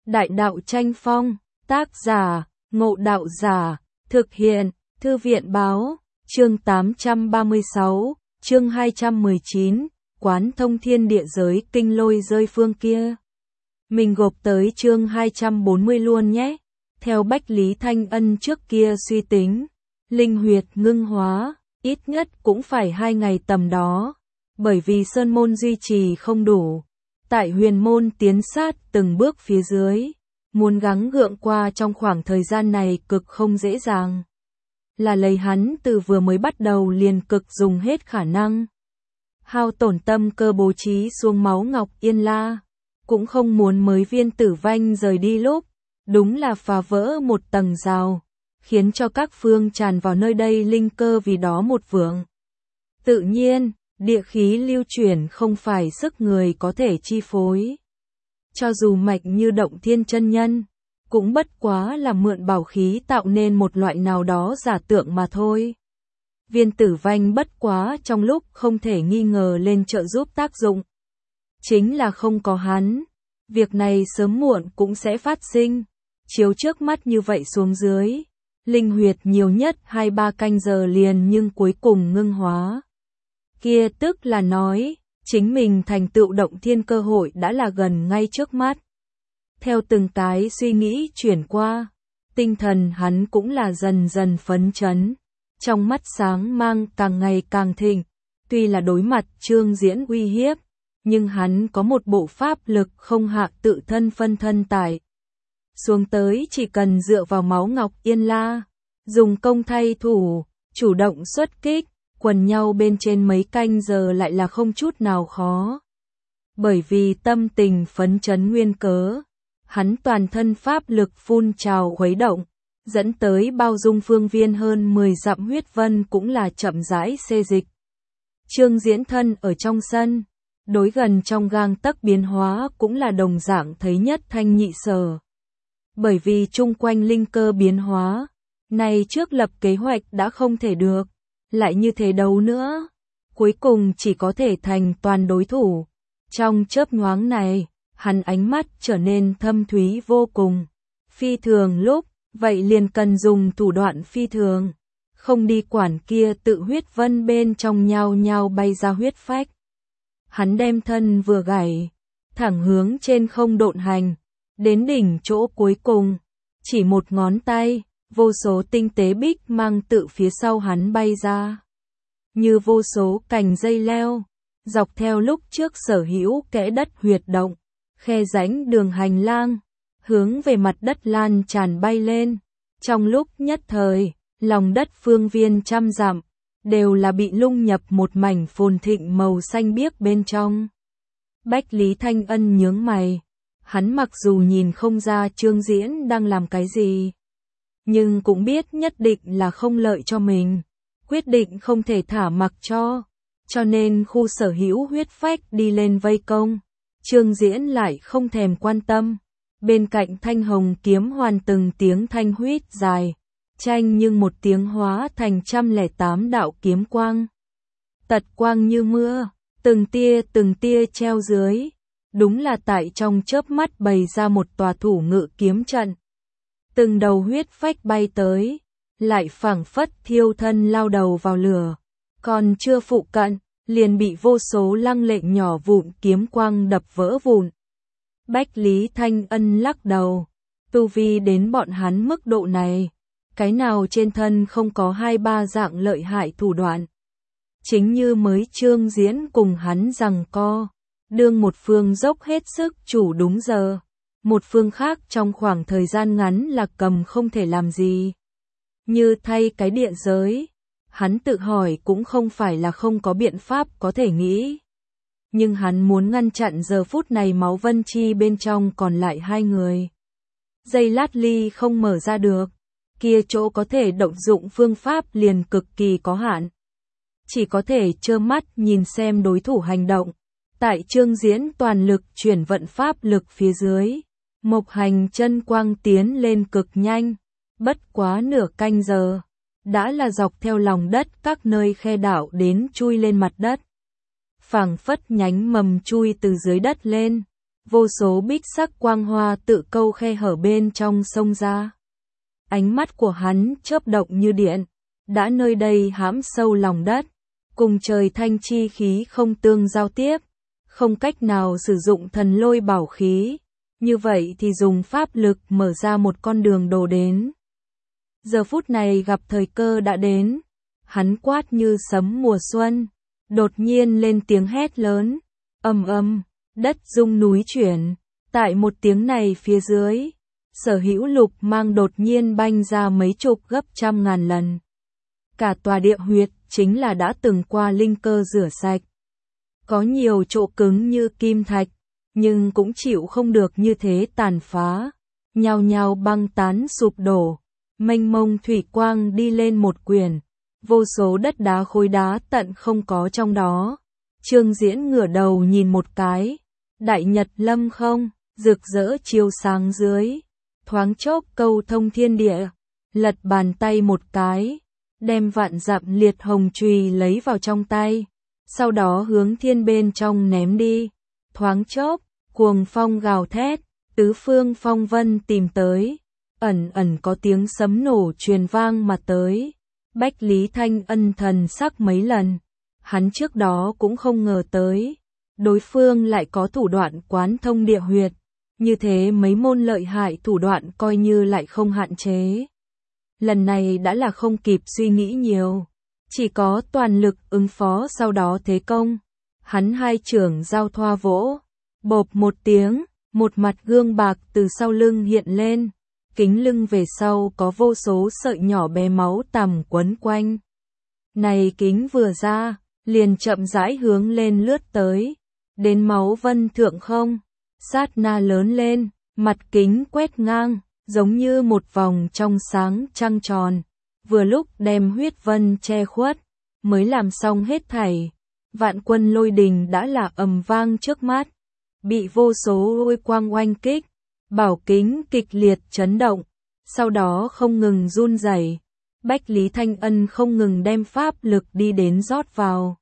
Đại đạo tranh phong, tác giả, Ngộ Đạo Giả, thực hiện, Thư viện báo, chương 836, chương 219, quán thông thiên địa giới kinh lôi rơi phương kia. Mình gộp tới chương 240 luôn nhé. Theo Bách Lý Thanh Ân trước kia suy tính, linh huyệt ngưng hóa, ít nhất cũng phải 2 ngày tầm đó, bởi vì sơn môn duy trì không đủ. Tại huyền môn tiến sát từng bước phía dưới, muốn gắng gượng qua trong khoảng thời gian này cực không dễ dàng. Là lấy hắn từ vừa mới bắt đầu liền cực dùng hết khả năng. Hao tổn tâm cơ bố trí xuống máu ngọc yên la, cũng không muốn mới viên tử vanh rời đi lúc, đúng là phá vỡ một tầng rào, khiến cho các phương tràn vào nơi đây linh cơ vì đó một vượng. Tự nhiên, địa khí lưu chuyển không phải sức người có thể chi phối. Cho dù mạch như Động Thiên chân nhân, cũng bất quá là mượn bảo khí tạo nên một loại nào đó giả tượng mà thôi. Viên tử vanh bất quá trong lúc không thể nghi ngờ lên trợ giúp tác dụng. Chính là không có hắn, việc này sớm muộn cũng sẽ phát sinh. Chiếu trước mắt như vậy xuống dưới, linh huyệt nhiều nhất 2-3 canh giờ liền nhưng cuối cùng ngưng hóa. Kia tức là nói, chính mình thành tựu Động Thiên cơ hội đã là gần ngay trước mắt. Theo từng cái suy nghĩ chuyển qua, tinh thần hắn cũng là dần dần phấn chấn, trong mắt sáng mang càng ngày càng thịnh. Tuy là đối mặt Trương Diễn uy hiếp, nhưng hắn có một bộ pháp lực không hạ tự thân phân thân tải. Xuống tới chỉ cần dựa vào máu ngọc yên la, dùng công thay thủ, chủ động xuất kích, quần nhau bên trên mấy canh giờ lại là không chút nào khó. Bởi vì tâm tình phấn chấn nguyên cớ, hắn toàn thân pháp lực phun trào khuấy động, dẫn tới bao dung phương viên hơn 10 dặm huyết vân cũng là chậm rãi xê dịch. Trương Diễn thân ở trong sân, đối gần trong gang tấc biến hóa cũng là đồng dạng thấy nhất thanh nhị sở. Bởi vì chung quanh linh cơ biến hóa, này trước lập kế hoạch đã không thể được, lại như thế đâu nữa, cuối cùng chỉ có thể thành toàn đối thủ. Trong chớp nhoáng này, hắn ánh mắt trở nên thâm thúy vô cùng. Phi thường lúc, vậy liền cần dùng thủ đoạn phi thường, không đi quản kia tự huyết vân bên trong nhao nhao bay ra huyết phách. Hắn đem thân vừa gảy, thẳng hướng trên không độn hành, đến đỉnh chỗ cuối cùng, chỉ một ngón tay, vô số tinh tế bích mang tự phía sau hắn bay ra. Như vô số cành dây leo, dọc theo lúc trước sở hữu kẽ đất huyệt động, khe rãnh đường hành lang, hướng về mặt đất lan tràn bay lên. Trong lúc nhất thời, lòng đất phương viên trăm dặm, đều là bị lung nhập một mảnh phồn thịnh màu xanh biếc bên trong. Bách Lý Thanh Ân nhướng mày, hắn mặc dù nhìn không ra Trương Diễn đang làm cái gì, nhưng cũng biết nhất định là không lợi cho mình, quyết định không thể thả mặc cho nên khu sở hữu huyết phách đi lên vây công. Trương Diễn lại không thèm quan tâm, bên cạnh thanh hồng kiếm hoàn từng tiếng thanh huýt dài, tranh nhưng một tiếng hóa thành 108 đạo kiếm quang. Tật quang như mưa, từng tia treo dưới, đúng là tại trong chớp mắt bày ra một tòa thủ ngự kiếm trận. Từng đầu huyết phách bay tới, lại phảng phất thiêu thân lao đầu vào lửa, còn chưa phụ cận, liền bị vô số lăng lệ nhỏ vụn kiếm quang đập vỡ vụn. Bách Lý Thanh Ân lắc đầu, tu vi đến bọn hắn mức độ này, cái nào trên thân không có 2-3 dạng lợi hại thủ đoạn. Chính như mới Trương Diễn cùng hắn giằng co, đương một phương dốc hết sức chủ đúng giờ, một phương khác trong khoảng thời gian ngắn là cầm không thể làm gì. Như thay cái địa giới, hắn tự hỏi cũng không phải là không có biện pháp có thể nghĩ. Nhưng hắn muốn ngăn chặn giờ phút này máu vân chi bên trong còn lại 2 người. Dây lát ly không mở ra được, kia chỗ có thể động dụng phương pháp liền cực kỳ có hạn. Chỉ có thể trơ mắt nhìn xem đối thủ hành động. Tại Trương Diễn toàn lực chuyển vận pháp lực phía dưới, Mộc Hành chân quang tiến lên cực nhanh, bất quá nửa canh giờ, đã là dọc theo lòng đất các nơi khe đảo đến chui lên mặt đất. Phảng phất nhánh mầm chui từ dưới đất lên, vô số bích sắc quang hoa tự câu khe hở bên trong sông ra. Ánh mắt của hắn chớp động như điện, đã nơi đây hãm sâu lòng đất, cùng trời thanh chi khí không tương giao tiếp, không cách nào sử dụng thần lôi bảo khí, như vậy thì dùng pháp lực mở ra một con đường đổ đến. Giờ phút này gặp thời cơ đã đến, hắn quát như sấm mùa xuân, đột nhiên lên tiếng hét lớn, ầm ầm, đất rung núi chuyển, tại một tiếng này phía dưới, Sở Hữu Lục Mang đột nhiên banh ra mấy chục gấp trăm ngàn lần. Cả tòa địa huyệt chính là đã từng qua linh cơ rửa sạch. Có nhiều chỗ cứng như kim thạch, nhưng cũng chịu không được như thế tàn phá, nhao nhao băng tán sụp đổ, mênh mông thủy quang đi lên một quyển, vô số đất đá khối đá tận không có trong đó. Trương Diễn ngửa đầu nhìn một cái, đại nhật lâm không, rực rỡ chiếu sáng dưới, thoáng chốc câu thông thiên địa, lật bàn tay một cái, đem vạn dặm liệt hồng chùy lấy vào trong tay, sau đó hướng thiên bên trong ném đi, thoáng chốc, cuồng phong gào thét, tứ phương phong vân tìm tới, ẩn ẩn có tiếng sấm nổ truyền vang mà tới. Bách Lý Thanh Ân thần sắc mấy lần, hắn trước đó cũng không ngờ tới, đối phương lại có thủ đoạn quán thông địa huyệt, như thế mấy môn lợi hại thủ đoạn coi như lại không hạn chế. Lần này đã là không kịp suy nghĩ nhiều, chỉ có toàn lực ứng phó sau đó thế công. Hắn hai chưởng giao thoa vỗ, bộp một tiếng, một mặt gương bạc từ sau lưng hiện lên, kính lưng về sau có vô số sợi nhỏ bé máu tằm quấn quanh. Này kính vừa ra, liền chậm rãi hướng lên lướt tới, đến máu vân thượng không, sát na lớn lên, mặt kính quét ngang, giống như một vòng trong sáng trăng tròn, vừa lúc đem huyết vân che khuất, mới làm xong hết thảy. Vạn quân lôi đình đã là ầm vang trước mắt, bị vô số lôi quang oanh kích, bảo kính kịch liệt chấn động, sau đó không ngừng run rẩy. Bách Lý Thanh Ân không ngừng đem pháp lực đi đến rót vào.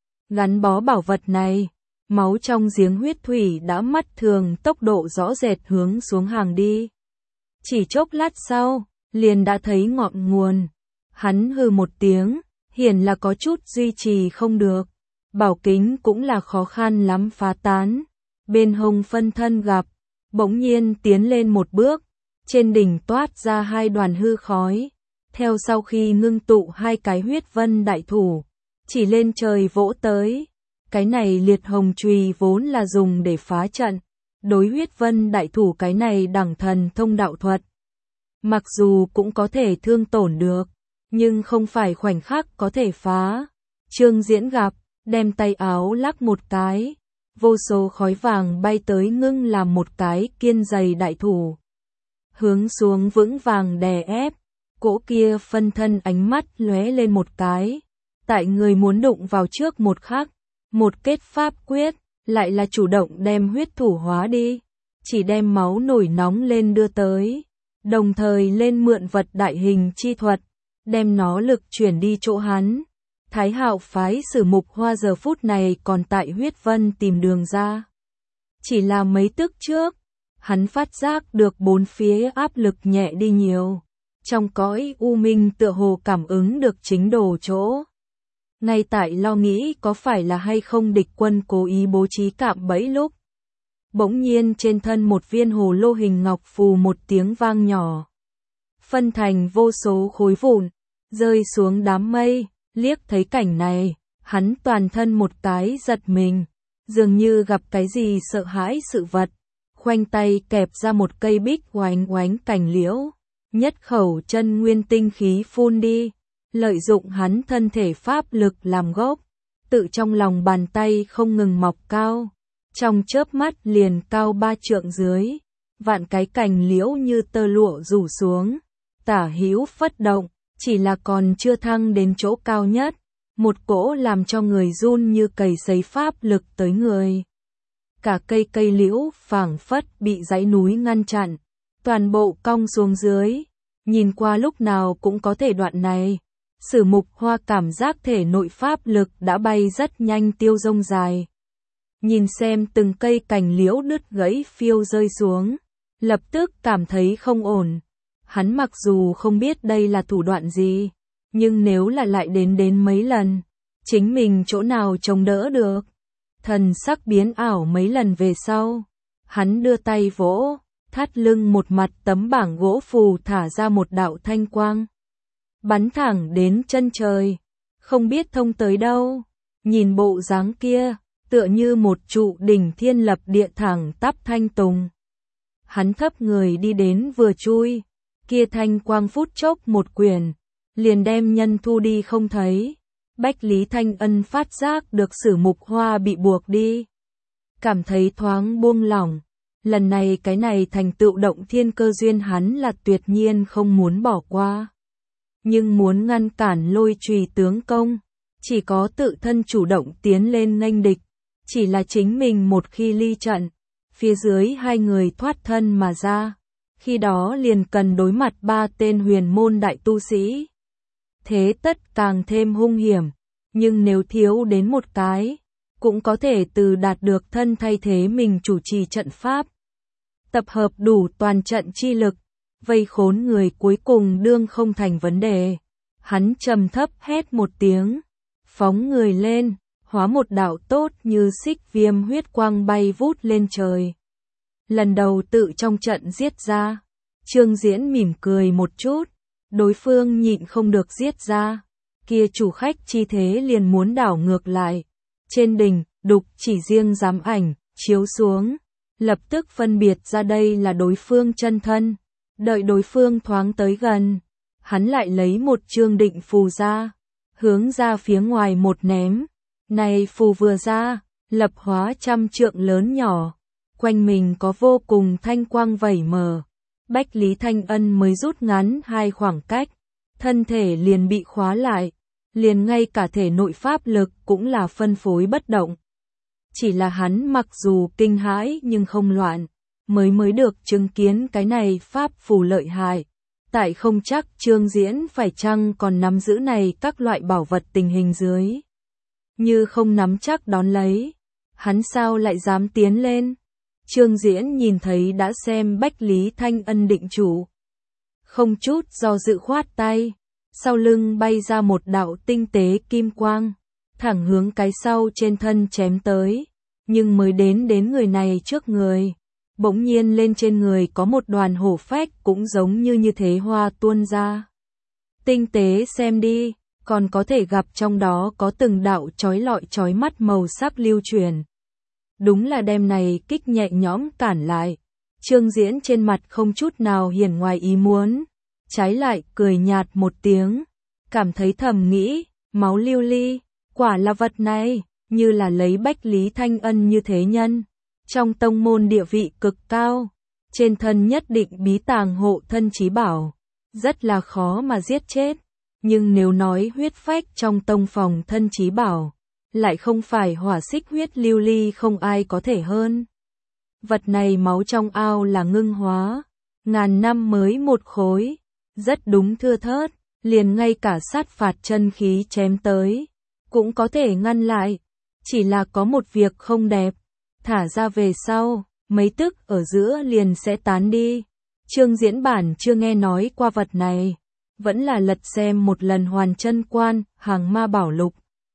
Gắn bó bảo vật này, máu trong giếng huyết thủy đã mắt thường tốc độ rõ rệt hướng xuống hàng đi. Chỉ chốc lát sau, liền đã thấy ngọn nguồn. Hắn hừ một tiếng, hiển là có chút duy trì không được. Bảo kính cũng là khó khăn lắm phá tán. Bên hông phân thân gặp, bỗng nhiên tiến lên một bước, trên đỉnh toát ra hai đoàn hư khói. Theo sau khi ngưng tụ hai cái huyết vân đại thủ, chỉ lên trời vỗ tới. Cái này liệt hồng chùy vốn là dùng để phá trận, đối huyết vân đại thủ cái này đẳng thần thông đạo thuật. Mặc dù cũng có thể thương tổn được, nhưng không phải khoảnh khắc có thể phá. Trương Diễn gặp, đem tay áo lắc một cái, vô số khói vàng bay tới ngưng làm một cái kiên dày đại thủ. Hướng xuống vững vàng đè ép, cỗ kia phân thân ánh mắt lóe lên một cái. Tại người muốn đụng vào trước một khắc, một kết pháp quyết, lại là chủ động đem huyết thủ hóa đi, chỉ đem máu nổi nóng lên đưa tới, đồng thời lên mượn vật đại hình chi thuật, đem nó lực chuyển đi chỗ hắn. Thái Hạo phái Sử Mục Hoa giờ phút này còn tại huyết vân tìm đường ra. Chỉ là mấy tức trước, hắn phát giác được bốn phía áp lực nhẹ đi nhiều, trong cõi u minh tựa hồ cảm ứng được chính đồ chỗ. Ngay tại lo nghĩ có phải là hay không địch quân cố ý bố trí cạm bẫy lúc, bỗng nhiên trên thân một viên hồ lô hình ngọc phù một tiếng vang nhỏ, phân thành vô số khối vụn, rơi xuống đám mây. Liếc thấy cảnh này, hắn toàn thân một cái giật mình, dường như gặp cái gì sợ hãi sự vật, khoanh tay kẹp ra một cây bích oánh oánh cành liễu, nhất khẩu chân nguyên tinh khí phun đi, lợi dụng hắn thân thể pháp lực làm gốc, tự trong lòng bàn tay không ngừng mọc cao, trong chớp mắt liền cao 3 trượng dưới, vạn cái cành liễu như tơ lụa rủ xuống, tả hữu phất động. Chỉ là còn chưa thăng đến chỗ cao nhất, một cỗ làm cho người run như cầy sấy pháp lực tới người. Cả cây liễu phảng phất bị dãy núi ngăn chặn, toàn bộ cong xuống dưới, nhìn qua lúc nào cũng có thể đoạn này. Sử Mục Hoa cảm giác thể nội pháp lực đã bay rất nhanh tiêu rông dài. nhìn xem từng cây cành liễu đứt gãy phiêu rơi xuống, lập tức cảm thấy không ổn. Hắn mặc dù không biết đây là thủ đoạn gì, nhưng nếu là lại đến mấy lần, chính mình chỗ nào chống đỡ được. Thần sắc biến ảo mấy lần về sau, hắn đưa tay vỗ, thắt lưng một mặt tấm bảng gỗ phù thả ra một đạo thanh quang, bắn thẳng đến chân trời, không biết thông tới đâu. Nhìn bộ dáng kia, tựa như một trụ đỉnh thiên lập địa thẳng tắp thanh tùng. Hắn thấp người đi đến vừa chui, kia thanh quang phút chốc một quyền, liền đem nhân thu đi không thấy. Bách Lý Thanh Ân phát giác được Sử Mục Hoa bị buộc đi, cảm thấy thoáng buông lỏng. Lần này cái này thành tựu động thiên cơ duyên hắn là tuyệt nhiên không muốn bỏ qua. Nhưng muốn ngăn cản Lôi Chùy tướng công, chỉ có tự thân chủ động tiến lên nghênh địch. Chỉ là chính mình một khi ly trận, phía dưới hai người thoát thân mà ra, khi đó liền cần đối mặt 3 tên huyền môn đại tu sĩ. Thế tất càng thêm hung hiểm, nhưng nếu thiếu đến một cái, cũng có thể từ đạt được thân thay thế mình chủ trì trận pháp. Tập hợp đủ toàn trận chi lực, vây khốn người cuối cùng đương không thành vấn đề. Hắn trầm thấp hét một tiếng, phóng người lên, hóa một đạo tốt như xích viêm huyết quang bay vút lên trời. Lần đầu tự trong trận giết ra, Trương Diễn mỉm cười một chút, đối phương nhịn không được giết ra, kia chủ khách chi thế liền muốn đảo ngược lại. Trên đỉnh, đục chỉ riêng giám ảnh, chiếu xuống, lập tức phân biệt ra đây là đối phương chân thân. Đợi đối phương thoáng tới gần, hắn lại lấy một chương định phù ra, hướng ra phía ngoài một ném. Này phù vừa ra, lập hóa 100 trượng lớn nhỏ, quanh mình có vô cùng thanh quang vẩy mờ. Bách Lý Thanh Ân mới rút ngắn 2 khoảng cách, thân thể liền bị khóa lại, liền ngay cả thể nội pháp lực cũng là phân phối bất động. Chỉ là hắn mặc dù kinh hãi nhưng không loạn, mới được chứng kiến cái này pháp phù lợi hại. Tại không chắc Trương Diễn phải chăng còn nắm giữ này các loại bảo vật tình hình dưới. Như không nắm chắc đón lấy, hắn sao lại dám tiến lên. Trương Diễn nhìn thấy đã xem Bách Lý Thanh Ân định chủ, không chút do dự khoát tay, sau lưng bay ra một đạo tinh tế kim quang, thẳng hướng cái sau trên thân chém tới. Nhưng mới đến người này trước người, bỗng nhiên lên trên người có một đoàn hổ phách cũng giống như thế hoa tuôn ra. Tinh tế xem đi, còn có thể gặp trong đó có từng đạo chói lọi chói mắt màu sắc lưu truyền. Đúng là đem này kích nhẹ nhõm cản lại. Trương Diễn trên mặt không chút nào hiển ngoài ý muốn, trái lại cười nhạt một tiếng, cảm thấy thầm nghĩ, máu lưu ly, quả là vật này, như là lấy Bách Lý Thanh Ân như thế nhân, trong tông môn địa vị cực cao, trên thân nhất định bí tàng hộ thân chí bảo, rất là khó mà giết chết. Nhưng nếu nói huyết phách trong tông phòng thân chí bảo, lại không phải hỏa xích huyết lưu ly không ai có thể hơn. Vật này máu trong ao là ngưng hóa, ngàn năm mới một khối, rất đúng thưa thớt, liền ngay cả sát phạt chân khí chém tới, cũng có thể ngăn lại. Chỉ là có một việc không đẹp, thả ra về sau, mấy tức ở giữa liền sẽ tán đi. Trương Diễn bản chưa nghe nói qua vật này, vẫn là lật xem một lần Hoàn Chân Quan, Hàng Ma Bảo Lục,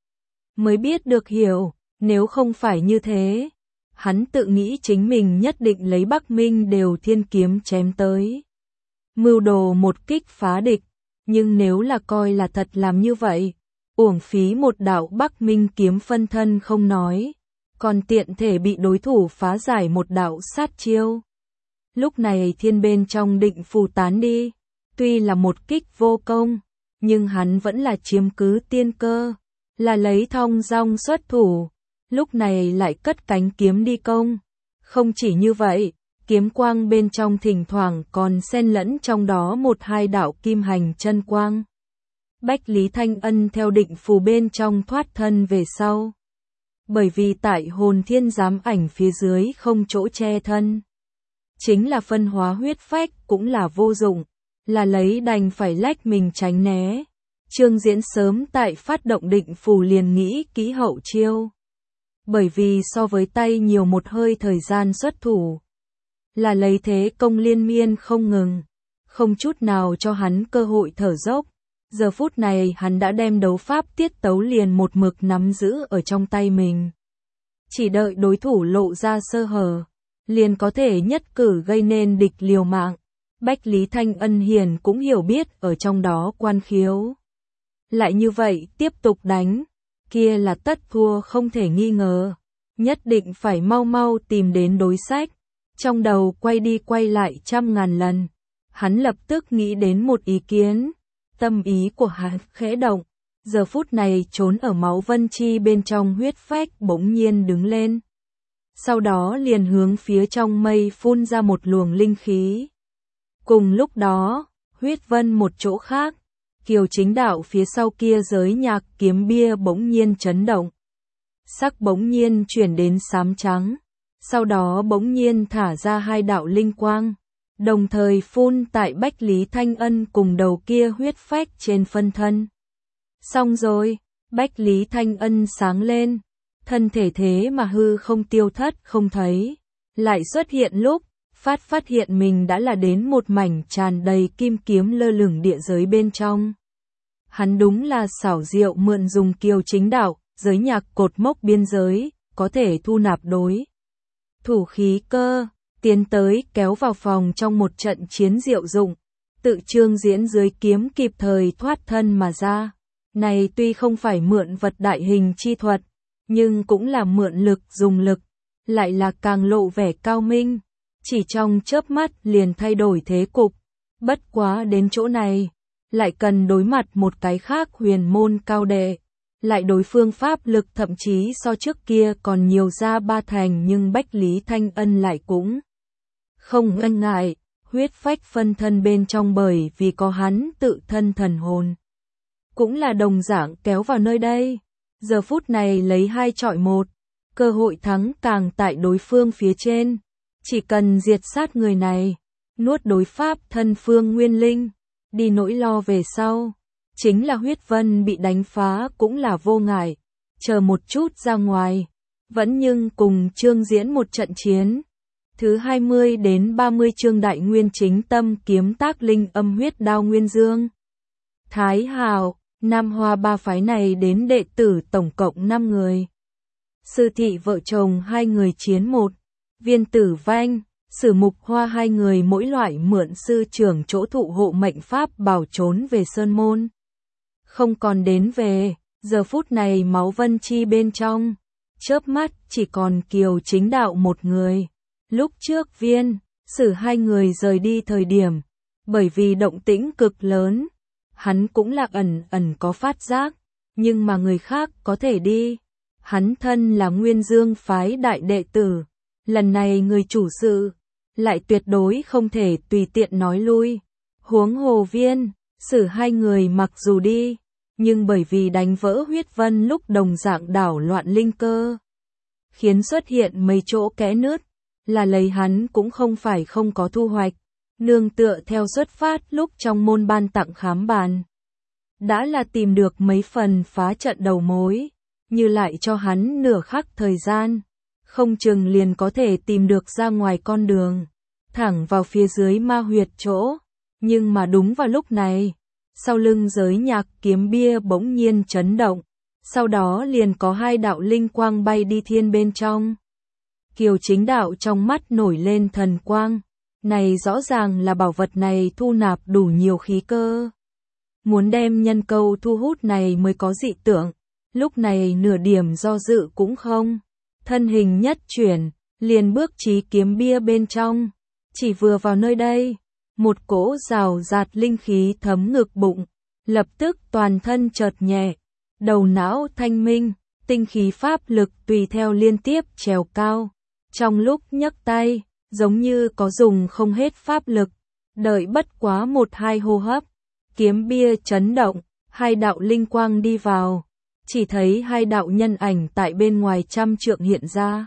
mới biết được hiểu. Nếu không phải như thế, hắn tự nghĩ chính mình nhất định lấy Bắc Minh Đều Thiên kiếm chém tới, mưu đồ một kích phá địch. Nhưng nếu là coi là thật làm như vậy, uổng phí một đạo Bắc Minh kiếm phân thân không nói, còn tiện thể bị đối thủ phá giải một đạo sát chiêu. Lúc này thiên bên trong định phù tán đi, tuy là một kích vô công, nhưng hắn vẫn là chiếm cứ tiên cơ, là lấy thong dong xuất thủ, lúc này lại cất cánh kiếm đi công. Không chỉ như vậy, kiếm quang bên trong thỉnh thoảng còn xen lẫn trong đó một hai đạo kim hành chân quang. Bách Lý Thanh Ân theo định phù bên trong thoát thân về sau. Bởi vì tại hồn thiên giám ảnh phía dưới không chỗ che thân, chính là phân hóa huyết phách cũng là vô dụng, là lấy đành phải lách mình tránh né. Trương Diễn sớm tại phát động định phù liền nghĩ kỹ hậu chiêu. bởi vì so với tay nhiều một hơi thời gian xuất thủ. Là lấy thế công liên miên không ngừng, không chút nào cho hắn cơ hội thở dốc. Giờ phút này hắn đã đem đấu pháp tiết tấu liền một mực nắm giữ ở trong tay mình. Chỉ đợi đối thủ lộ ra sơ hở, liền có thể nhất cử gây nên địch liều mạng. Bách Lý Thanh Ân hiền cũng hiểu biết ở trong đó quan khiếu. Lại như vậy tiếp tục đánh, kia là tất thua không thể nghi ngờ. Nhất định phải mau mau tìm đến đối sách. Trong đầu quay đi quay lại trăm ngàn lần, hắn lập tức nghĩ đến một ý kiến. Tâm ý của hắn khẽ động, giờ phút này trốn ở máu vân chi bên trong huyết phách bỗng nhiên đứng lên. Sau đó liền hướng phía trong mây phun ra một luồng linh khí. Cùng lúc đó, huyết vân một chỗ khác, Kiều Chính Đạo phía sau kia giới nhạc kiếm bia bỗng nhiên chấn động. Sắc bỗng nhiên chuyển đến xám trắng, sau đó bỗng nhiên thả ra hai đạo linh quang, đồng thời phun tại Bách Lý Thanh Ân cùng đầu kia huyết phách trên phân thân. Xong rồi, Bách Lý Thanh Ân sáng lên, thân thể thế mà hư không tiêu thất không thấy, lại xuất hiện lúc, phát hiện mình đã là đến một mảnh tràn đầy kim kiếm lơ lửng địa giới bên trong. Hắn đúng là xảo diệu mượn dùng Kiều Chính Đạo, giới nhạc cột mốc biên giới, có thể thu nạp đối thủ khí cơ, tiến tới kéo vào phòng trong một trận chiến diệu dụng, tự Trương Diễn dưới kiếm kịp thời thoát thân mà ra. Này tuy không phải mượn vật đại hình chi thuật, nhưng cũng là mượn lực dùng lực, lại là càng lộ vẻ cao minh, chỉ trong chớp mắt liền thay đổi thế cục. Bất quá đến chỗ này, lại cần đối mặt một cái khác huyền môn cao đệ, lại đối phương pháp lực thậm chí so trước kia còn nhiều ra ba thành, nhưng Bách Lý Thanh Ân lại cũng không ngần ngại, huyết phách phân thân bên trong bởi vì có hắn tự thân thần hồn, cũng là đồng dạng kéo vào nơi đây. Giờ phút này lấy 2 chọi 1, cơ hội thắng càng tại đối phương phía trên, chỉ cần diệt sát người này, nuốt đối pháp thân phương nguyên linh, đi nỗi lo về sau. Chính là huyết vân bị đánh phá cũng là vô ngại, chờ một chút ra ngoài, vẫn nhưng cùng Trương Diễn một trận chiến. Thứ 20 đến 30 chương Đại Nguyên Chính Tâm kiếm tác linh âm huyết đao nguyên dương. Thái Hào, Nam Hoa ba phái này đến đệ tử tổng cộng 5 người. Sư thị vợ chồng 2 người chiến 1, Viên Tử Vanh, Sử Mục Hoa 2 người mỗi loại mượn sư trưởng chỗ thụ hộ mệnh pháp bảo trốn về Sơn Môn. Không còn đến về, giờ phút này máu vân chi bên trong, chớp mắt chỉ còn Kiều Chính Đạo một người. Lúc trước Viên, Sử 2 người rời đi thời điểm, bởi vì động tĩnh cực lớn, hắn cũng là ẩn có phát giác, nhưng mà người khác có thể đi. Hắn thân là Nguyên Dương phái đại đệ tử, lần này người chủ sự, lại tuyệt đối không thể tùy tiện nói lui. Huống hồ Viên, Sử 2 người mặc dù đi, nhưng bởi vì đánh vỡ huyết vân lúc đồng dạng đảo loạn linh cơ, khiến xuất hiện mấy chỗ kẽ nứt, là lấy hắn cũng không phải không có thu hoạch. Nương tựa theo xuất phát lúc trong môn ban tặng khám bàn, đã là tìm được mấy phần phá trận đầu mối, như lại cho hắn nửa khắc thời gian, không chừng liền có thể tìm được ra ngoài con đường, thẳng vào phía dưới ma huyệt chỗ. Nhưng mà đúng vào lúc này, sau lưng giới nhạc kiếm bia bỗng nhiên chấn động, sau đó liền có 2 đạo linh quang bay đi thiên bên trong. Kiều Chính Đạo trong mắt nổi lên thần quang, này rõ ràng là bảo vật này thu nạp đủ nhiều khí cơ. Muốn đem nhân câu thu hút này mới có dị tưởng, lúc này nửa điểm do dự cũng không. Thân hình nhất chuyển, liền bước chí kiếm bia bên trong, chỉ vừa vào nơi đây, một cỗ rào rạt linh khí thấm ngực bụng, lập tức toàn thân chợt nhẹ, đầu não thanh minh, tinh khí pháp lực tùy theo liên tiếp trèo cao. Trong lúc nhấc tay, giống như có dùng không hết pháp lực, đợi bất quá 1-2 hô hấp, kiếm bia chấn động, 2 đạo linh quang đi vào, chỉ thấy 2 đạo nhân ảnh tại bên ngoài trăm trượng hiện ra.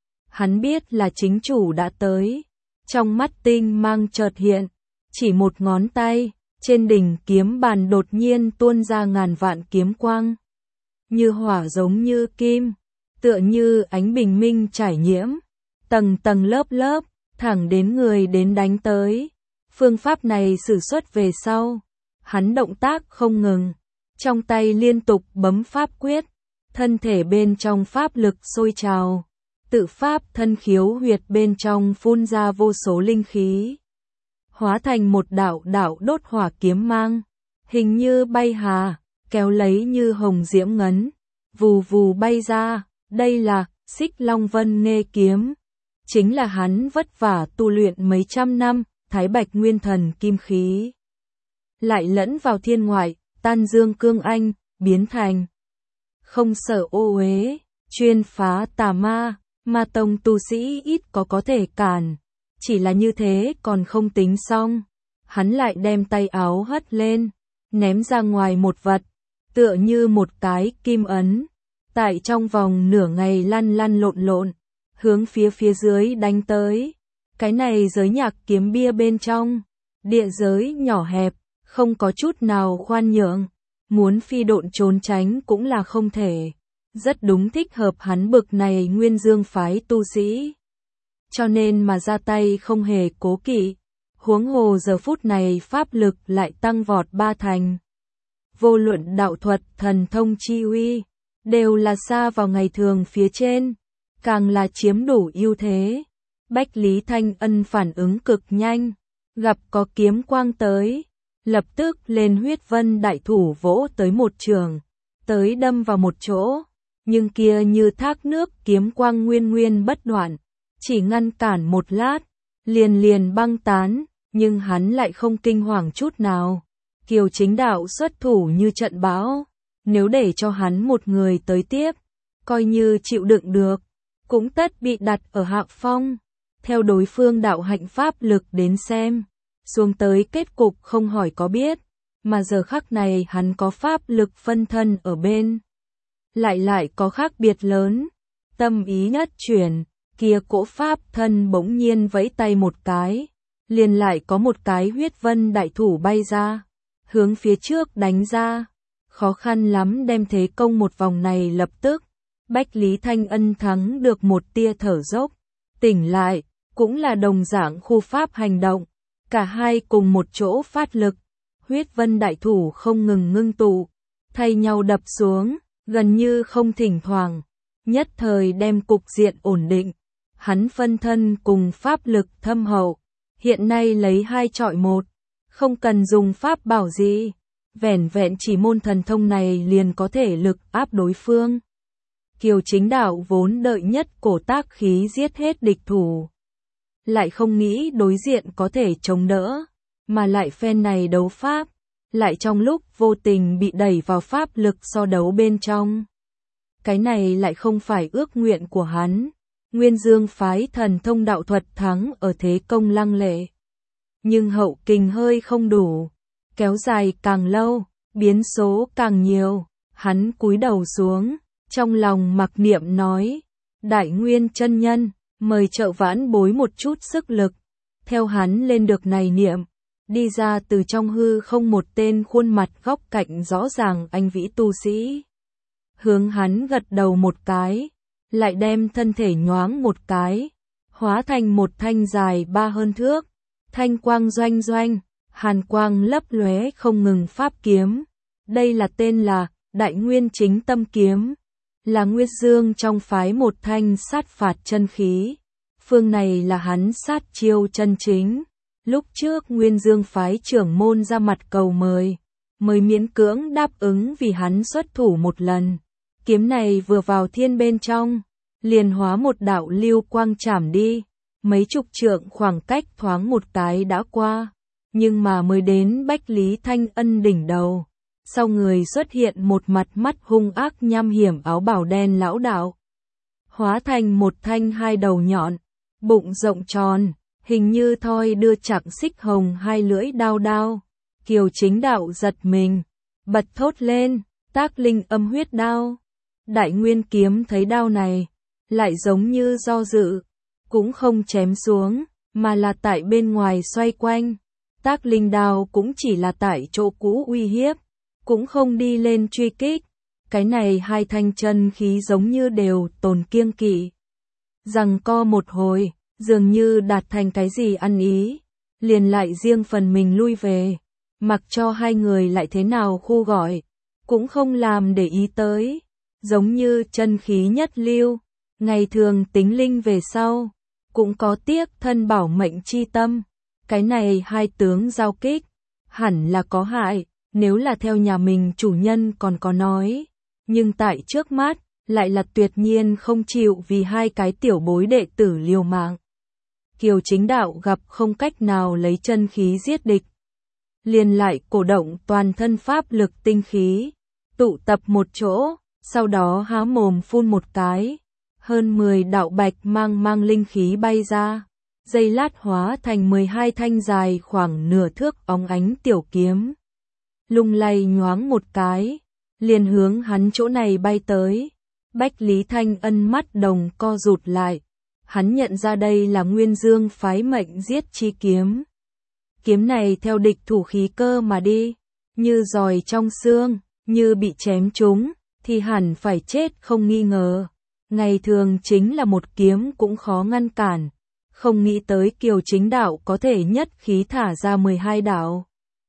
Hắn biết là chính chủ đã tới, trong mắt tinh mang chợt hiện, chỉ một ngón tay, trên đỉnh kiếm bàn đột nhiên tuôn ra ngàn vạn kiếm quang, như hỏa giống như kim, tựa như ánh bình minh trải nhiễm, tầng tầng lớp lớp, thẳng đến người đến đánh tới. Phương pháp này sử xuất về sau, hắn động tác không ngừng, trong tay liên tục bấm pháp quyết, thân thể bên trong pháp lực sôi trào, tự pháp thân khiếu huyệt bên trong phun ra vô số linh khí, hóa thành một đạo đạo đốt hỏa kiếm mang, hình như bay hà, kéo lấy như hồng diễm ngấn, vù vù bay ra. Đây là Xích Long Vân Nghê kiếm, chính là hắn vất vả tu luyện mấy trăm năm, Thái Bạch Nguyên Thần kim khí, lại lẫn vào thiên ngoại, tan dương cương anh, biến thành không sợ ô uế, chuyên phá tà ma, ma tông tu sĩ ít có thể cản. Chỉ là như thế còn không tính xong, hắn lại đem tay áo hất lên, ném ra ngoài một vật, tựa như một cái kim ấn, tại trong vòng nửa ngày lăn lăn lộn lộn, hướng phía dưới đánh tới. Cái này giới nhạc kiếm bia bên trong, địa giới nhỏ hẹp, không có chút nào khoan nhượng, muốn phi độn trốn tránh cũng là không thể, rất đúng thích hợp hắn bực này Nguyên Dương phái tu sĩ. Cho nên mà ra tay không hề cố kỵ, huống hồ giờ phút này pháp lực lại tăng vọt 3 thành. Vô luận đạo thuật, thần thông chi uy, đều là xa vào ngày thường phía trên, càng là chiếm đủ ưu thế. Bách Lý Thanh Ân phản ứng cực nhanh, gặp có kiếm quang tới, lập tức lên huyết vân đại thủ vỗ tới một trường, tới đâm vào một chỗ, nhưng kia như thác nước kiếm quang nguyên bất đoạn, chỉ ngăn cản một lát, liền băng tán, nhưng hắn lại không kinh hoàng chút nào. Kiều Chính Đạo xuất thủ như trận bão, nếu để cho hắn một người tới tiếp, coi như chịu đựng được, cũng tất bị đặt ở hạ phong. Theo đối phương đạo hạnh pháp lực đến xem, xuống tới kết cục không hỏi có biết, mà giờ khắc này hắn có pháp lực phân thân ở bên. Lại có khác biệt lớn, tâm ý nhất chuyển, kia cỗ pháp thân bỗng nhiên vẫy tay một cái, liền lại có một cái huyết vân đại thủ bay ra, hướng phía trước đánh ra, khó khăn lắm đem thế công một vòng này lập tức, Bách Lý Thanh Ân thắng được một tia thở dốc, tỉnh lại, cũng là đồng dạng khu pháp hành động, cả hai cùng một chỗ phát lực, huyết vân đại thủ không ngừng ngưng tụ, thay nhau đập xuống, gần như không thỉnh thoảng, nhất thời đem cục diện ổn định. Hắn phân thân cùng pháp lực thâm hậu, hiện nay lấy 2 chọi 1, không cần dùng pháp bảo gì, vẻn vẹn chỉ môn thần thông này liền có thể lực áp đối phương. Kiều Chính Đạo vốn đợi nhất cổ tác khí giết hết địch thủ, lại không nghĩ đối diện có thể chống đỡ, mà lại phen này đấu pháp, lại trong lúc vô tình bị đẩy vào pháp lực so đấu bên trong. Cái này lại không phải ước nguyện của hắn. Nguyên Dương phái thần thông đạo thuật thắng ở thế công lăng lệ, nhưng hậu kình hơi không đủ, kéo dài càng lâu, biến số càng nhiều, hắn cúi đầu xuống, trong lòng mặc niệm nói, Đại Nguyên chân nhân, mời trợ vãn bối một chút sức lực. Theo hắn lên được này niệm, đi ra từ trong hư không một tên khuôn mặt góc cạnh rõ ràng anh vĩ tu sĩ, hướng hắn gật đầu một cái, lại đem thân thể nhoáng một cái, hóa thành một thanh dài 3 hơn thước, thanh quang doanh doanh, hàn quang lấp lóe không ngừng pháp kiếm. Đây là tên là Đại Nguyên Chính Tâm kiếm, là Nguyên Dương trong phái một thanh sát phạt chân khí. Phương này là hắn sát chiêu chân chính. Lúc trước Nguyên Dương phái trưởng môn ra mặt cầu mời, miễn cưỡng đáp ứng vì hắn xuất thủ một lần. Kiếm này vừa vào thiên bên trong, liền hóa một đạo lưu quang chảm đi, mấy chục trượng khoảng cách thoáng một cái đã qua, nhưng mà mới đến Bách Lý Thanh Ân đỉnh đầu, sau người xuất hiện một mặt mắt hung ác nham hiểm áo bào đen lão đạo, hóa thành một thanh 2 đầu nhọn, bụng rộng tròn, hình như thoi đưa chặng xích hồng 2 lưỡi đao. Kiều Chính Đạo giật mình, bật thốt lên, Tác Linh Âm Huyết Đao. Đại Nguyên kiếm thấy đao này, lại giống như do dự, cũng không chém xuống, mà là tại bên ngoài xoay quanh. Tác Linh đao cũng chỉ là tại chỗ cũ uy hiếp, cũng không đi lên truy kích, Cái này hai thanh chân khí giống như đều tồn kiêng kỵ. Giằng co một hồi, dường như đạt thành cái gì ăn ý, liền lại riêng phần mình lui về, mặc cho hai người lại thế nào khu gọi, cũng không làm để ý tới, giống như chân khí nhất lưu, ngày thường tính linh về sau, cũng có tiếc thân bảo mệnh chi tâm. Cái này hai tướng giao kích, hẳn là có hại, nếu là theo nhà mình chủ nhân còn có nói, nhưng tại trước mắt, lại là tuyệt nhiên không chịu vì hai cái tiểu bối đệ tử liều mạng. Kiều Chính Đạo gặp không cách nào lấy chân khí giết địch, liền lại cổ động toàn thân pháp lực tinh khí, tụ tập một chỗ, sau đó há mồm phun một cái, hơn 10 đạo bạch mang linh khí bay ra, giây lát hóa thành 12 thanh dài khoảng nửa thước óng ánh tiểu kiếm. Lung lay nhoáng một cái, liền hướng hắn chỗ này bay tới. Bách Lý Thanh Ân mắt đồng co rụt lại, hắn nhận ra đây là Nguyên Dương phái mệnh giết chi kiếm. Kiếm này theo địch thủ khí cơ mà đi, như giòi trong xương, như bị chém trúng, thì hẳn phải chết không nghi ngờ. Ngày thường chính là một kiếm cũng khó ngăn cản, không nghĩ tới Kiều Chính Đạo có thể nhất khí thả ra 12 đạo.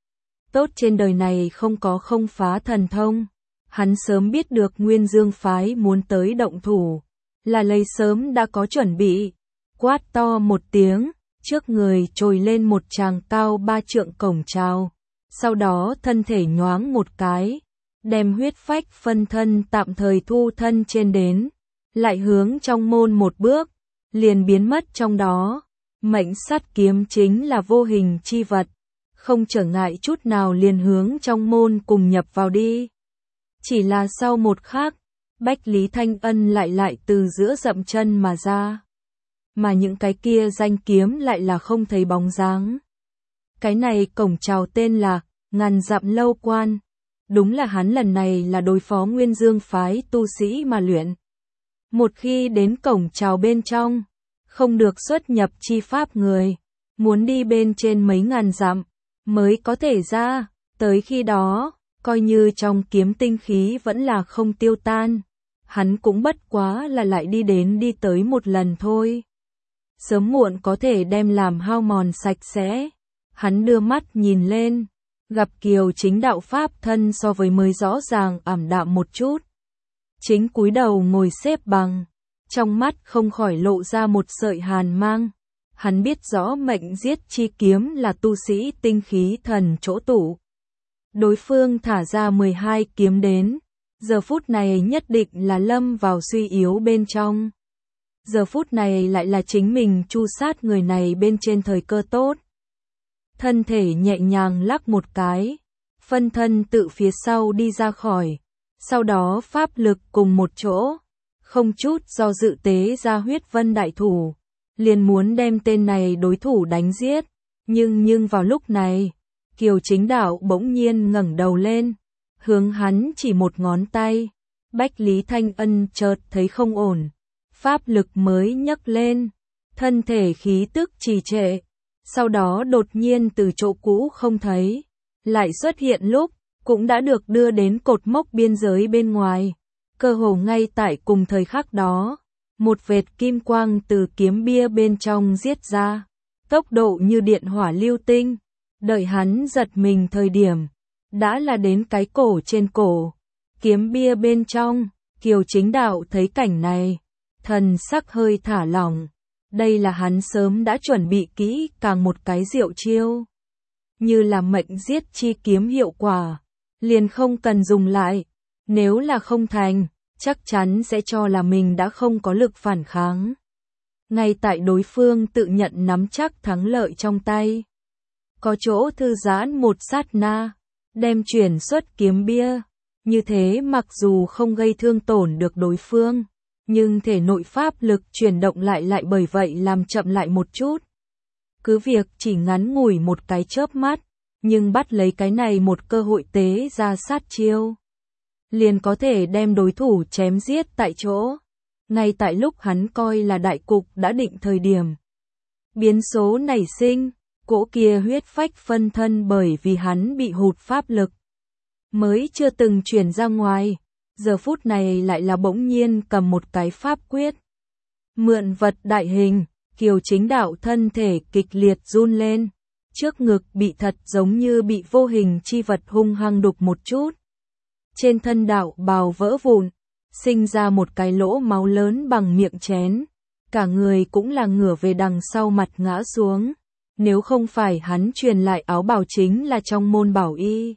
Tốt trên đời này không có không phá thần thông. Hắn sớm biết được Nguyên Dương phái muốn tới động thủ, là lấy sớm đã có chuẩn bị. Quát to một tiếng, trước người trồi lên một tràng cao 3 trượng cổng trào, sau đó thân thể nhoáng một cái, đem huyết phách phân thân tạm thời thu thân trên đến, lại hướng trong môn một bước, liền biến mất trong đó. Mệnh sắt kiếm chính là vô hình chi vật, không trở ngại chút nào liền hướng trong môn cùng nhập vào đi. Chỉ là sau một khắc, Bách Lý Thanh Ân lại từ giữa dậm chân mà ra. Mà những cái kia danh kiếm lại là không thấy bóng dáng. Cái này cổng chào tên là Ngàn Dặm Lâu Quan. Đúng là hắn lần này là đối phó Nguyên Dương phái tu sĩ mà luyện. Một khi đến cổng chào bên trong, không được xuất nhập chi pháp người, muốn đi bên trên mấy ngàn dặm mới có thể ra, tới khi đó, coi như trong kiếm tinh khí vẫn là không tiêu tan, hắn cũng bất quá là lại đi tới một lần thôi. Sớm muộn có thể đem làm hao mòn sạch sẽ. Hắn đưa mắt nhìn lên, gặp Kiều Chính Đạo pháp thân so với mới rõ ràng ảm đạm một chút. Chính cúi đầu ngồi xếp bằng, trong mắt không khỏi lộ ra một sợi hàn mang. Hắn biết rõ mệnh giết chi kiếm là tu sĩ tinh khí thần chỗ tụ. Đối phương thả ra 12 kiếm đến, giờ phút này nhất định là lâm vào suy yếu bên trong. Giờ phút này lại là chính mình chu sát người này bên trên thời cơ tốt. Thân thể nhẹ nhàng lắc một cái, phân thân tự phía sau đi ra khỏi, sau đó pháp lực cùng một chỗ, không chút do dự tế ra huyết vân đại thủ, liền muốn đem tên này đối thủ đánh giết, nhưng vào lúc này, Kiều Chính Đạo bỗng nhiên ngẩng đầu lên, hướng hắn chỉ một ngón tay. Bách Lý Thanh Ân chợt thấy không ổn, pháp lực mới nhấc lên, thân thể khí tức trì trệ, sau đó đột nhiên từ chỗ cũ không thấy, lại xuất hiện lúc, cũng đã được đưa đến cột mốc biên giới bên ngoài, cơ hồ ngay tại cùng thời khắc đó, một vệt kim quang từ kiếm bia bên trong giết ra, tốc độ như điện hỏa lưu tinh, đợi hắn giật mình thời điểm, đã là đến cái cổ trên cổ, kiếm bia bên trong. Kiều Chính Đạo thấy cảnh này, thần sắc hơi thả lỏng, đây là hắn sớm đã chuẩn bị kỹ càng một cái diệu chiêu. Như là mệnh giết chi kiếm hiệu quả, liền không cần dùng lại, nếu là không thành, chắc chắn sẽ cho là mình đã không có lực phản kháng. Ngay tại đối phương tự nhận nắm chắc thắng lợi trong tay, có chỗ thư giãn một sát na, đem chuyển xuất kiếm bia. Như thế mặc dù không gây thương tổn được đối phương, nhưng thể nội pháp lực chuyển động lại bởi vậy làm chậm lại một chút. Cứ việc chỉ ngắn ngủi một cái chớp mắt, nhưng bắt lấy cái này một cơ hội tế ra sát chiêu, liền có thể đem đối thủ chém giết tại chỗ. Ngay tại lúc hắn coi là đại cục đã định thời điểm, biến số nảy sinh, cỗ kia huyết phách phân thân bởi vì hắn bị hụt pháp lực, mới chưa từng chuyển ra ngoài, giờ phút này lại là bỗng nhiên cầm một cái pháp quyết. Mượn vật đại hình, Kiều Chính Đạo thân thể kịch liệt run lên, trước ngực bị thật giống như bị vô hình chi vật hung hăng đục một chút. Trên thân đạo bào vỡ vụn, sinh ra một cái lỗ máu lớn bằng miệng chén, cả người cũng là ngửa về đằng sau mặt ngã xuống. Nếu không phải hắn truyền lại áo bào chính là trong môn bảo y,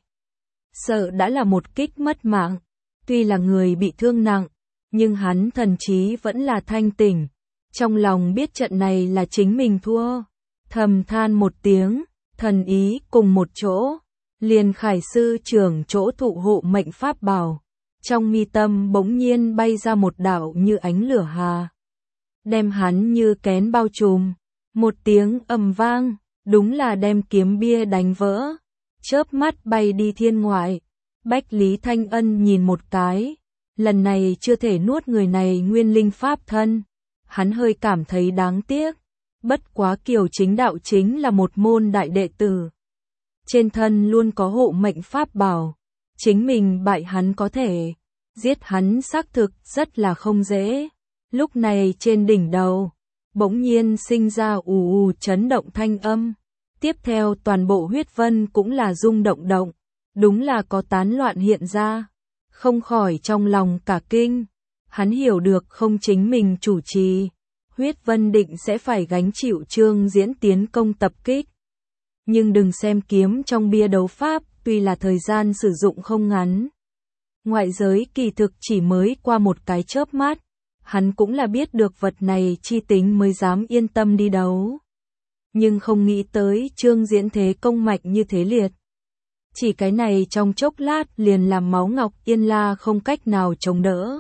sợ đã là một kích mất mạng. Tuy là người bị thương nặng, nhưng hắn thần trí vẫn là thanh tỉnh. Trong lòng biết trận này là chính mình thua, thầm than một tiếng, thần ý cùng một chỗ, liền khải sư trưởng chỗ thụ hộ mệnh pháp bảo. Trong mi tâm bỗng nhiên bay ra một đạo như ánh lửa hà, đem hắn như kén bao trùm. Một tiếng ầm vang, đúng là đem kiếm bia đánh vỡ, chớp mắt bay đi thiên ngoại. Bách Lý Thanh Ân nhìn một cái, lần này chưa thể nuốt người này nguyên linh pháp thân. Hắn hơi cảm thấy đáng tiếc, bất quá Kiều Chính Đạo chính là một môn đại đệ tử. Trên thân luôn có hộ mệnh pháp bảo, chính mình bại hắn có thể, giết hắn xác thực rất là không dễ. Lúc này trên đỉnh đầu, bỗng nhiên sinh ra ù ù chấn động thanh âm, tiếp theo toàn bộ huyết vân cũng là rung động động, đúng là có tán loạn hiện ra, không khỏi trong lòng cả kinh. Hắn hiểu được không chính mình chủ trì, huyết vân định sẽ phải gánh chịu Trương Diễn tiến công tập kích. Nhưng đừng xem kiếm trong bia đấu pháp, tuy là thời gian sử dụng không ngắn, ngoại giới kỳ thực chỉ mới qua một cái chớp mắt, hắn cũng là biết được vật này chi tính mới dám yên tâm đi đấu. Nhưng không nghĩ tới Trương Diễn thế công mạnh như thế liệt. Chỉ cái này trong chốc lát liền làm Máu Ngọc Yên La không cách nào chống đỡ.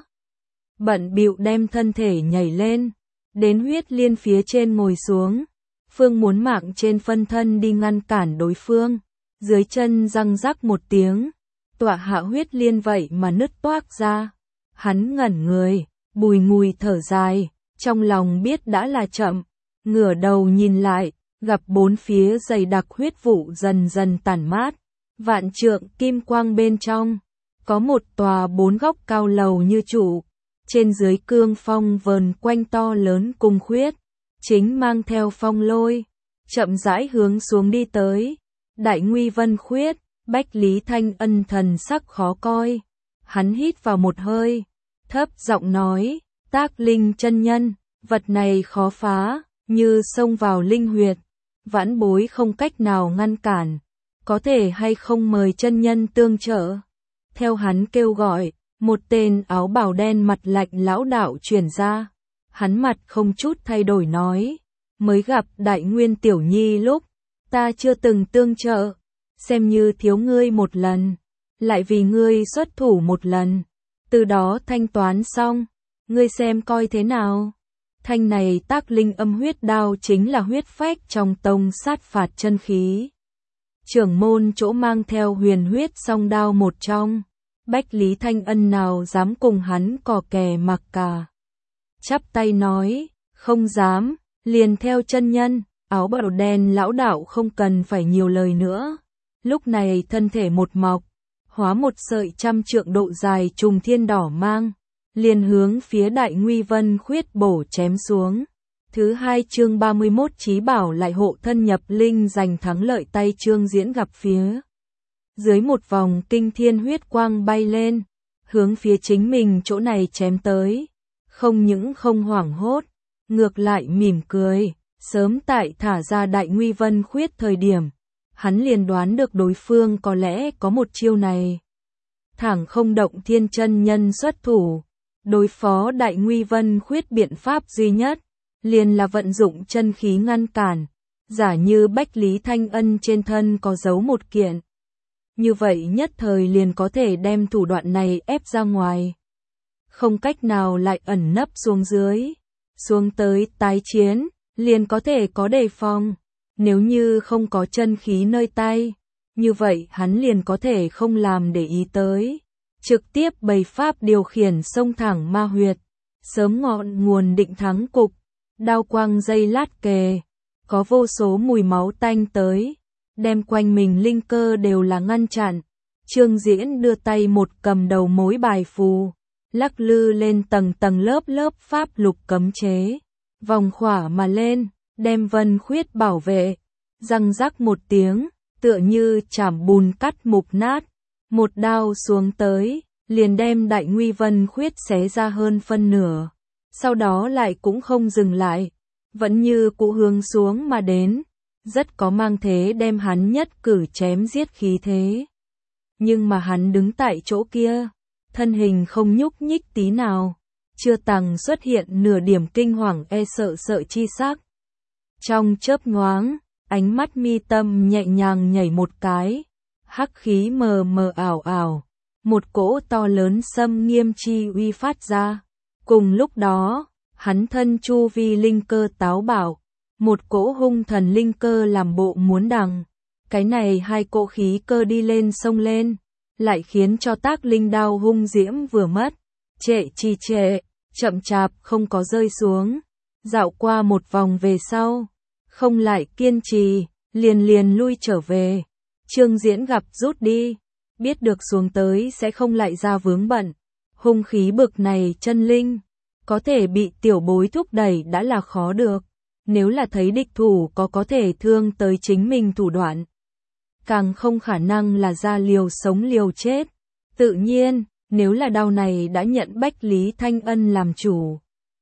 Bận bịu đem thân thể nhảy lên, đến huyết liên phía trên ngồi xuống. Phương muốn mạng trên phân thân đi ngăn cản đối phương. Dưới chân răng rắc một tiếng, tọa hạ huyết liên vậy mà nứt toác ra. Hắn ngẩn người, bùi ngùi thở dài, trong lòng biết đã là chậm. Ngửa đầu nhìn lại, gặp bốn phía dày đặc huyết vụ dần dần tản mát. Vạn trượng kim quang bên trong, có một tòa bốn góc cao lầu như trụ, trên dưới cương phong vờn quanh to lớn cung khuyết, chính mang theo phong lôi, chậm rãi hướng xuống đi tới. Đại nguy vân khuyết, Bách Lý Thanh Ân thần sắc khó coi, hắn hít vào một hơi, thấp giọng nói, Tác Linh chân nhân, vật này khó phá, như xông vào linh huyệt, vãn bối không cách nào ngăn cản. Có thể hay không mời chân nhân tương trợ? Theo hắn kêu gọi, một tên áo bào đen mặt lạnh lão đạo truyền ra. Hắn mặt không chút thay đổi nói, mới gặp Đại Nguyên tiểu nhi lúc, ta chưa từng tương trợ, xem như thiếu ngươi một lần, lại vì ngươi xuất thủ một lần, từ đó thanh toán xong, ngươi xem coi thế nào. Thanh này Tác Linh âm huyết đao chính là huyết phách trong tông sát phạt chân khí. Trưởng môn chỗ mang theo huyền huyết song đao một trong, Bách Lý Thanh Ân nào dám cùng hắn cò kè mặc cả. Chắp tay nói, không dám, liền theo chân nhân. Áo bào đen lão đạo không cần phải nhiều lời nữa. Lúc này thân thể một mọc, hóa một sợi 100 trượng độ dài trùng thiên đỏ mang, liền hướng phía Đại Nguy Vân khuyết bổ chém xuống. Thứ 2 chương 31 Chí Bảo lại hộ thân nhập linh giành thắng lợi tay Trương Diễn gặp phía dưới một vòng kinh thiên huyết quang bay lên, hướng phía chính mình chỗ này chém tới. Không những không hoảng hốt, ngược lại mỉm cười, sớm tại thả ra Đại Nguy Vân khuyết thời điểm, hắn liền đoán được đối phương có lẽ có một chiêu này. Thẳng không động thiên chân nhân xuất thủ, đối phó Đại Nguy Vân khuyết biện pháp duy nhất liền là vận dụng chân khí ngăn cản, giả như Bách Lý Thanh Ân trên thân có giấu một kiện. Như vậy nhất thời liền có thể đem thủ đoạn này ép ra ngoài. Không cách nào lại ẩn nấp xuống dưới, xuống tới tái chiến, liền có thể có đề phòng. Nếu như không có chân khí nơi tay, như vậy hắn liền có thể không làm để ý tới. Trực tiếp bày pháp điều khiển xông thẳng ma huyệt, sớm ngọn nguồn định thắng cục. Đao quang dây lát kề, có vô số mùi máu tanh tới, đem quanh mình linh cơ đều là ngăn chặn. Trương Diễn đưa tay một cầm đầu mối bài phù, lắc lư lên tầng tầng lớp lớp pháp lục cấm chế, vòng khỏa mà lên, đem Vân Khuyết bảo vệ, răng rắc một tiếng, tựa như chảm bùn cắt mục nát, một đao xuống tới, liền đem Đại Nguy Vân Khuyết xé ra hơn phân nửa, sau đó lại cũng không dừng lại, vẫn như cũ hướng xuống mà đến, rất có mang thế đem hắn nhất cử chém giết khí thế. Nhưng mà hắn đứng tại chỗ kia, thân hình không nhúc nhích tí nào, chưa từng xuất hiện nửa điểm kinh hoàng sợ chi sắc. Trong chớp nhoáng, ánh mắt mi tâm nhẹ nhàng nhảy một cái, hắc khí mờ mờ ảo ảo, một cỗ to lớn xâm nghiêm chi uy phát ra. Cùng lúc đó, hắn thân chu vi linh cơ táo bạo, một cỗ hung thần linh cơ làm bộ muốn đằng. Cái này hai cỗ khí cơ đi lên sông lên, lại khiến cho Tác Linh đao hung diễm vừa mất, trệ, chậm chạp không có rơi xuống, dạo qua một vòng về sau, không lại kiên trì, liền lui trở về. Trương Diễn gặp rút đi, biết được xuống tới sẽ không lại ra vướng bận, hung khí bực này chân linh, có thể bị tiểu bối thúc đẩy đã là khó được, nếu là thấy địch thủ có thể thương tới chính mình thủ đoạn, càng không khả năng là ra liều sống liều chết. Tự nhiên, nếu là đao này đã nhận Bách Lý Thanh Ân làm chủ,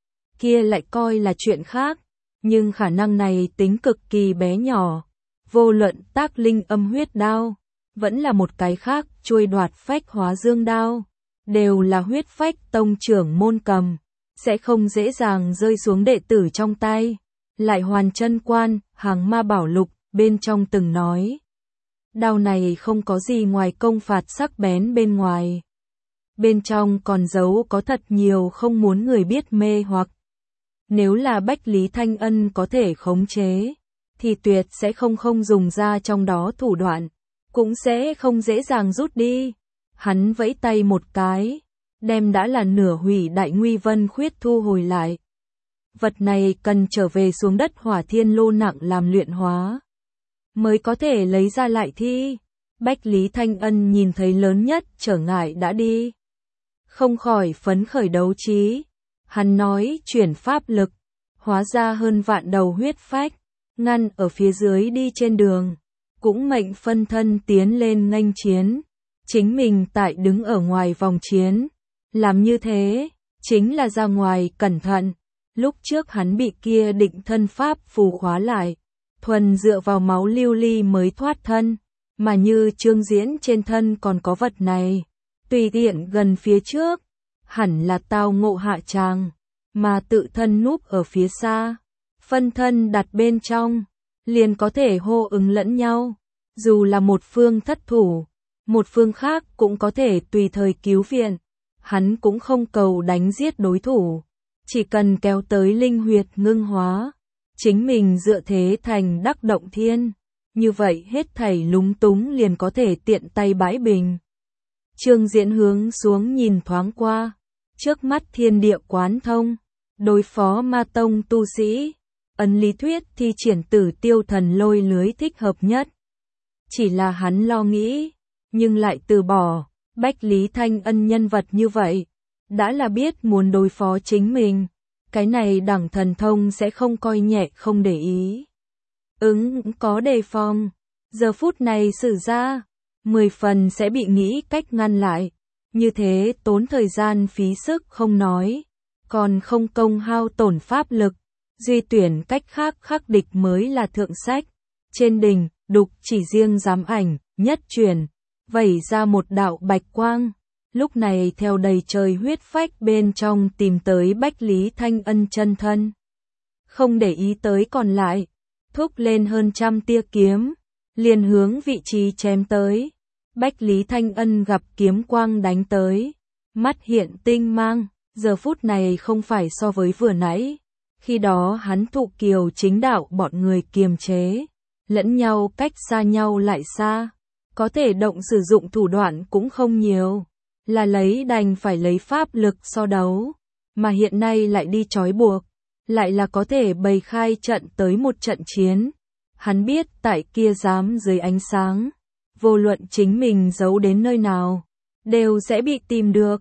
kia lại coi là chuyện khác, nhưng khả năng này tính cực kỳ bé nhỏ. Vô luận Tác Linh âm huyết đao, vẫn là một cái khác chuôi đoạt phách hóa dương đao, đều là huyết phách tông trưởng môn cầm, sẽ không dễ dàng rơi xuống đệ tử trong tay. Lại Hoàn Chân Quan, Hàng Ma Bảo Lục, bên trong từng nói, đao này không có gì ngoài công phạt sắc bén bên ngoài, bên trong còn giấu có thật nhiều không muốn người biết mê hoặc. Nếu là Bách Lý Thanh Ân có thể khống chế, thì tuyệt sẽ không dùng ra trong đó thủ đoạn, cũng sẽ không dễ dàng rút đi. Hắn vẫy tay một cái, đem đã là nửa hủy Đại Nguy Vân Khuyết thu hồi lại. Vật này cần trở về xuống đất Hỏa Thiên Lô nặng làm luyện hóa, mới có thể lấy ra lại thi. Bách Lý Thanh Ân nhìn thấy lớn nhất trở ngại đã đi, không khỏi phấn khởi đấu trí. Hắn nói chuyển pháp lực, hóa ra hơn vạn đầu huyết phách, ngăn ở phía dưới đi trên đường, cũng mệnh phân thân tiến lên nghênh chiến, chính mình tại đứng ở ngoài vòng chiến. Làm như thế, chính là ra ngoài cẩn thận, lúc trước hắn bị kia định thân pháp phù khóa lại, thuần dựa vào máu lưu ly mới thoát thân, mà như Trương Diễn trên thân còn có vật này, tùy tiện gần phía trước, hẳn là tao ngộ hạ tràng, mà tự thân núp ở phía xa, phân thân đặt bên trong, liền có thể hô ứng lẫn nhau, dù là một phương thất thủ, một phương khác cũng có thể tùy thời cứu viện. Hắn cũng không cầu đánh giết đối thủ, chỉ cần kéo tới linh huyệt ngưng hóa, chính mình dựa thế thành đắc động thiên, như vậy hết thảy lúng túng liền có thể tiện tay bãi bình. Trương Diễn hướng xuống nhìn thoáng qua, trước mắt thiên địa quán thông, đối phó ma tông tu sĩ, ấn lý thuyết thi triển Tử Tiêu Thần Lôi lưới thích hợp nhất. Chỉ là hắn lo nghĩ, nhưng lại từ bỏ. Bách Lý Thanh Ân nhân vật như vậy, đã là biết muốn đối phó chính mình, cái này đẳng thần thông sẽ không coi nhẹ không để ý. Có đề phòng, giờ phút này sử ra, 10 phần sẽ bị nghĩ cách ngăn lại, như thế tốn thời gian phí sức không nói, còn không công hao tổn pháp lực, duy tuyển cách khác khắc địch mới là thượng sách. Trên đỉnh, đục chỉ riêng giám ảnh, nhất truyền, vẩy ra một đạo bạch quang, lúc này theo đầy trời huyết phách bên trong tìm tới Bách Lý Thanh Ân chân thân. Không để ý tới còn lại, thúc lên hơn trăm tia kiếm, liền hướng vị trí chém tới. Bách Lý Thanh Ân gặp kiếm quang đánh tới, mắt hiện tinh mang, giờ phút này không phải so với vừa nãy, khi đó hắn thụ kiều chính đạo bọn người kiềm chế, lẫn nhau cách xa nhau lại xa. Có thể động sử dụng thủ đoạn cũng không nhiều, là lấy đành phải lấy pháp lực so đấu, mà hiện nay lại đi trói buộc, lại là có thể bày khai trận tới một trận chiến. Hắn biết tại kia giám dưới ánh sáng, vô luận chính mình giấu đến nơi nào, đều sẽ bị tìm được.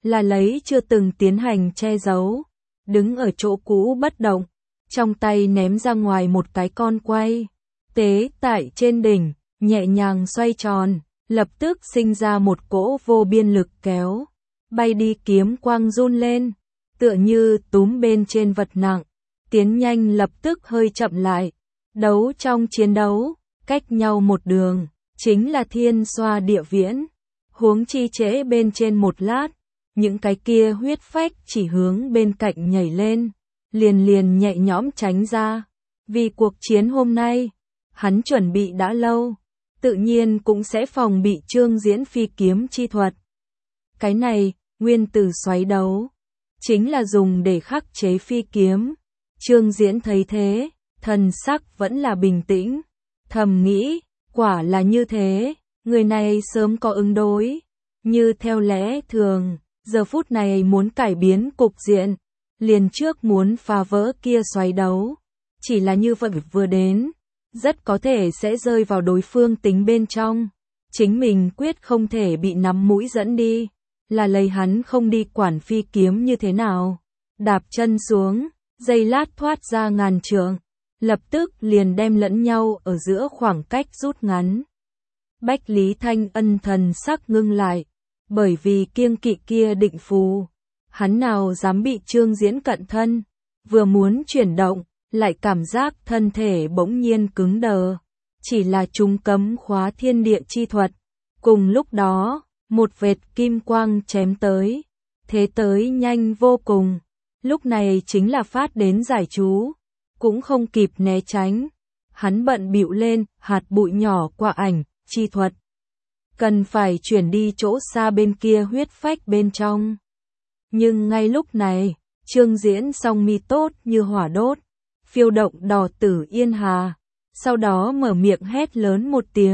là lấy chưa từng tiến hành che giấu, đứng ở chỗ cũ bất động, trong tay ném ra ngoài một cái con quay, tế tại trên đỉnh, nhẹ nhàng xoay tròn, lập tức sinh ra một cỗ vô biên lực kéo, bay đi kiếm quang run lên, tựa như túm bên trên vật nặng, tiến nhanh lập tức hơi chậm lại, đấu trong chiến đấu, cách nhau một đường, chính là thiên xoa địa viễn, huống chi trễ bên trên một lát, những cái kia huyết phách chỉ hướng bên cạnh nhảy lên, liền nhẹ nhõm tránh ra, vì cuộc chiến hôm nay, hắn chuẩn bị đã lâu, tự nhiên cũng sẽ phòng bị Trương Diễn phi kiếm chi thuật. Cái này, nguyên tử xoáy đấu, chính là dùng để khắc chế phi kiếm. Trương Diễn thấy thế, thần sắc vẫn là bình tĩnh, thầm nghĩ, quả là như thế, người này sớm có ứng đối, như theo lẽ thường, giờ phút này muốn cải biến cục diện, liền trước muốn phá vỡ kia xoáy đấu, chỉ là như vậy vừa đến, rất có thể sẽ rơi vào đối phương tính bên trong, chính mình quyết không thể bị nắm mũi dẫn đi, là lấy hắn không đi quản phi kiếm như thế nào, đạp chân xuống, giây lát thoát ra ngàn trượng, lập tức liền đem lẫn nhau ở giữa khoảng cách rút ngắn. Bách Lý Thanh Ân thần sắc ngưng lại, bởi vì kiêng kỵ kia định phù, hắn nào dám bị Trương Diễn cận thân, vừa muốn chuyển động, lại cảm giác thân thể bỗng nhiên cứng đờ, chỉ là chúng cấm khóa thiên địa chi thuật. Cùng lúc đó, một vệt kim quang chém tới, thế tới nhanh vô cùng, lúc này chính là phát đến giải chú, cũng không kịp né tránh, hắn bận bịu lên, hạt bụi nhỏ qua ảnh, chi thuật. Cần phải chuyển đi chỗ xa bên kia huyết phách bên trong. Nhưng ngay lúc này, Trương Diễn song mi tốt như hỏa đốt, phiêu động đỏ tử yên hà, sau đó mở miệng hét lớn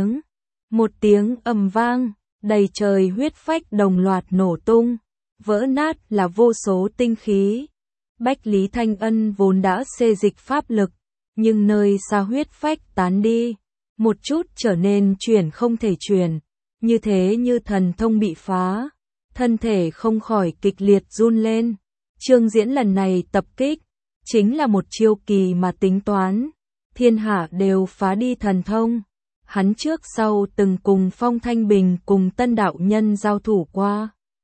một tiếng ầm vang, đầy trời huyết phách đồng loạt nổ tung, vỡ nát là vô số tinh khí. Bách Lý Thanh Ân vốn đã xê dịch pháp lực, nhưng nơi xa huyết phách tán đi, một chút trở nên chuyển không thể chuyển, như thế như thần thông bị phá, thân thể không khỏi kịch liệt run lên. Trương Diễn lần này tập kích, chính là một chiêu kỳ mà tính toán, thiên hạ đều phá đi thần thông. Hắn trước sau từng cùng Phong Thanh Bình cùng Tân đạo nhân giao thủ qua,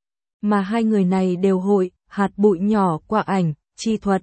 mà hai người này đều hội hạt bụi nhỏ qua ảnh, chi thuật,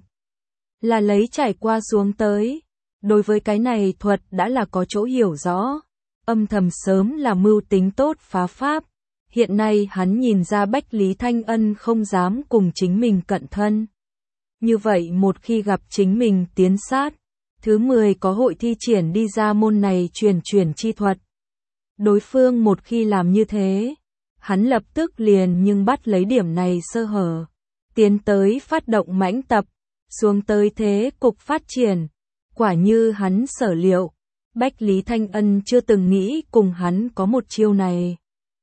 là lấy trải qua xuống tới. Đối với cái này thuật đã là có chỗ hiểu rõ, âm thầm sớm là mưu tính tốt phá pháp. Hiện nay hắn nhìn ra Bách Lý Thanh Ân không dám cùng chính mình cận thân. Như vậy một khi gặp chính mình tiến sát, thứ 10 có hội thi triển đi ra môn này chuyển chi thuật. Đối phương một khi làm như thế, hắn lập tức liền nhưng bắt lấy điểm này sơ hở, tiến tới phát động mãnh tập, xuống tới thế cục phát triển. Quả như hắn sở liệu, Bách Lý Thanh Ân chưa từng nghĩ cùng hắn có một chiêu này.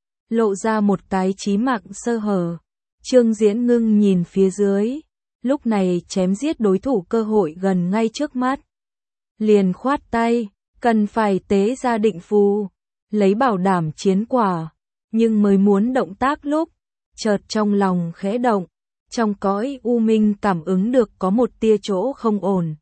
Lộ ra một cái chí mạng sơ hở, Trương Diễn ngưng nhìn phía dưới, lúc này chém giết đối thủ cơ hội gần ngay trước mắt. Liền khoát tay, cần phải tế ra định phù, lấy bảo đảm chiến quả, nhưng mới muốn động tác lúc, chợt trong lòng khẽ động, trong cõi u minh cảm ứng được có một tia chỗ không ổn.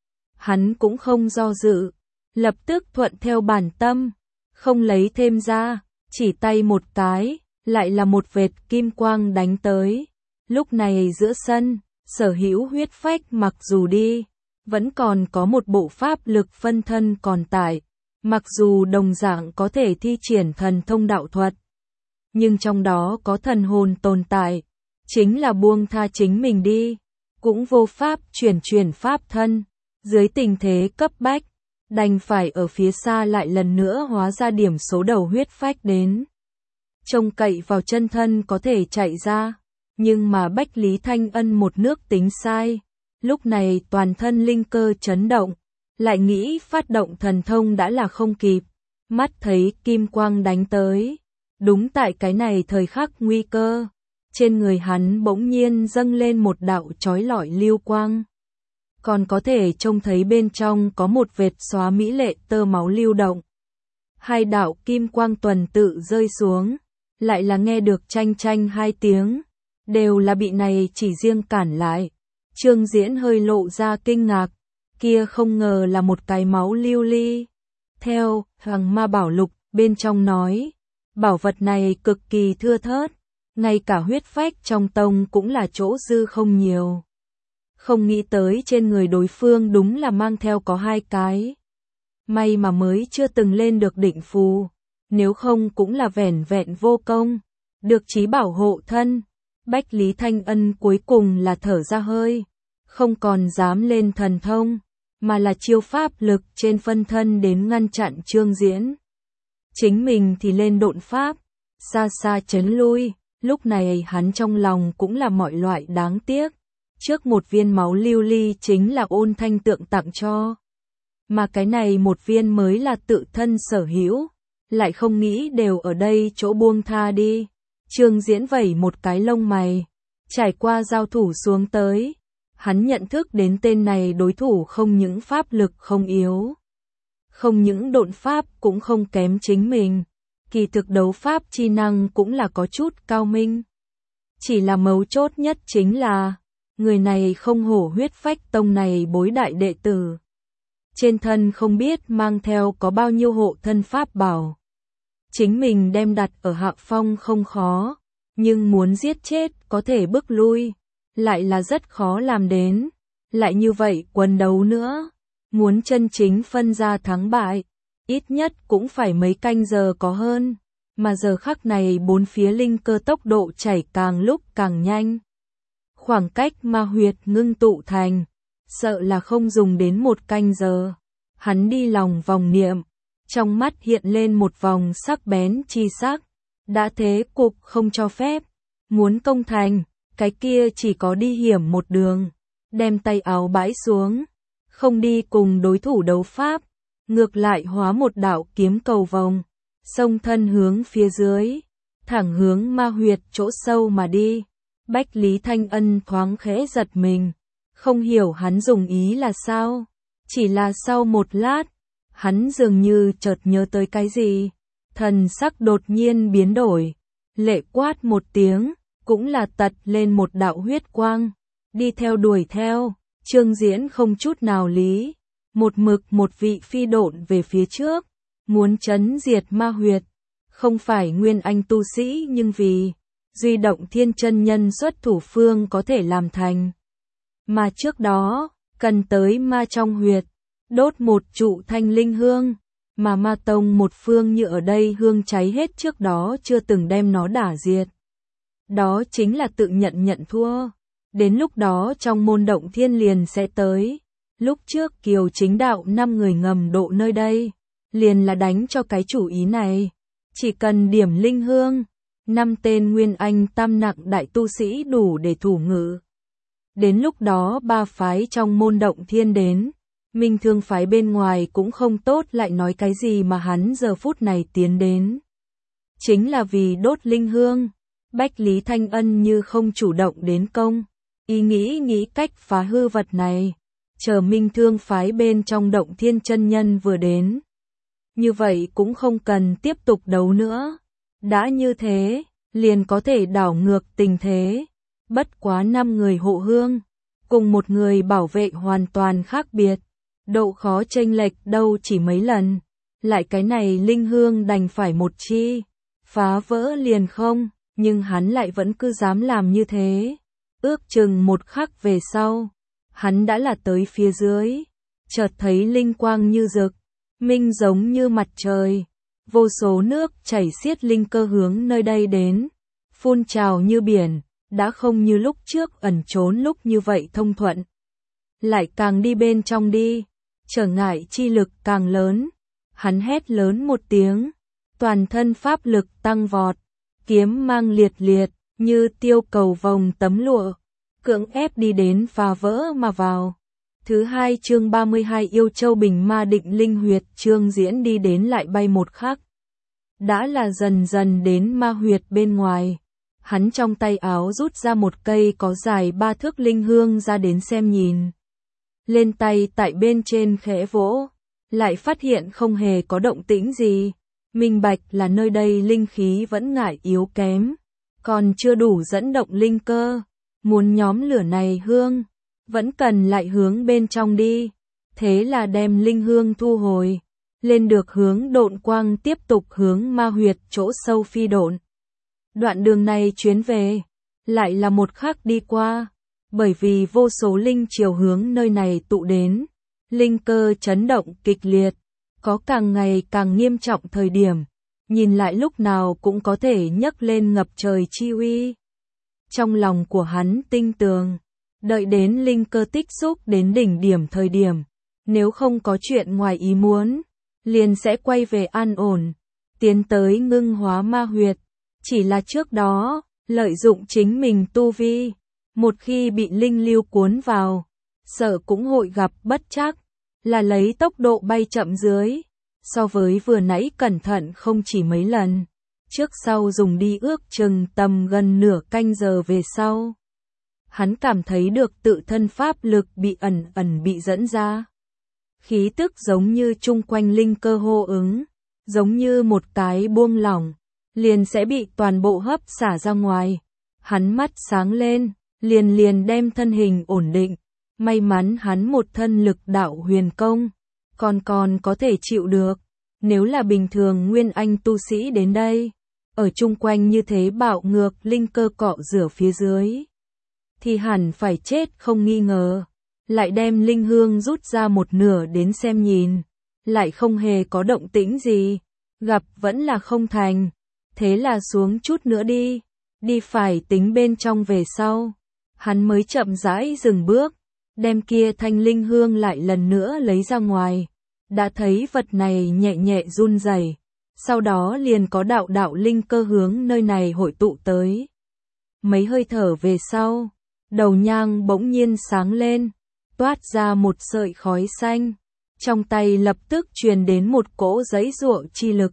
Hắn cũng không do dự, lập tức thuận theo bản tâm, không lấy thêm ra, chỉ tay một cái, lại là một vệt kim quang đánh tới. Lúc này giữa sân, sở hữu huyết phách mặc dù đi, vẫn còn có một bộ pháp lực phân thân còn tại, mặc dù đồng dạng có thể thi triển thần thông đạo thuật, nhưng trong đó có thần hồn tồn tại, chính là buông tha chính mình đi, cũng vô pháp chuyển pháp thân. Dưới tình thế cấp bách, đành phải ở phía xa lại lần nữa hóa ra điểm số đầu huyết phách đến. Trông cậy vào chân thân có thể chạy ra, nhưng mà Bách Lý Thanh Ân một nước tính sai, lúc này toàn thân linh cơ chấn động, lại nghĩ phát động thần thông đã là không kịp, mắt thấy kim quang đánh tới, đúng tại cái này thời khắc nguy cơ, trên người hắn bỗng nhiên dâng lên một đạo chói lọi lưu quang. Còn có thể trông thấy bên trong có một vệt xóa mỹ lệ tơ máu lưu động. Hai đạo kim quang tuần tự rơi xuống, lại là nghe được chanh chanh hai tiếng, đều là bị này chỉ riêng cản lại. Trương Diễn hơi lộ ra kinh ngạc, kia không ngờ là một cái máu lưu ly. Theo Hoàng Ma Bảo Lục, bên trong nói, bảo vật này cực kỳ thưa thớt, ngay cả huyết phách trong tông cũng là chỗ dư không nhiều. Không nghĩ tới trên người đối phương đúng là mang theo có 2 cái. May mà mới chưa từng lên được định phù, nếu không cũng là vẻn vẹn vô công, được chí bảo hộ thân. Bách Lý Thanh Ân cuối cùng là thở ra hơi, không còn dám lên thần thông, mà là chiêu pháp lực trên phân thân đến ngăn chặn Trương Diễn. Chính mình thì lên độn pháp, xa xa chấn lui, lúc này hắn trong lòng cũng là mọi loại đáng tiếc. Trước một viên máu lưu ly chính là Ôn Thanh Tượng tặng cho, mà cái này một viên mới là tự thân sở hữu, lại không nghĩ đều ở đây chỗ buông tha đi. Trương Diễn vẩy một cái lông mày, trải qua giao thủ xuống tới, hắn nhận thức đến tên này đối thủ không những pháp lực không yếu, không những độn pháp cũng không kém chính mình, kỳ thực đấu pháp chi năng cũng là có chút cao minh. Chỉ là mấu chốt nhất chính là, người này không hổ huyết phách tông này bối đại đệ tử. Trên thân không biết mang theo có bao nhiêu hộ thân pháp bảo. Chính mình đem đặt ở hạ phong không khó, nhưng muốn giết chết có thể bức lui, lại là rất khó làm đến. Lại như vậy quân đấu nữa, muốn chân chính phân ra thắng bại, ít nhất cũng phải mấy canh giờ có hơn, mà giờ khắc này bốn phía linh cơ tốc độ chảy càng lúc càng nhanh. Khoảng cách ma huyệt ngưng tụ thành, sợ là không dùng đến 1 canh giờ. Hắn đi lòng vòng niệm, trong mắt hiện lên một vòng sắc bén chi sắc, đã thế cục không cho phép, muốn công thành, cái kia chỉ có đi hiểm một đường, đem tay áo bãi xuống, không đi cùng đối thủ đấu pháp, ngược lại hóa một đạo kiếm cầu vòng, xông thân hướng phía dưới, thẳng hướng ma huyệt chỗ sâu mà đi. Bách Lý Thanh Ân thoáng khẽ giật mình, không hiểu hắn dùng ý là sao, chỉ là sau một lát, hắn dường như chợt nhớ tới cái gì, thần sắc đột nhiên biến đổi, lệ quát một tiếng, cũng là tật lên một đạo huyết quang, đi theo đuổi theo. Trương Diễn không chút nào lý, một mực một vị phi độn về phía trước, muốn chấn diệt ma huyệt, không phải nguyên anh tu sĩ nhưng vì Duy Động Thiên chân nhân xuất thủ phương có thể làm thành. Mà trước đó, cần tới ma trong huyệt, đốt một trụ thanh linh hương, mà ma tông một phương như ở đây hương cháy hết trước đó chưa từng đem nó đả diệt. Đó chính là tự nhận thua. Đến lúc đó trong môn Động Thiên liền sẽ tới. Lúc trước Kiều Chính Đạo 5 người ngầm độ nơi đây, liền là đánh cho cái chủ ý này. Chỉ cần điểm linh hương, 5 tên nguyên anh tam nặng đại tu sĩ đủ để thủ ngự. Đến lúc đó 3 phái trong môn Động Thiên đến, Minh Thương phái bên ngoài cũng không tốt lại nói cái gì mà hắn giờ phút này tiến đến. Chính là vì đốt linh hương, Bách Lý Thanh Ân như không chủ động đến công, ý nghĩ cách phá hư vật này, chờ Minh Thương phái bên trong Động Thiên chân nhân vừa đến. Như vậy cũng không cần tiếp tục đấu nữa, đã như thế, liền có thể đảo ngược tình thế, bất quá 5 người hộ hương, cùng một người bảo vệ hoàn toàn khác biệt, độ khó chênh lệch đâu chỉ mấy lần, lại cái này linh hương đành phải một chi, phá vỡ liền không, nhưng hắn lại vẫn cứ dám làm như thế. Ước chừng một khắc về sau, hắn đã là tới phía dưới, chợt thấy linh quang như rực, minh giống như mặt trời, vô số nước chảy xiết linh cơ hướng nơi đây đến, phun trào như biển, đã không như lúc trước ẩn trốn lúc như vậy thông thuận. Lại càng đi bên trong đi, trở ngại chi lực càng lớn, hắn hét lớn một tiếng, toàn thân pháp lực tăng vọt, kiếm mang liệt liệt, như tiêu cầu vòng tấm lụa, cưỡng ép đi đến phá vỡ mà vào. Thứ 2 chương 32 Yêu Châu Bình Ma Định Linh Huyệt. Trương Diễn đi đến lại bay một khắc, đã là dần dần đến ma huyệt bên ngoài. Hắn trong tay áo rút ra một cây có dài 3 thước linh hương ra đến xem nhìn. Lên tay tại bên trên khẽ vỗ, lại phát hiện không hề có động tĩnh gì. Minh bạch là nơi đây linh khí vẫn ngại yếu kém, còn chưa đủ dẫn động linh cơ. Muốn nhóm lửa này hương, vẫn cần lại hướng bên trong đi. Thế là đem linh hương thu hồi, lên được hướng độn quang tiếp tục hướng ma huyệt chỗ sâu phi độn. Đoạn đường này chuyến về, lại là một khắc đi qua, bởi vì vô số linh chiều hướng nơi này tụ đến, linh cơ chấn động kịch liệt, có càng ngày càng nghiêm trọng thời điểm, nhìn lại lúc nào cũng có thể nhấc lên ngập trời chi uy. Trong lòng của hắn tinh tường, đợi đến linh cơ tích xúc đến đỉnh điểm thời điểm, nếu không có chuyện ngoài ý muốn, liền sẽ quay về an ổn, tiến tới ngưng hóa ma huyệt. Chỉ là trước đó, lợi dụng chính mình tu vi, một khi bị linh lưu cuốn vào, sợ cũng hội gặp bất trắc, là lấy tốc độ bay chậm dưới, so với vừa nãy cẩn thận không chỉ mấy lần, trước sau dùng đi ước chừng tầm gần nửa canh giờ về sau. Hắn cảm thấy được tự thân pháp lực bị ẩn bị dẫn ra. Khí tức giống như chung quanh linh cơ hô ứng, giống như một cái buông lỏng, liền sẽ bị toàn bộ hấp xả ra ngoài. Hắn mắt sáng lên, liền đem thân hình ổn định. May mắn hắn một thân lực đạo huyền công, còn có thể chịu được. Nếu là bình thường nguyên anh tu sĩ đến đây, ở chung quanh như thế bạo ngược linh cơ cọ rửa phía dưới, thì hẳn phải chết không nghi ngờ. Lại đem linh hương rút ra một nửa đến xem nhìn, lại không hề có động tĩnh gì, gặp vẫn là không thành, thế là xuống chút nữa đi phải tính bên trong về sau. Hắn mới chậm rãi dừng bước, đem kia thanh linh hương lại lần nữa lấy ra ngoài, đã thấy vật này nhẹ nhẹ run rẩy, sau đó liền có đạo linh cơ hướng nơi này hội tụ tới. Mấy hơi thở về sau, đầu nhang bỗng nhiên sáng lên, toát ra một sợi khói xanh, trong tay lập tức truyền đến một cỗ giãy giụa chi lực.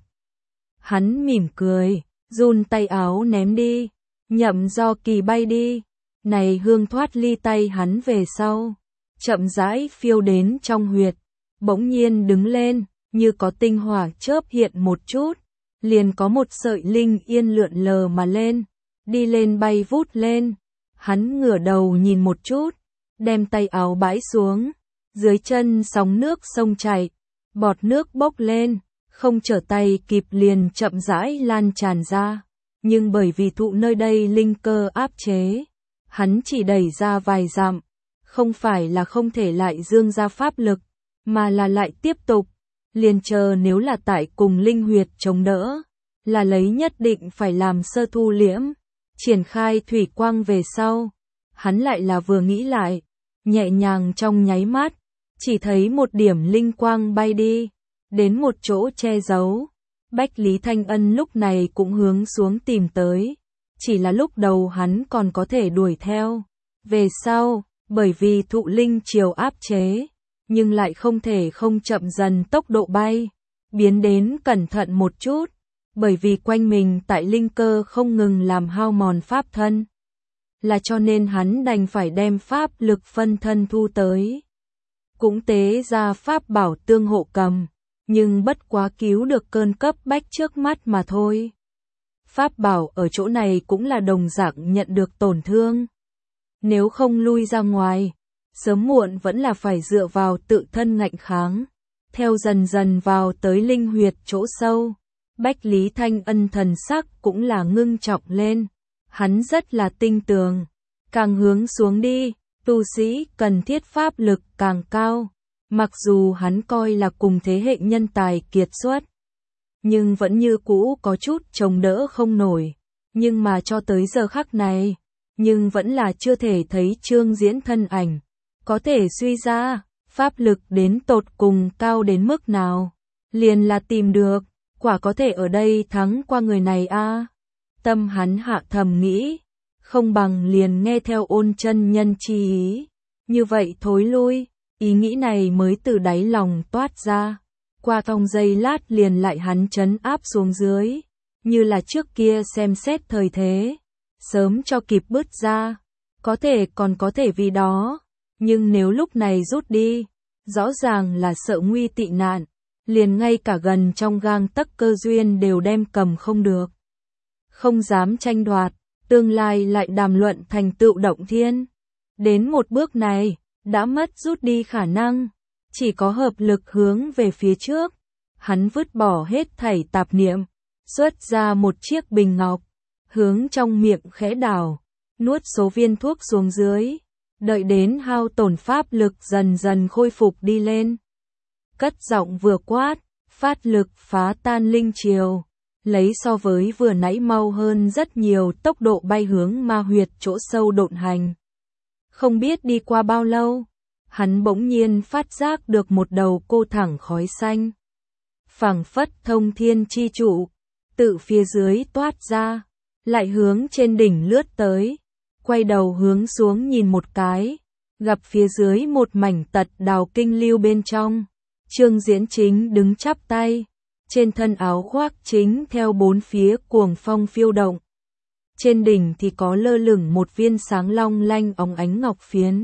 Hắn mỉm cười, run tay áo ném đi, nhậm do kỳ bay đi. Này hương thoát ly tay hắn về sau, chậm rãi phiêu đến trong huyệt, bỗng nhiên đứng lên, như có tinh hỏa chớp hiện một chút, liền có một sợi linh yên lượn lờ mà lên, đi lên bay vút lên. Hắn ngửa đầu nhìn một chút, đem tay áo bãi xuống, dưới chân sóng nước sông chảy, bọt nước bốc lên, không trở tay kịp liền chậm rãi lan tràn ra, nhưng bởi vì thụ nơi đây linh cơ áp chế, hắn chỉ đẩy ra vài dặm, không phải là không thể lại dương ra pháp lực, mà là lại tiếp tục, liền chờ nếu là tại cùng linh huyệt chống đỡ, là lấy nhất định phải làm sơ thu liễm, triển khai thủy quang về sau. Hắn lại là vừa nghĩ lại, nhẹ nhàng trong nháy mắt, chỉ thấy một điểm linh quang bay đi, đến một chỗ che giấu. Bách Lý Thanh Ân lúc này cũng hướng xuống tìm tới, chỉ là lúc đầu hắn còn có thể đuổi theo. Về sau, bởi vì thụ linh chiều áp chế, nhưng lại không thể không chậm dần tốc độ bay, biến đến cẩn thận một chút, bởi vì quanh mình tại linh cơ không ngừng làm hao mòn pháp thân. Là cho nên hắn đành phải đem pháp lực phân thân thu tới. Cũng tế ra pháp bảo tương hộ cầm, nhưng bất quá cứu được cơn cấp bách trước mắt mà thôi. Pháp bảo ở chỗ này cũng là đồng dạng nhận được tổn thương. Nếu không lui ra ngoài, sớm muộn vẫn là phải dựa vào tự thân ngạnh kháng. Theo dần dần vào tới linh huyệt chỗ sâu, Bách Lý Thanh Ân thần sắc cũng là ngưng trọng lên. Hắn rất là tinh tường, càng hướng xuống đi, tu sĩ cần thiết pháp lực càng cao. Mặc dù hắn coi là cùng thế hệ nhân tài kiệt xuất, nhưng vẫn như cũ có chút chống đỡ không nổi. Nhưng mà cho tới giờ khắc này, nhưng vẫn là chưa thể thấy Trương Diễn thân ảnh. Có thể suy ra, pháp lực đến tột cùng cao đến mức nào, liền là tìm được, quả có thể ở đây thắng qua người này a. Tâm hắn hạ thầm nghĩ, không bằng liền nghe theo Ôn chân nhân chi ý, như vậy thối lui. Ý nghĩ này mới từ đáy lòng toát ra, qua trong giây lát liền lại hắn trấn áp xuống dưới, như là trước kia xem xét thời thế, sớm cho kịp bứt ra, có thể còn có thể vì đó, nhưng nếu lúc này rút đi, rõ ràng là sợ nguy tị nạn, liền ngay cả gần trong gang tấc cơ duyên đều đem cầm không được. Không dám tranh đoạt, tương lai lại đàm luận thành tựu động thiên. Đến một bước này, đã mất rút đi khả năng, chỉ có hợp lực hướng về phía trước. Hắn vứt bỏ hết thảy tạp niệm, xuất ra một chiếc bình ngọc, hướng trong miệng khẽ đảo, nuốt số viên thuốc xuống dưới, đợi đến hao tổn pháp lực dần dần khôi phục đi lên. Cất giọng vừa quát, phát lực phá tan linh triều, lấy so với vừa nãy mau hơn rất nhiều tốc độ bay hướng ma huyệt chỗ sâu độn hành. Không biết đi qua bao lâu, hắn bỗng nhiên phát giác được một đầu cô thẳng khói xanh. Phảng phất thông thiên chi trụ, tự phía dưới toát ra, lại hướng trên đỉnh lướt tới, quay đầu hướng xuống nhìn một cái, gặp phía dưới một mảnh tật đào kinh lưu bên trong. Trương Diễn chính đứng chắp tay, trên thân áo khoác chính theo bốn phía cuồng phong phiêu động. Trên đỉnh thì có lơ lửng một viên sáng long lanh óng ánh ngọc phiến.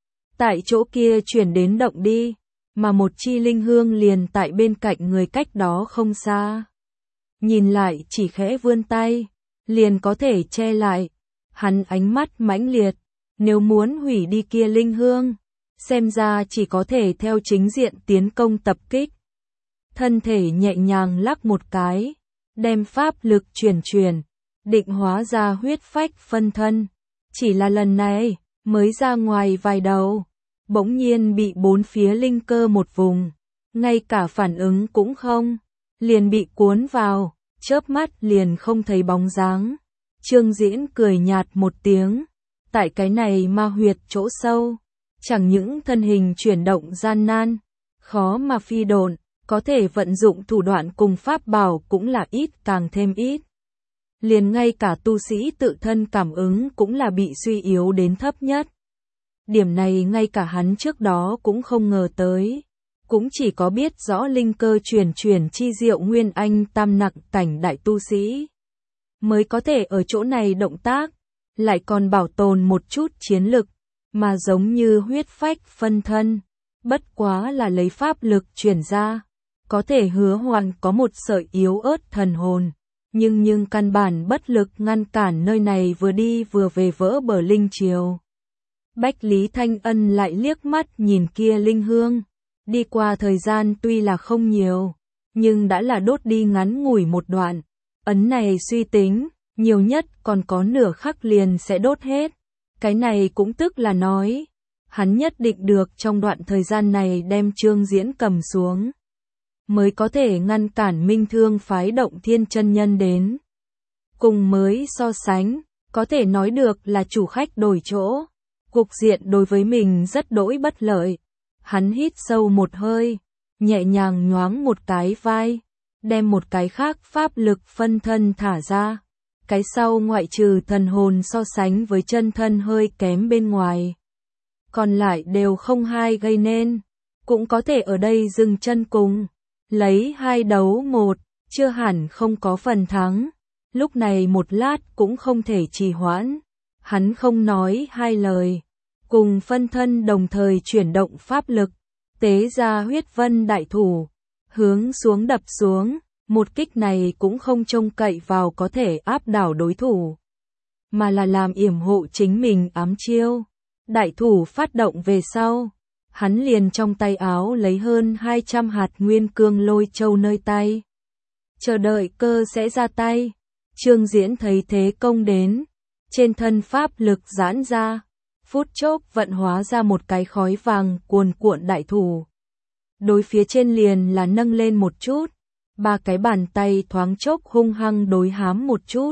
Tại chỗ kia chuyển đến động đi, mà một chi linh hương liền tại bên cạnh người cách đó không xa. Nhìn lại chỉ khẽ vươn tay, liền có thể che lại. Hắn ánh mắt mãnh liệt, nếu muốn hủy đi kia linh hương, xem ra chỉ có thể theo chính diện tiến công tập kích. Thân thể nhẹ nhàng lắc một cái, đem pháp lực chuyển, định hóa ra huyết phách phân thân. Chỉ là lần này, mới ra ngoài vài đầu, bỗng nhiên bị bốn phía linh cơ một vùng, ngay cả phản ứng cũng không, liền bị cuốn vào, chớp mắt liền không thấy bóng dáng. Trương Diễn cười nhạt một tiếng, tại cái này ma huyệt chỗ sâu, chẳng những thân hình chuyển động gian nan, khó mà phi độn, có thể vận dụng thủ đoạn cùng pháp bảo cũng là ít càng thêm ít. Liền ngay cả tu sĩ tự thân cảm ứng cũng là bị suy yếu đến thấp nhất. Điểm này ngay cả hắn trước đó cũng không ngờ tới, cũng chỉ có biết rõ linh cơ chuyển chi diệu nguyên anh tam nặng cảnh đại tu sĩ mới có thể ở chỗ này động tác, lại còn bảo tồn một chút chiến lực, mà giống như huyết phách phân thân, bất quá là lấy pháp lực chuyển ra, có thể hứa hoàn có một sợi yếu ớt thần hồn, nhưng căn bản bất lực ngăn cản nơi này vừa đi vừa về vỡ bờ linh triều. Bách Lý Thanh Ân lại liếc mắt nhìn kia linh hương, đi qua thời gian tuy là không nhiều, nhưng đã là đốt đi ngắn ngủi một đoạn. Ấn này suy tính, nhiều nhất còn có nửa khắc liền sẽ đốt hết. Cái này cũng tức là nói, hắn nhất định được trong đoạn thời gian này đem Trương Diễn cầm xuống, mới có thể ngăn cản Minh Thương phái Động Thiên chân nhân đến. Cùng mới so sánh, có thể nói được là chủ khách đổi chỗ, cục diện đối với mình rất đỗi bất lợi. Hắn hít sâu một hơi, nhẹ nhàng nhoáng một cái vai, đem một cái khác pháp lực phân thân thả ra. Cái sau ngoại trừ thần hồn so sánh với chân thân hơi kém bên ngoài, còn lại đều không hai gây nên, cũng có thể ở đây dừng chân cùng, lấy 2 đấu 1, chưa hẳn không có phần thắng. Lúc này một lát cũng không thể trì hoãn, hắn không nói hai lời, cùng phân thân đồng thời chuyển động pháp lực, tế ra huyết vân đại thủ, hướng xuống đập xuống. Một kích này cũng không trông cậy vào có thể áp đảo đối thủ, mà là làm yểm hộ chính mình ám chiêu. Đại thủ phát động về sau, hắn liền trong tay áo lấy hơn 200 hạt nguyên cương lôi châu nơi tay, chờ đợi cơ sẽ ra tay. Trương Diễn thấy thế công đến, trên thân pháp lực giãn ra, phút chốc vận hóa ra một cái khói vàng cuồn cuộn đại thủ. Đối phía trên liền là nâng lên một chút, 3 cái bàn tay thoáng chốc hung hăng đối hám một chút,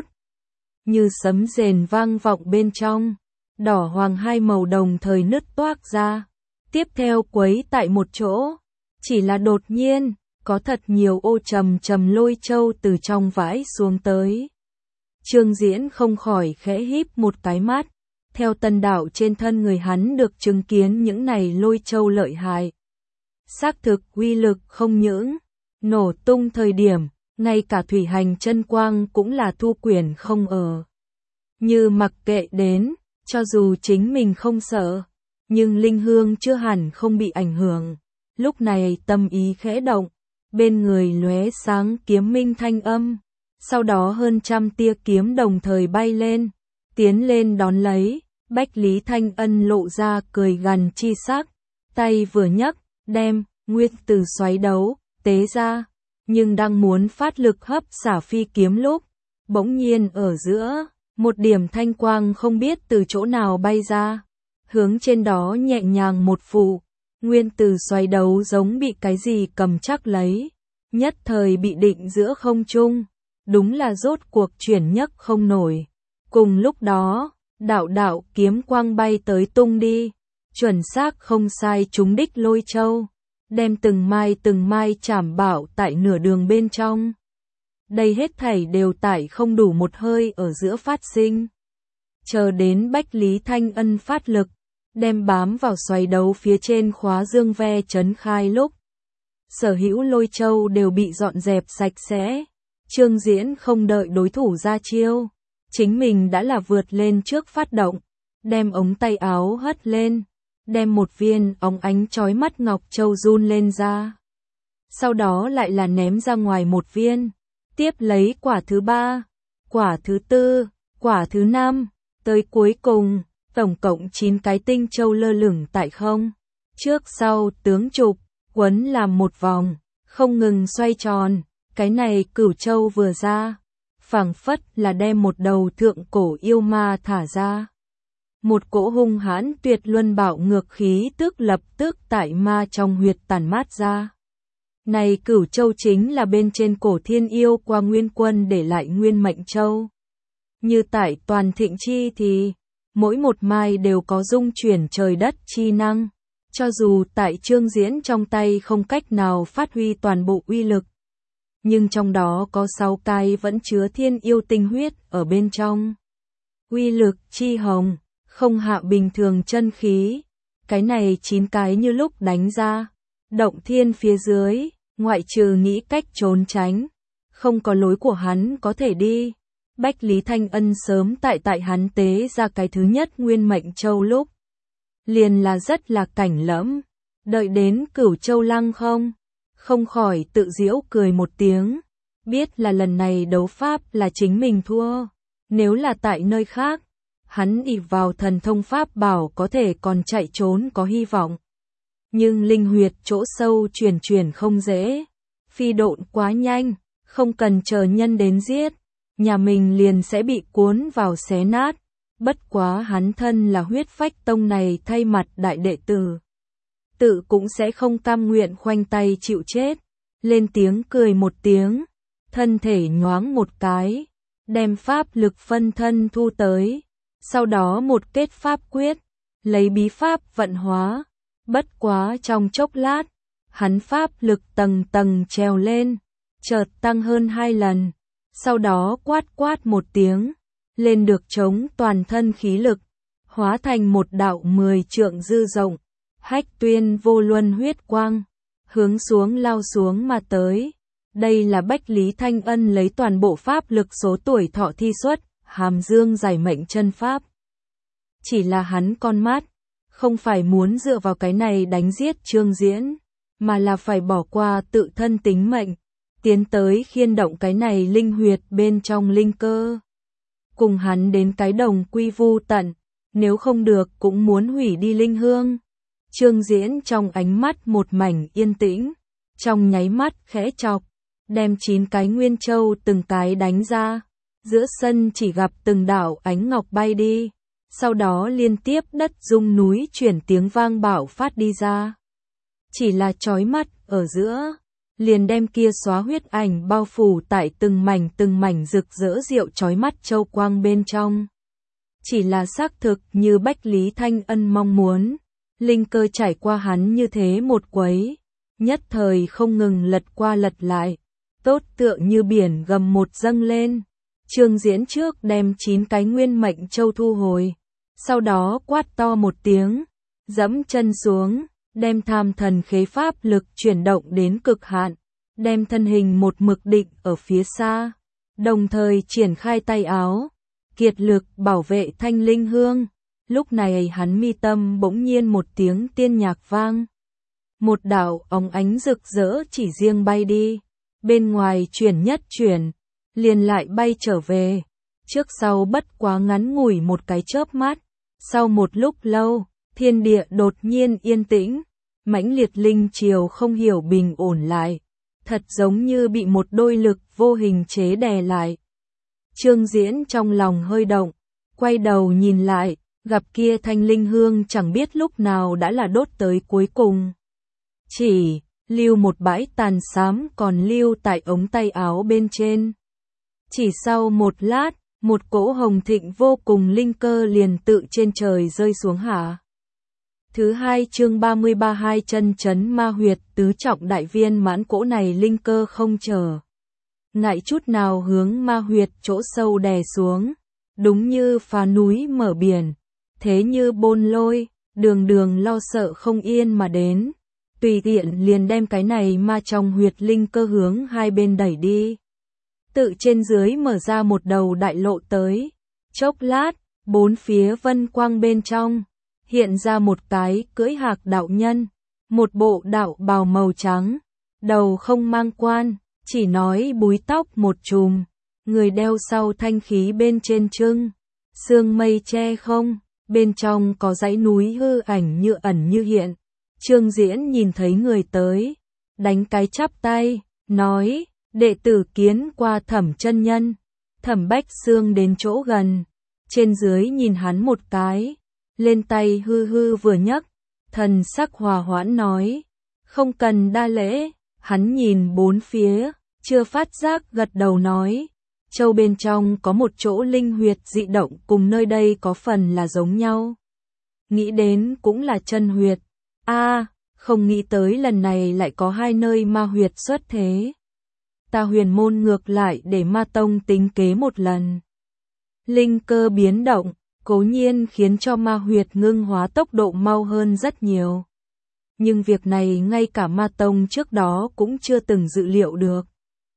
như sấm rền vang vọng bên trong, đỏ hoàng hai màu đồng thời nứt toác ra, tiếp theo quấy tại một chỗ. Chỉ là đột nhiên, có thật nhiều ô trầm lôi châu từ trong vãi xuống tới. Trương Diễn không khỏi khẽ híp một cái mắt, theo tân đạo trên thân người hắn được chứng kiến những này lôi châu lợi hại. Xác thực uy lực không những nổ tung thời điểm, ngay cả thủy hành chân quang cũng là thu quyển không ở. Như mặc kệ đến, cho dù chính mình không sợ, nhưng linh hương chưa hẳn không bị ảnh hưởng. Lúc này tâm ý khẽ động, bên người lóe sáng kiếm minh thanh âm, sau đó hơn trăm tia kiếm đồng thời bay lên, tiến lên đón lấy, Bách Lý Thanh Ân lộ ra cười gằn chi sắc, tay vừa nhấc, đem Nguyên Tử xoáy đấu tế ra, nhưng đang muốn phát lực hấp xả phi kiếm lúc, bỗng nhiên ở giữa, một điểm thanh quang không biết từ chỗ nào bay ra, hướng trên đó nhẹ nhàng một phủ, Nguyên Tử xoáy đấu giống bị cái gì cầm chắc lấy, nhất thời bị định giữa không trung, đúng là rốt cuộc chuyển nhấc không nổi. Cùng lúc đó, đạo kiếm quang bay tới tung đi, chuẩn xác không sai trúng đích Lôi Châu, đem từng mai chảm bảo tại nửa đường bên trong. Đây hết thảy đều tại không đủ một hơi ở giữa phát sinh. Chờ đến Bách Lý Thanh Ân phát lực, đem bám vào xoáy đấu phía trên khóa dương ve chấn khai lúc, sở hữu Lôi Châu đều bị dọn dẹp sạch sẽ. Trương Diễn không đợi đối thủ ra chiêu, chính mình đã là vượt lên trước phát động, đem ống tay áo hất lên, đem một viên óng ánh chói mắt ngọc châu run lên ra. Sau đó lại là ném ra ngoài một viên, tiếp lấy quả thứ 3, quả thứ 4, quả thứ 5, tới cuối cùng, tổng cộng 9 cái tinh châu lơ lửng tại không. Trước sau tướng trục, quấn làm một vòng, không ngừng xoay tròn, cái này Cửu Châu vừa ra, phảng phất là đem một đầu thượng cổ yêu ma thả ra. Một cỗ hung hãn tuyệt luân bạo ngược khí tức lập tức tại ma trong huyệt tản mát ra. Này Cửu Châu chính là bên trên cổ thiên yêu qua Nguyên Quân để lại Nguyên Mệnh Châu. Như tại toàn thịnh chi thì, mỗi một mai đều có dung chuyển trời đất chi năng. Cho dù tại Trương Diễn trong tay không cách nào phát huy toàn bộ uy lực, nhưng trong đó có 6 cái vẫn chứa thiên yêu tinh huyết ở bên trong. Uy lực chi hồng, không hạ bình thường chân khí. Cái này 9 cái như lúc đánh ra, động thiên phía dưới, ngoại trừ nghĩ cách trốn tránh, không có lối của hắn có thể đi. Bách Lý Thanh Ân sớm tại hắn tế ra cái thứ nhất Nguyên Mệnh Châu lúc, liền là rất là cảnh lẫm, đợi đến Cửu Châu Lăng không khỏi tự giễu cười một tiếng, biết là lần này đấu pháp là chính mình thua, nếu là tại nơi khác, hắn ỷ vào thần thông pháp bảo có thể còn chạy trốn có hy vọng. Nhưng linh huyệt chỗ sâu chuyển không dễ, phi độn quá nhanh, không cần chờ nhân đến giết, nhà mình liền sẽ bị cuốn vào xé nát. Bất quá hắn thân là huyết phách tông này thay mặt đại đệ tử, tự cũng sẽ không cam nguyện khoanh tay chịu chết, lên tiếng cười một tiếng, thân thể nhoáng một cái, đem pháp lực phân thân thu tới, sau đó một kết pháp quyết, lấy bí pháp vận hóa, bất quá trong chốc lát, hắn pháp lực tầng tầng trèo lên, chợt tăng hơn 2 lần, sau đó quát một tiếng, lên được chống toàn thân khí lực, hóa thành một đạo 10 trượng dư rộng, hách tuyên vô luân huyết quang, hướng xuống lao xuống mà tới. Đây là Bách Lý Thanh Ân lấy toàn bộ pháp lực số tuổi thọ thi xuất, hàm dương giải mệnh chân pháp. Chỉ là hắn con mắt, không phải muốn dựa vào cái này đánh giết Trương Diễn, mà là phải bỏ qua tự thân tính mệnh, tiến tới khiên động cái này linh huyệt bên trong linh cơ. Cùng hắn đến cái đồng quy vu tận, nếu không được cũng muốn hủy đi linh hương. Trương Diễn trong ánh mắt một mảnh yên tĩnh, trong nháy mắt khẽ chọc, đem 9 cái nguyên châu từng cái đánh ra, giữa sân chỉ gặp từng đạo ánh ngọc bay đi, sau đó liên tiếp đất rung núi chuyển tiếng vang bạo phát đi ra. Chỉ là chói mắt ở giữa, liền đem kia xóa huyết ảnh bao phủ tại từng mảnh rực rỡ rượu chói mắt châu quang bên trong. Chỉ là xác thực như Bách Lý Thanh Ân mong muốn, linh cơ trải qua hắn như thế một quấy, nhất thời không ngừng lật qua lật lại, tốt tượng như biển gầm một dâng lên. Trương Diễn trước đem 9 cái Nguyên Mệnh Châu thu hồi, sau đó quát to một tiếng, dẫm chân xuống, đem tham thần khế pháp lực chuyển động đến cực hạn, đem thân hình một mực định ở phía xa, đồng thời triển khai tay áo, kiệt lực bảo vệ thanh linh hương. Lúc này hắn mi tâm bỗng nhiên một tiếng tiên nhạc vang, một đạo óng ánh rực rỡ chỉ riêng bay đi, bên ngoài chuyển nhất chuyển, liền lại bay trở về, trước sau bất quá ngắn ngủi một cái chớp mắt. Sau một lúc lâu, thiên địa đột nhiên yên tĩnh, mãnh liệt linh triều không hiểu bình ổn lại, thật giống như bị một đôi lực vô hình chế đè lại. Trương Diễn trong lòng hơi động, quay đầu nhìn lại, gặp kia thanh linh hương chẳng biết lúc nào đã là đốt tới cuối cùng. Chỉ lưu một bãi tàn xám còn lưu tại ống tay áo bên trên. Chỉ sau một lát, một cỗ hồng thịnh vô cùng linh cơ liền tự trên trời rơi xuống hạ. Thứ hai chương 33 hai chân chấn ma huyệt tứ trọng đại viên mãn, cỗ này linh cơ không chờ ngại chút nào hướng ma huyệt chỗ sâu đè xuống, đúng như phá núi mở biển, thế như bôn lôi, đường đường lo sợ không yên mà đến, tùy tiện liền đem cái này ma trong huyệt linh cơ hướng hai bên đẩy đi. Tự trên dưới mở ra một đầu đại lộ tới, chốc lát, bốn phía vân quang bên trong, hiện ra một cái cưỡi hạc đạo nhân, một bộ đạo bào màu trắng, đầu không mang quan, chỉ nói búi tóc một chùm, người đeo sau thanh khí bên trên trưng, sương mây che không, bên trong có dãy núi hư ảnh như ẩn như hiện. Trương Diễn nhìn thấy người tới, đánh cái chắp tay, nói, đệ tử kiến qua Thẩm chân nhân. Thẩm Bách Xương đến chỗ gần, trên dưới nhìn hắn một cái, lên tay hư hư vừa nhấc, thần sắc hòa hoãn nói, không cần đa lễ. Hắn nhìn bốn phía, chưa phát giác gật đầu nói, châu bên trong có một chỗ linh huyệt dị động cùng nơi đây có phần là giống nhau. Nghĩ đến cũng là chân huyệt, không nghĩ tới lần này lại có hai nơi ma huyệt xuất thế. Ta Huyền môn ngược lại để ma tông tính kế một lần. Linh cơ biến động, cố nhiên khiến cho ma huyệt ngưng hóa tốc độ mau hơn rất nhiều. Nhưng việc này ngay cả ma tông trước đó cũng chưa từng dự liệu được.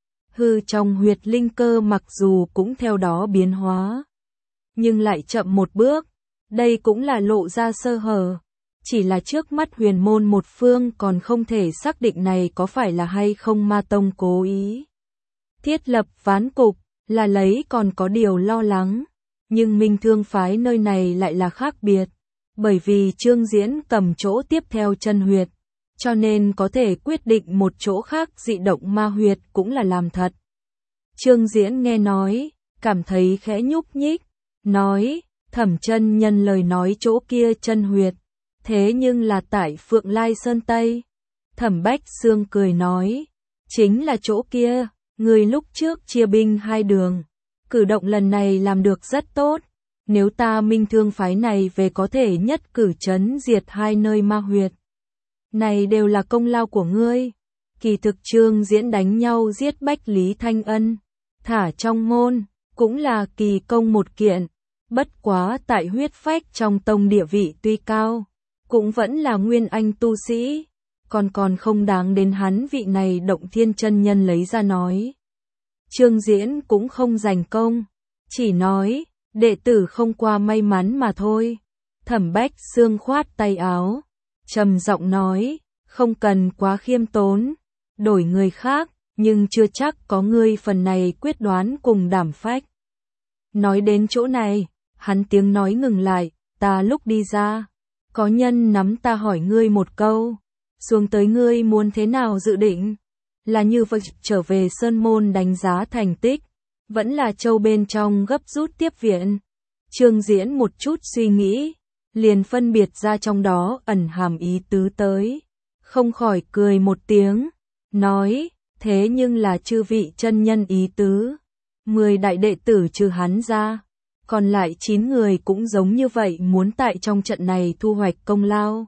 Hư trong huyệt linh cơ mặc dù cũng theo đó biến hóa, nhưng lại chậm một bước, đây cũng là lộ ra sơ hở. Chỉ là trước mắt Huyền môn một phương còn không thể xác định này có phải là hay không ma tông cố ý thiết lập ván cục, là lấy còn có điều lo lắng. Nhưng Minh Thương phái nơi này lại là khác biệt, bởi vì Trương Diễn cầm chỗ tiếp theo chân huyệt, cho nên có thể quyết định một chỗ khác dị động ma huyệt cũng là làm thật. Trương Diễn nghe nói, cảm thấy khẽ nhúc nhích, nói, Thẩm chân nhân lời nói chỗ kia chân huyệt, thế nhưng là tại Phượng Lai Sơn Tây. Thẩm Bách Xương cười nói, chính là chỗ kia, người lúc trước chia binh hai đường, cử động lần này làm được rất tốt, nếu ta Minh Thương phái này về có thể nhất cử chấn diệt hai nơi ma huyệt. Này đều là công lao của ngươi. Kỳ thực Trương Diễn đánh nhau giết Bách Lý Thanh Ân, thả trong môn, cũng là kỳ công một kiện, bất quá tại huyết phách trong tông địa vị tuy cao, cũng vẫn là nguyên anh tu sĩ, còn không đáng đến hắn vị này Động Thiên chân nhân lấy ra nói. Trương Diễn cũng không giành công, chỉ nói, đệ tử không qua may mắn mà thôi. Thẩm Bách Xương khoát tay áo, trầm giọng nói, không cần quá khiêm tốn, đổi người khác, nhưng chưa chắc có ngươi phần này quyết đoán cùng đảm phách. Nói đến chỗ này, hắn tiếng nói ngừng lại, ta lúc đi ra, có nhân nắm ta hỏi ngươi một câu, xuống tới ngươi muốn thế nào dự định? Là như vậy trở về Sơn Môn đánh giá thành tích, vẫn là châu bên trong gấp rút tiếp viện. Trương Diễn một chút suy nghĩ, liền phân biệt ra trong đó ẩn hàm ý tứ tới, không khỏi cười một tiếng, nói, thế nhưng là chư vị chân nhân ý tứ, 10 đại đệ tử trừ hắn ra, còn lại 9 người cũng giống như vậy muốn tại trong trận này thu hoạch công lao.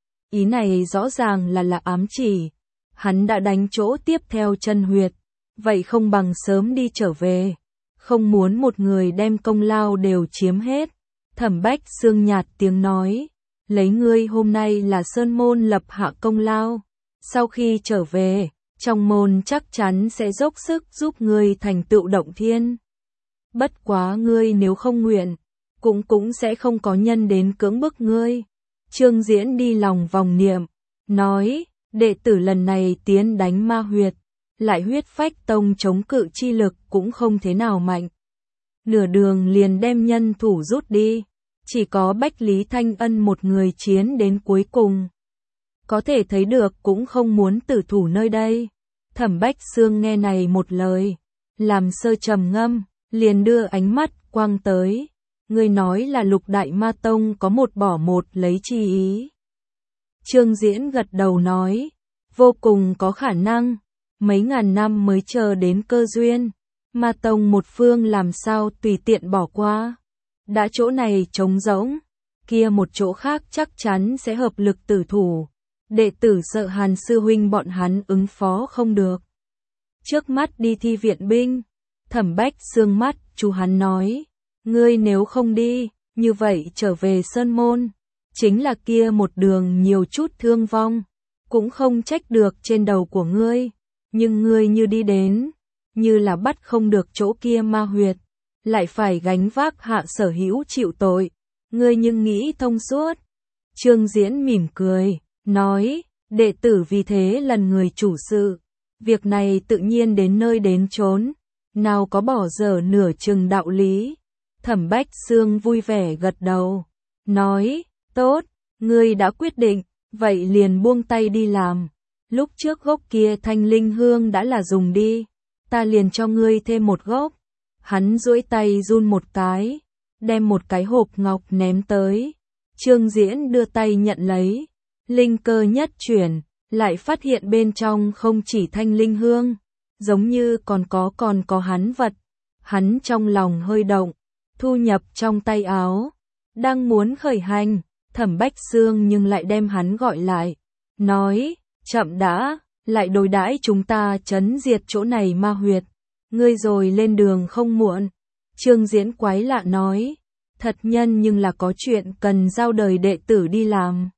Ý này rõ ràng là ám chỉ, hắn đã đánh chỗ tiếp theo chân huyệt, vậy không bằng sớm đi trở về, không muốn một người đem công lao đều chiếm hết. Thẩm Bách Xương nhạt tiếng nói, lấy ngươi hôm nay là Sơn Môn lập hạ công lao, sau khi trở về, trong môn chắc chắn sẽ dốc sức giúp ngươi thành tựu Động Thiên. Bất quá ngươi nếu không nguyện, cũng sẽ không có nhân đến cưỡng bức ngươi. Trương Diễn đi lòng vòng niệm, nói, đệ tử lần này tiến đánh ma huyệt, lại huyết phách tông chống cự chi lực cũng không thế nào mạnh. nửa đường liền đem nhân thủ rút đi. Chỉ có Bách Lý Thanh Ân một người chiến đến cuối cùng. Có thể thấy được cũng không muốn tử thủ nơi đây. Thẩm Bách Xương nghe này một lời, làm sơ trầm ngâm, liền đưa ánh mắt quang tới. Ngươi nói là Lục Đại Ma Tông có một bỏ một lấy chi ý. Trương Diễn gật đầu nói, vô cùng có khả năng, mấy ngàn năm mới chờ đến cơ duyên. Ma Tông một phương làm sao tùy tiện bỏ qua. Đã chỗ này trống rỗng, kia một chỗ khác chắc chắn sẽ hợp lực tử thủ. Đệ tử sợ Hàn sư huynh bọn hắn ứng phó không được. Trước mắt đi thi viện binh, Thẩm Bách Xương mắt chú hắn nói, ngươi nếu không đi, như vậy trở về Sơn Môn, chính là kia một đường nhiều chút thương vong, cũng không trách được trên đầu của ngươi, nhưng ngươi như đi đến, như là bắt không được chỗ kia ma huyệt, lại phải gánh vác hạ sở hữu chịu tội, ngươi nhưng nghĩ thông suốt. Trương Diễn mỉm cười, nói, đệ tử vì thế lần người chủ sự, việc này tự nhiên đến nơi đến chốn, nào có bỏ dở nửa chừng đạo lý. Thẩm Bách Xương vui vẻ gật đầu, nói, tốt, ngươi đã quyết định, vậy liền buông tay đi làm. Lúc trước gốc kia thanh linh hương đã là dùng đi, ta liền cho ngươi thêm một gốc. Hắn duỗi tay run một cái, đem một cái hộp ngọc ném tới. Trương Diễn đưa tay nhận lấy, linh cơ nhất chuyển, lại phát hiện bên trong không chỉ thanh linh hương, giống như còn có hắn vật. Hắn trong lòng hơi động, thu nhập trong tay áo, đang muốn khởi hành, Thẩm Bách Xương nhưng lại đem hắn gọi lại, nói, chậm đã, lại đối đãi chúng ta trấn diệt chỗ này ma huyệt, ngươi rồi lên đường không muộn. Trương Diễn quái lạ nói, thật nhân nhưng là có chuyện cần giao đời đệ tử đi làm.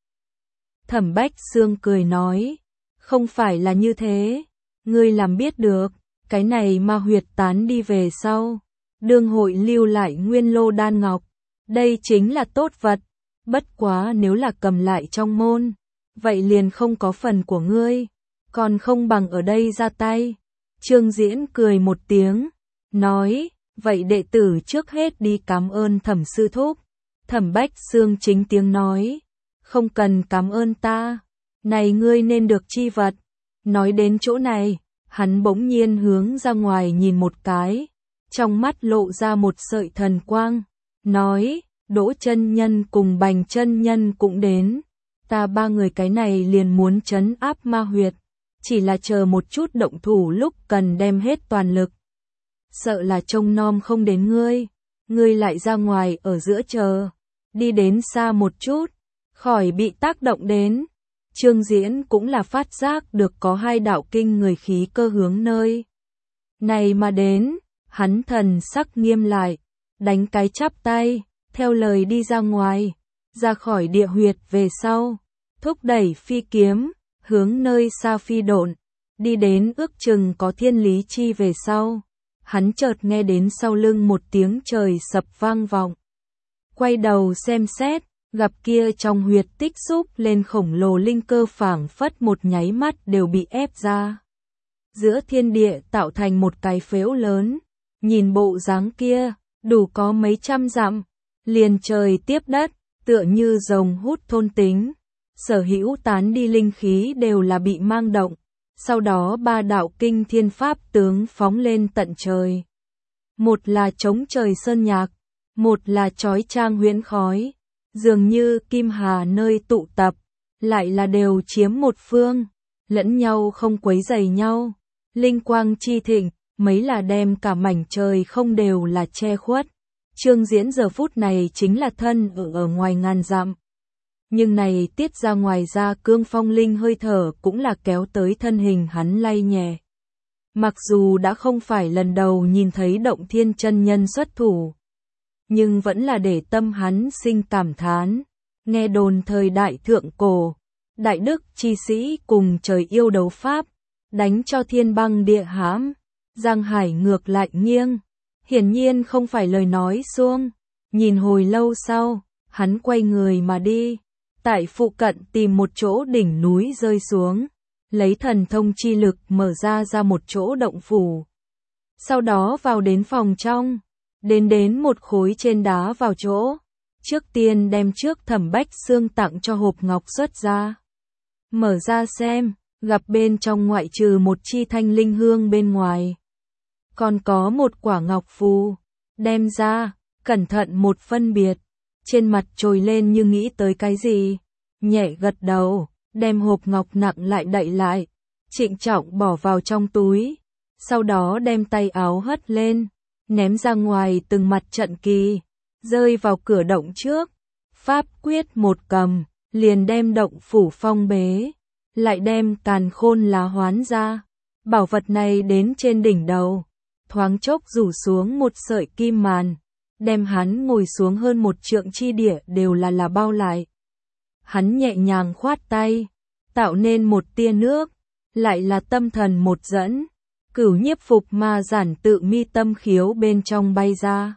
Thẩm Bách Xương cười nói, không phải là như thế, ngươi làm biết được, cái này ma huyệt tán đi về sau, đương hội lưu lại nguyên lô đan ngọc, đây chính là tốt vật, bất quá nếu là cầm lại trong môn, vậy liền không có phần của ngươi, còn không bằng ở đây ra tay. Trương Diễn cười một tiếng, nói, vậy đệ tử trước hết đi cảm ơn Thẩm sư thúc. Thẩm Bách Xương chính tiếng nói, không cần cảm ơn ta, này ngươi nên được chi vật. Nói đến chỗ này, hắn bỗng nhiên hướng ra ngoài nhìn một cái, trong mắt lộ ra một sợi thần quang, nói, Đỗ chân nhân cùng Bành chân nhân cũng đến, ta ba người cái này liền muốn trấn áp ma huyệt, chỉ là chờ một chút động thủ lúc cần đem hết toàn lực. Sợ là trông nom không đến ngươi lại ra ngoài ở giữa chờ, đi đến xa một chút, khỏi bị tác động đến. Trương Diễn cũng là phát giác được có hai đạo kinh người khí cơ hướng nơi này mà đến, hắn thần sắc nghiêm lại, đánh cái chắp tay, theo lời đi ra ngoài, ra khỏi địa huyệt về sau, thúc đẩy phi kiếm, hướng nơi xa phi độn, đi đến ước chừng có thiên lý chi về sau, hắn chợt nghe đến sau lưng một tiếng trời sập vang vọng. Quay đầu xem xét, gặp kia trong huyệt tích xúc lên khổng lồ linh cơ phảng phất một nháy mắt đều bị ép ra. Giữa thiên địa tạo thành một cái phếu lớn, nhìn bộ dáng kia, đủ có mấy trăm dặm, liền trời tiếp đất, tựa như rồng hút thôn tính. Sở hữu tán đi linh khí đều là bị mang động, sau đó ba đạo kinh thiên pháp tướng phóng lên tận trời. Một là chống trời sơn nhạc, một là chói chang huyễn khói, dường như kim hà nơi tụ tập, lại là đều chiếm một phương, lẫn nhau không quấy rầy nhau. Linh quang chi thịnh, mấy là đem cả mảnh trời không đều là che khuất. Trương Diễn giờ phút này chính là thân ở ngoài ngàn dặm. Nhưng này tiết ra ngoài ra cương phong linh hơi thở cũng là kéo tới thân hình hắn lay nhẹ. Mặc dù đã không phải lần đầu nhìn thấy Động Thiên chân nhân xuất thủ, nhưng vẫn là để tâm hắn sinh cảm thán. Nghe đồn thời đại thượng cổ, đại đức chi sĩ cùng trời yêu đấu pháp, đánh cho thiên băng địa hãm, giang hải ngược lại nghiêng. Hiển nhiên không phải lời nói suông. Nhìn hồi lâu sau, hắn quay người mà đi, tại phụ cận tìm một chỗ đỉnh núi rơi xuống, lấy thần thông chi lực mở ra một chỗ động phủ. Sau đó vào đến phòng trong, đến một khối trên đá vào chỗ. Trước tiên đem trước Thẩm Bách Xương tặng cho hộp ngọc xuất ra. Mở ra xem, gặp bên trong ngoại trừ một chi thanh linh hương bên ngoài. Còn có một quả ngọc phù. Đem ra, cẩn thận một phân biệt. Trên mặt trồi lên như nghĩ tới cái gì. Nhẹ gật đầu, đem hộp ngọc nặng lại đậy lại. Trịnh trọng bỏ vào trong túi. Sau đó đem tay áo hất lên, ném ra ngoài từng mặt trận kỳ. Rơi vào cửa động trước. Pháp quyết một cầm, liền đem động phủ phong bế. Lại đem càn khôn lá hoán ra. Bảo vật này đến trên đỉnh đầu. Thoáng chốc rủ xuống một sợi kim màn. Đem hắn ngồi xuống hơn một trượng chi địa đều là bao lại. Hắn nhẹ nhàng khoát tay. Tạo nên một tia nước. Lại là tâm thần một dẫn. Cửu nhiếp phục ma giản tự mi tâm khiếu bên trong bay ra.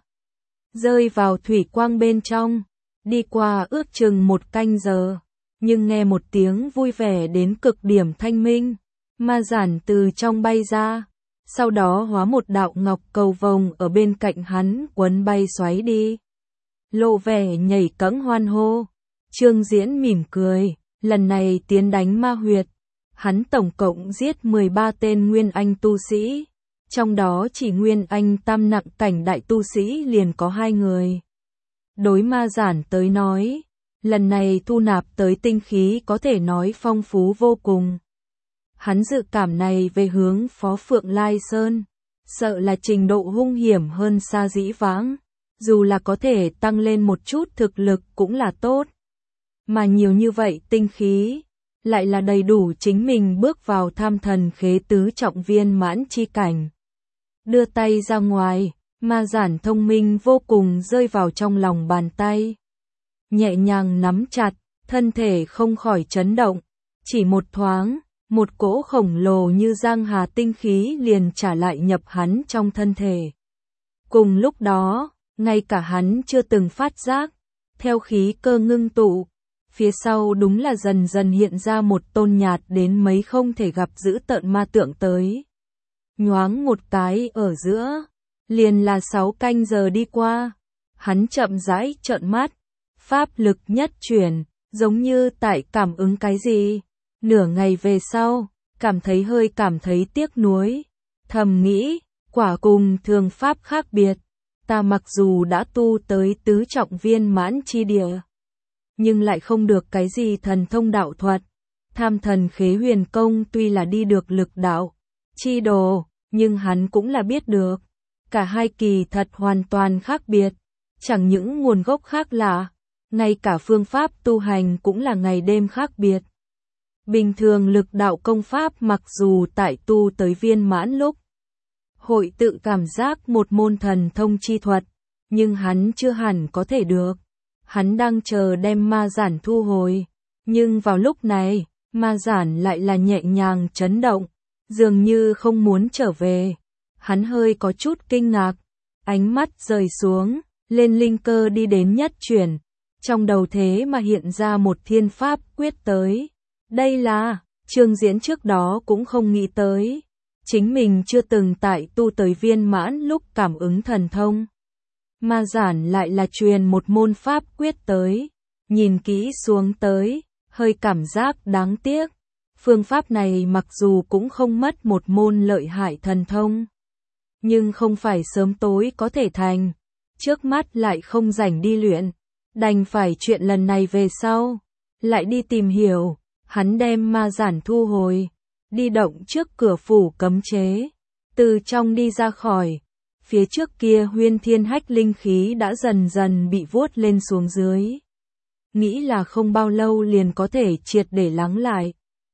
Rơi vào thủy quang bên trong. Đi qua ước chừng một canh giờ. Nhưng nghe một tiếng vui vẻ đến cực điểm thanh minh. Ma giản từ trong bay ra. Sau đó hóa một đạo ngọc cầu vồng ở bên cạnh hắn quấn bay xoáy đi. Lộ vẻ nhảy cẫng hoan hô. Trương Diễn mỉm cười. Lần này tiến đánh ma huyệt. Hắn tổng cộng giết 13 tên Nguyên Anh tu sĩ. Trong đó chỉ Nguyên Anh tam nặng cảnh đại tu sĩ liền có 2 người. Đối ma giản tới nói, lần này thu nạp tới tinh khí có thể nói phong phú vô cùng. Hắn dự cảm này về hướng Phó Phượng Lai Sơn, sợ là trình độ hung hiểm hơn xa dĩ vãng, dù là có thể tăng lên một chút thực lực cũng là tốt. Mà nhiều như vậy tinh khí, lại là đầy đủ chính mình bước vào tham thần khế tứ trọng viên mãn chi cảnh. Đưa tay ra ngoài, ma giản thông minh vô cùng rơi vào trong lòng bàn tay. Nhẹ nhàng nắm chặt, thân thể không khỏi chấn động. Chỉ một thoáng, một cỗ khổng lồ như giang hà tinh khí liền trả lại nhập hắn trong thân thể. Cùng lúc đó, ngay cả hắn chưa từng phát giác, theo khí cơ ngưng tụ, phía sau đúng là dần dần hiện ra một tôn nhạt đến mấy không thể gặp dữ tợn ma tượng tới. Nhoáng một cái ở giữa, liền là 6 canh giờ đi qua, hắn chậm rãi trợn mắt, pháp lực nhất chuyển, giống như tại cảm ứng cái gì. Nửa ngày về sau, cảm thấy tiếc nuối, thầm nghĩ, quả cùng thường pháp khác biệt, ta mặc dù đã tu tới tứ trọng viên mãn chi địa, nhưng lại không được cái gì thần thông đạo thuật. Tham thần khế huyền công tuy là đi được lực đạo chi đồ, nhưng hắn cũng là biết được, cả hai kỳ thật hoàn toàn khác biệt, chẳng những nguồn gốc khác lạ, ngay cả phương pháp tu hành cũng là ngày đêm khác biệt. Bình thường lực đạo công pháp mặc dù tại tu tới viên mãn lúc, hội tự cảm giác một môn thần thông chi thuật, nhưng hắn chưa hẳn có thể được. Hắn đang chờ đem ma giản thu hồi, nhưng vào lúc này, ma giản lại là nhẹ nhàng chấn động, dường như không muốn trở về. Hắn hơi có chút kinh ngạc, ánh mắt rời xuống, lên linh cơ đi đến nhất chuyển, trong đầu thế mà hiện ra một thiên pháp quyết tới. Đây là, Trương Diễn trước đó cũng không nghĩ tới, chính mình chưa từng tại tu tới viên mãn lúc cảm ứng thần thông. Ma giản lại là truyền một môn pháp quyết tới, nhìn kỹ xuống tới, hơi cảm giác đáng tiếc. Phương pháp này mặc dù cũng không mất một môn lợi hại thần thông, nhưng không phải sớm tối có thể thành, trước mắt lại không rảnh đi luyện, đành phải chuyện lần này về sau, lại đi tìm hiểu. Hắn đem ma giản thu hồi, đi động trước cửa phủ cấm chế, từ trong đi ra khỏi. Phía trước kia huyên thiên hách linh khí đã dần dần bị vuốt lên xuống dưới. Nghĩ là không bao lâu liền có thể triệt để lắng lại.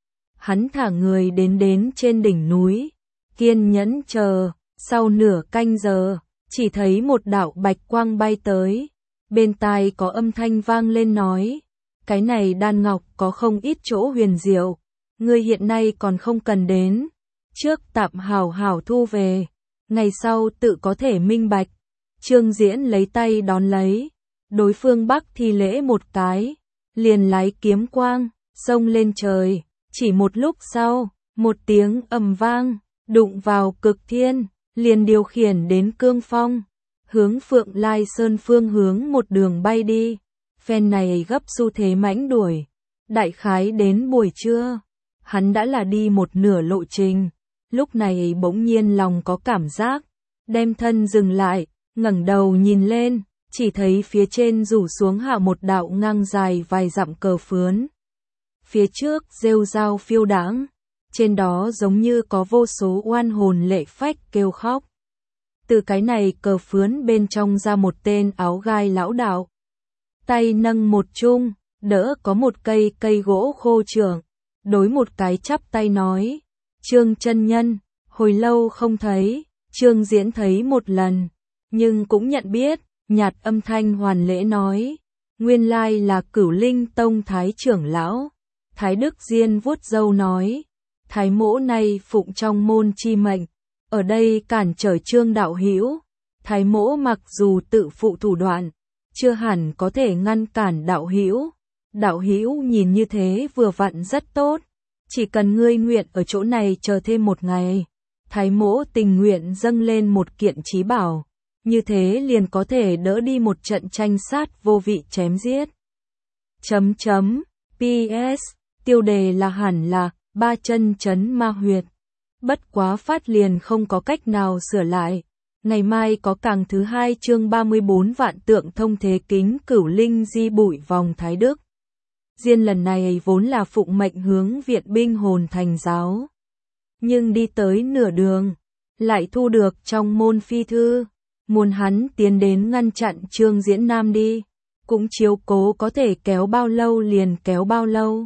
Hắn thả người đến trên đỉnh núi, kiên nhẫn chờ, sau nửa canh giờ, chỉ thấy một đạo bạch quang bay tới. Bên tai có âm thanh vang lên nói, cái này đan ngọc có không ít chỗ huyền diệu, ngươi hiện nay còn không cần đến, trước tạm hảo hảo thu về, ngày sau tự có thể minh bạch. Trương Diễn lấy tay đón lấy, đối phương Bắc thi lễ một cái, liền lái kiếm quang, xông lên trời, chỉ một lúc sau, một tiếng ầm vang, đụng vào cực thiên, liền điều khiển đến cương phong, hướng Phượng Lai Sơn phương hướng một đường bay đi. Phen này gấp xu thế mãnh đuổi. Đại khái đến buổi trưa, hắn đã là đi một nửa lộ trình. Lúc này bỗng nhiên lòng có cảm giác, đem thân dừng lại, ngẩng đầu nhìn lên, chỉ thấy phía trên rủ xuống hạ một đạo ngang dài vài dặm cờ phướn. Phía trước rêu rao phiêu đãng, trên đó giống như có vô số oan hồn lệ phách kêu khóc. Từ cái này cờ phướn bên trong ra một tên áo gai lão đạo. Tay nâng một chung, đỡ có một cây gỗ khô trưởng, đối một cái chắp tay nói, Trương chân nhân, hồi lâu không thấy. Trương Diễn thấy một lần, nhưng cũng nhận biết, nhạt âm thanh hoàn lễ nói, nguyên lai là Cửu Linh Tông Thái trưởng lão. Thái Đức Diên vuốt râu nói, Thái mỗ này phụng trong môn chi mệnh, ở đây cản trở Trương đạo hữu. Thái mỗ mặc dù tự phụ thủ đoạn, chưa hẳn có thể ngăn cản đạo hữu. Đạo hữu nhìn như thế vừa vặn rất tốt, chỉ cần ngươi nguyện ở chỗ này chờ thêm một ngày, Thái mỗ tình nguyện dâng lên một kiện chí bảo, như thế liền có thể đỡ đi một trận tranh sát vô vị chém giết. PS, tiêu đề là hẳn là, ba chân chấn ma huyệt. Bất quá phát liền không có cách nào sửa lại. Ngày mai có càng thứ 2 chương 34 vạn tượng thông thế kính Cửu Linh di bụi vòng Thái Đức. Diên lần này vốn là phụng mệnh hướng viện binh hồn thành giáo. Nhưng đi tới nửa đường, lại thu được trong môn phi thư, muốn hắn tiến đến ngăn chặn Trương Diễn Nam đi, cũng chiếu cố có thể kéo bao lâu liền kéo bao lâu.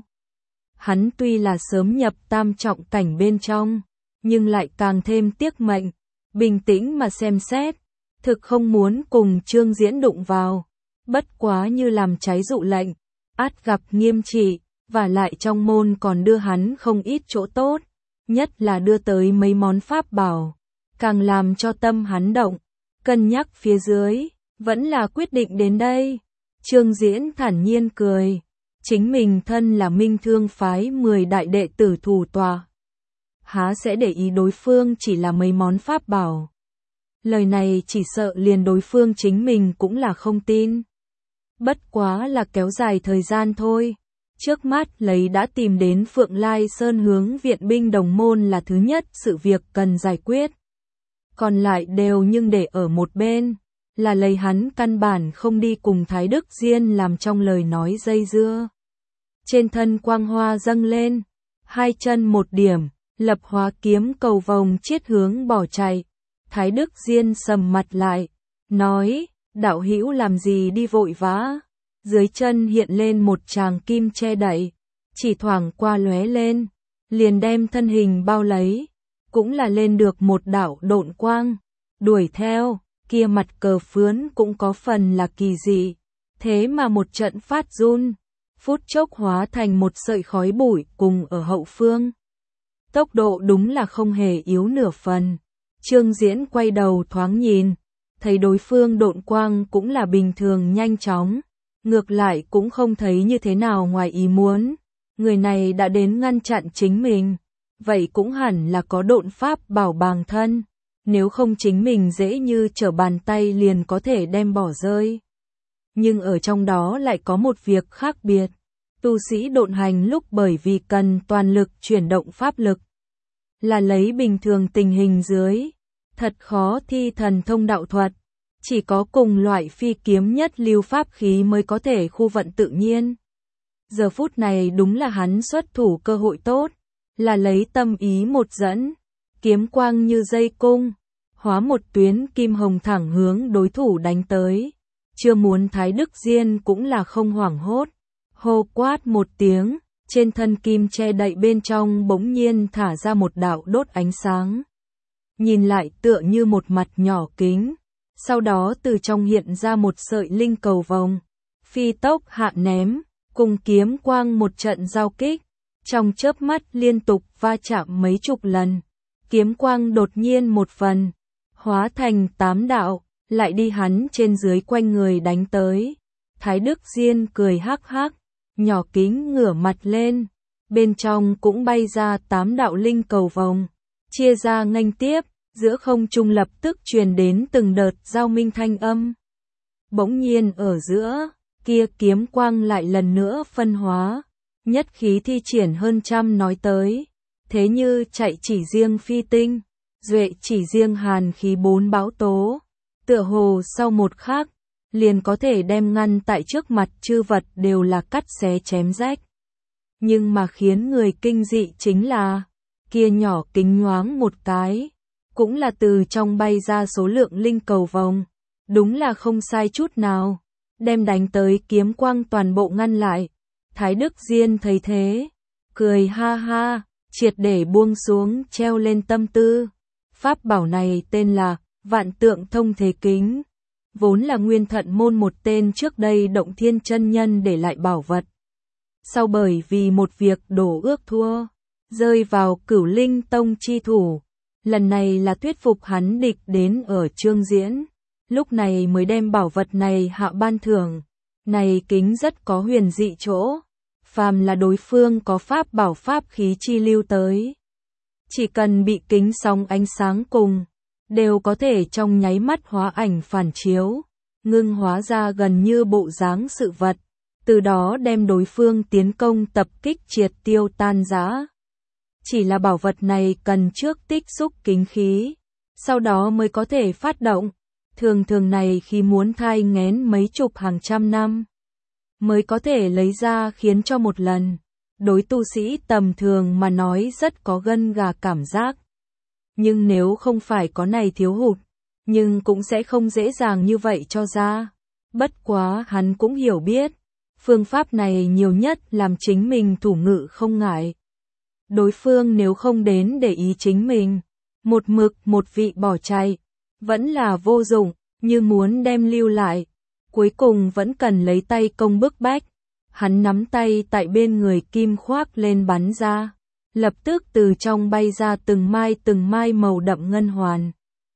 Hắn tuy là sớm nhập tam trọng cảnh bên trong, nhưng lại càng thêm tiếc mệnh, bình tĩnh mà xem xét, thực không muốn cùng Trương Diễn đụng vào, bất quá như làm trái dụ lệnh, ắt gặp nghiêm trị, và lại trong môn còn đưa hắn không ít chỗ tốt, nhất là đưa tới mấy món pháp bảo, càng làm cho tâm hắn động, cân nhắc phía dưới, vẫn là quyết định đến đây. Trương Diễn thản nhiên cười, chính mình thân là Minh Thương phái 10 đại đệ tử thủ tọa, há sẽ để ý đối phương chỉ là mấy món pháp bảo. Lời này chỉ sợ liền đối phương chính mình cũng là không tin. Bất quá là kéo dài thời gian thôi. Trước mắt lấy đã tìm đến Phượng Lai Sơn hướng viện binh đồng môn là thứ nhất sự việc cần giải quyết. Còn lại đều nhưng để ở một bên, là lấy hắn căn bản không đi cùng Thái Đức Diên làm trong lời nói dây dưa. Trên thân quang hoa dâng lên, hai chân một điểm, lập hóa kiếm cầu vòng chiết hướng bỏ chạy. Thái Đức Diên sầm mặt lại, nói, đạo hữu làm gì đi vội vã. Dưới chân hiện lên một tràng kim che đậy, chỉ thoảng qua lóe lên, liền đem thân hình bao lấy, cũng là lên được một đạo độn quang, đuổi theo, kia mặt cờ phướn cũng có phần là kỳ dị, thế mà một trận phát run, phút chốc hóa thành một sợi khói bụi cùng ở hậu phương. Tốc độ đúng là không hề yếu nửa phần. Trương Diễn quay đầu thoáng nhìn, thấy đối phương độn quang cũng là bình thường nhanh chóng. Ngược lại cũng không thấy như thế nào ngoài ý muốn, người này đã đến ngăn chặn chính mình, vậy cũng hẳn là có độn pháp bảo bàng thân, nếu không chính mình dễ như trở bàn tay liền có thể đem bỏ rơi. Nhưng ở trong đó lại có một việc khác biệt, tu sĩ độn hành lúc bởi vì cần toàn lực chuyển động pháp lực, là lấy bình thường tình hình dưới, thật khó thi thần thông đạo thuật. Chỉ có cùng loại phi kiếm nhất lưu pháp khí mới có thể khu vận tự nhiên. Giờ phút này đúng là hắn xuất thủ cơ hội tốt, là lấy tâm ý một dẫn, kiếm quang như dây cung, hóa một tuyến kim hồng thẳng hướng đối thủ đánh tới. Chưa muốn Thái Đức Diên cũng là không hoảng hốt, hô quát một tiếng, trên thân kim che đậy bên trong bỗng nhiên thả ra một đạo đốt ánh sáng. Nhìn lại tựa như một mặt nhỏ kính. Sau đó từ trong hiện ra một sợi linh cầu vòng, phi tốc hạ ném, cùng kiếm quang một trận giao kích, trong chớp mắt liên tục va chạm mấy chục lần, kiếm quang đột nhiên một phần, hóa thành 8 đạo, lại đi hắn trên dưới quanh người đánh tới. Thái Đức Diên cười hắc hắc, nhỏ kính ngửa mặt lên, bên trong cũng bay ra 8 đạo linh cầu vòng, chia ra nghênh tiếp. giữa không trung lập tức truyền đến từng đợt giao minh thanh âm. Bỗng nhiên ở giữa, kia kiếm quang lại lần nữa phân hóa, nhất khí thi triển hơn trăm nói tới, thế như chạy chỉ riêng phi tinh, duệ chỉ riêng hàn khí bốn bão tố, tựa hồ sau một khắc, liền có thể đem ngăn tại trước mặt chư vật đều là cắt xé chém rách. Nhưng mà khiến người kinh dị chính là, kia nhỏ kính nhoáng một cái, cũng là từ trong bay ra số lượng linh cầu vòng, đúng là không sai chút nào, đem đánh tới kiếm quang toàn bộ ngăn lại. Thái Đức Diên thấy thế, cười ha ha, triệt để buông xuống treo lên tâm tư. Pháp bảo này tên là Vạn Tượng Thông Thế Kính, vốn là Nguyên Thận Môn một tên trước đây Động Thiên chân nhân để lại bảo vật. Sau bởi vì một việc đổ ước thua, rơi vào Cửu Linh Tông chi thủ, lần này là thuyết phục hắn địch đến ở Trương Diễn, lúc này mới đem bảo vật này hạ ban thưởng. Này kính rất có huyền dị chỗ, phàm là đối phương có pháp bảo pháp khí chi lưu tới, chỉ cần bị kính sóng ánh sáng cùng, đều có thể trong nháy mắt hóa ảnh phản chiếu, ngưng hóa ra gần như bộ dáng sự vật, từ đó đem đối phương tiến công tập kích triệt tiêu tan rã. Chỉ là bảo vật này cần trước tích xúc kính khí, sau đó mới có thể phát động, thường này khi muốn thai nghén mấy chục hàng trăm năm, mới có thể lấy ra khiến cho một lần. Đối tu sĩ tầm thường mà nói rất có gân gà cảm giác. Nhưng nếu không phải có này thiếu hụt, nhưng cũng sẽ không dễ dàng như vậy cho ra. Bất quá hắn cũng hiểu biết, phương pháp này nhiều nhất làm chính mình thủ ngự không ngại. Đối phương nếu không đến để ý chính mình, một mực một vị bỏ chạy, vẫn là vô dụng, như muốn đem lưu lại, cuối cùng vẫn cần lấy tay công bức bách. Hắn nắm tay tại bên người kim khoác lên bắn ra, lập tức từ trong bay ra từng mai màu đậm ngân hoàn,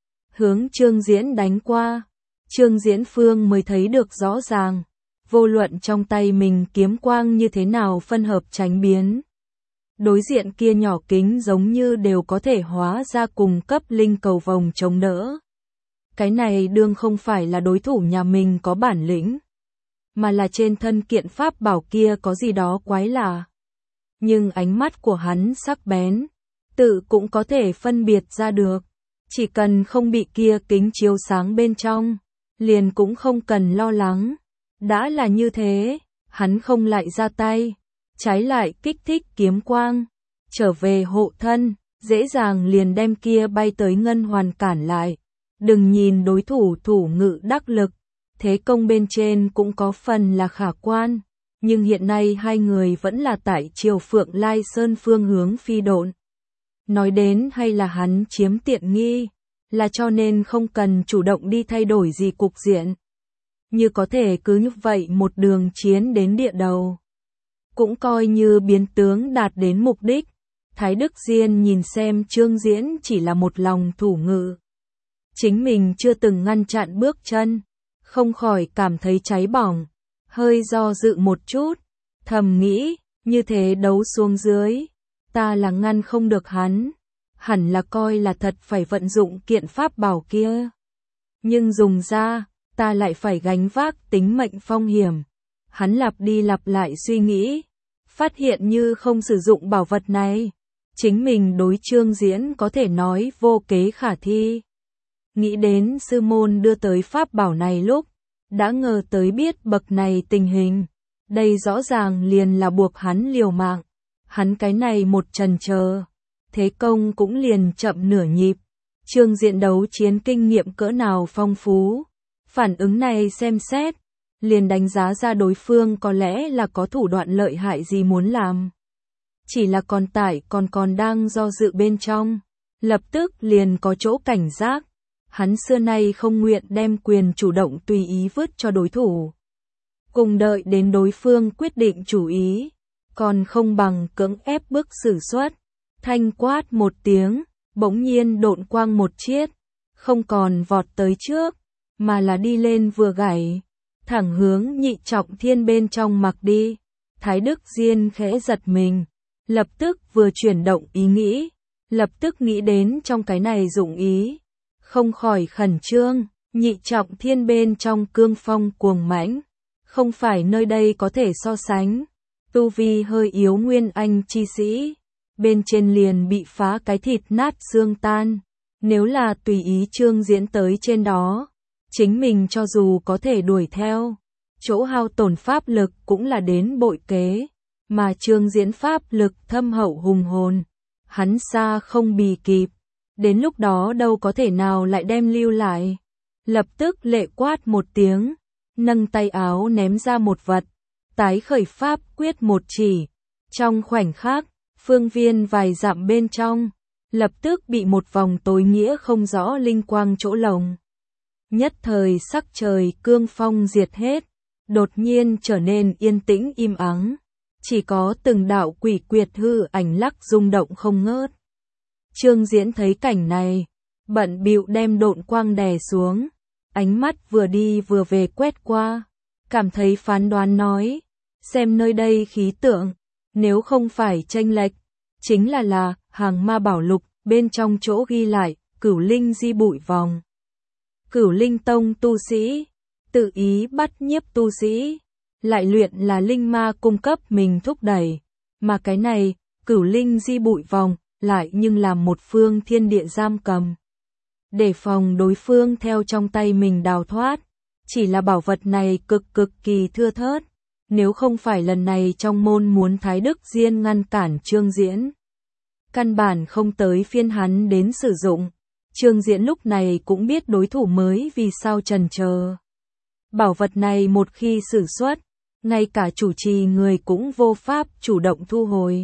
hướng Trương Diễn đánh qua. Trương Diễn Phương mới thấy được rõ ràng, vô luận trong tay mình kiếm quang như thế nào phân hợp tránh biến, đối diện kia nhỏ kính giống như đều có thể hóa ra cùng cấp linh cầu vòng chống đỡ. Cái này đương không phải là đối thủ nhà mình có bản lĩnh, mà là trên thân kiện pháp bảo kia có gì đó quái lạ. Nhưng ánh mắt của hắn sắc bén, tự cũng có thể phân biệt ra được, chỉ cần không bị kia kính chiếu sáng bên trong, liền cũng không cần lo lắng. Đã là như thế, hắn không lại ra tay, trái lại kích thích kiếm quang, trở về hộ thân, dễ dàng liền đem kia bay tới ngân hoàn cản lại. Đừng nhìn đối thủ thủ ngự đắc lực, thế công bên trên cũng có phần là khả quan, nhưng hiện nay hai người vẫn là tại Triều Phượng Lai Sơn phương hướng phi độn. Nói đến hay là hắn chiếm tiện nghi, là cho nên không cần chủ động đi thay đổi gì cục diện. Như có thể cứ như vậy một đường chiến đến địa đầu, cũng coi như biến tướng đạt đến mục đích. Thái Đức Diên nhìn xem Trương Diễn chỉ là một lòng thủ ngự, chính mình chưa từng ngăn chặn bước chân, không khỏi cảm thấy cháy bỏng, hơi do dự một chút, thầm nghĩ, như thế đấu xuống dưới, ta là ngăn không được hắn, hẳn là coi là thật phải vận dụng kiện pháp bảo kia. Nhưng dùng ra, ta lại phải gánh vác tính mệnh phong hiểm. Hắn lặp đi lặp lại suy nghĩ, phát hiện như không sử dụng bảo vật này, chính mình đối Trương Diễn có thể nói vô kế khả thi. Nghĩ đến sư môn đưa tới pháp bảo này lúc, đã ngờ tới biết bậc này tình hình, đây rõ ràng liền là buộc hắn liều mạng. Hắn cái này một trần chờ, thế công cũng liền chậm nửa nhịp. Trương Diễn đấu chiến kinh nghiệm cỡ nào phong phú, phản ứng này xem xét, liền đánh giá ra đối phương có lẽ là có thủ đoạn lợi hại gì muốn làm. Chỉ là còn đang do dự bên trong, lập tức liền có chỗ cảnh giác. Hắn xưa nay không nguyện đem quyền chủ động tùy ý vứt cho đối thủ. Cùng đợi đến đối phương quyết định chủ ý, còn không bằng cưỡng ép bức xử xuất. Thanh quát một tiếng, bỗng nhiên độn quang một chiết, không còn vọt tới trước, mà là đi lên vừa gảy, thẳng hướng Nhị Trọng Thiên bên trong mặc đi. Thái Đức Diên khẽ giật mình, lập tức vừa chuyển động ý nghĩ, lập tức nghĩ đến trong cái này dụng ý, không khỏi khẩn trương, nhị trọng thiên bên trong cương phong cuồng mãnh, không phải nơi đây có thể so sánh, tu vi hơi yếu nguyên anh chi sĩ, bên trên liền bị phá cái thịt nát xương tan, nếu là tùy ý Trương Diễn tới trên đó, chính mình cho dù có thể đuổi theo, chỗ hao tổn pháp lực cũng là đến bội kế, mà Trương Diễn pháp lực thâm hậu hùng hồn, hắn xa không bì kịp, đến lúc đó đâu có thể nào lại đem lưu lại. Lập tức lệ quát một tiếng, nâng tay áo ném ra một vật, tái khởi pháp quyết một chỉ, trong khoảnh khắc, phương viên vài dặm bên trong, lập tức bị một vòng tối nghĩa không rõ linh quang chỗ lồng. Nhất thời sắc trời cương phong diệt hết, đột nhiên trở nên yên tĩnh im ắng, chỉ có từng đạo quỷ quyệt hư ảnh lắc rung động không ngớt. Trương Diễn thấy cảnh này, bận bịu đem độn quang đè xuống, ánh mắt vừa đi vừa về quét qua, cảm thấy phán đoán nói, xem nơi đây khí tượng, nếu không phải chênh lệch, chính là hàng ma bảo lục, bên trong chỗ ghi lại, Cửu Linh di bụi vòng. Cửu Linh tông tu sĩ, tự ý bắt nhiếp tu sĩ, lại luyện là linh ma cung cấp mình thúc đẩy, mà cái này, Cửu Linh di bụi vòng, lại nhưng là một phương thiên địa giam cầm. Để phòng đối phương theo trong tay mình đào thoát, chỉ là bảo vật này cực kỳ thưa thớt, nếu không phải lần này trong môn muốn Thái Đức Diên ngăn cản Trương Diễn. Căn bản không tới phiên hắn đến sử dụng, Trương Diễn lúc này cũng biết đối thủ mới vì sao chần chờ. Bảo vật này một khi sử xuất, ngay cả chủ trì người cũng vô pháp chủ động thu hồi.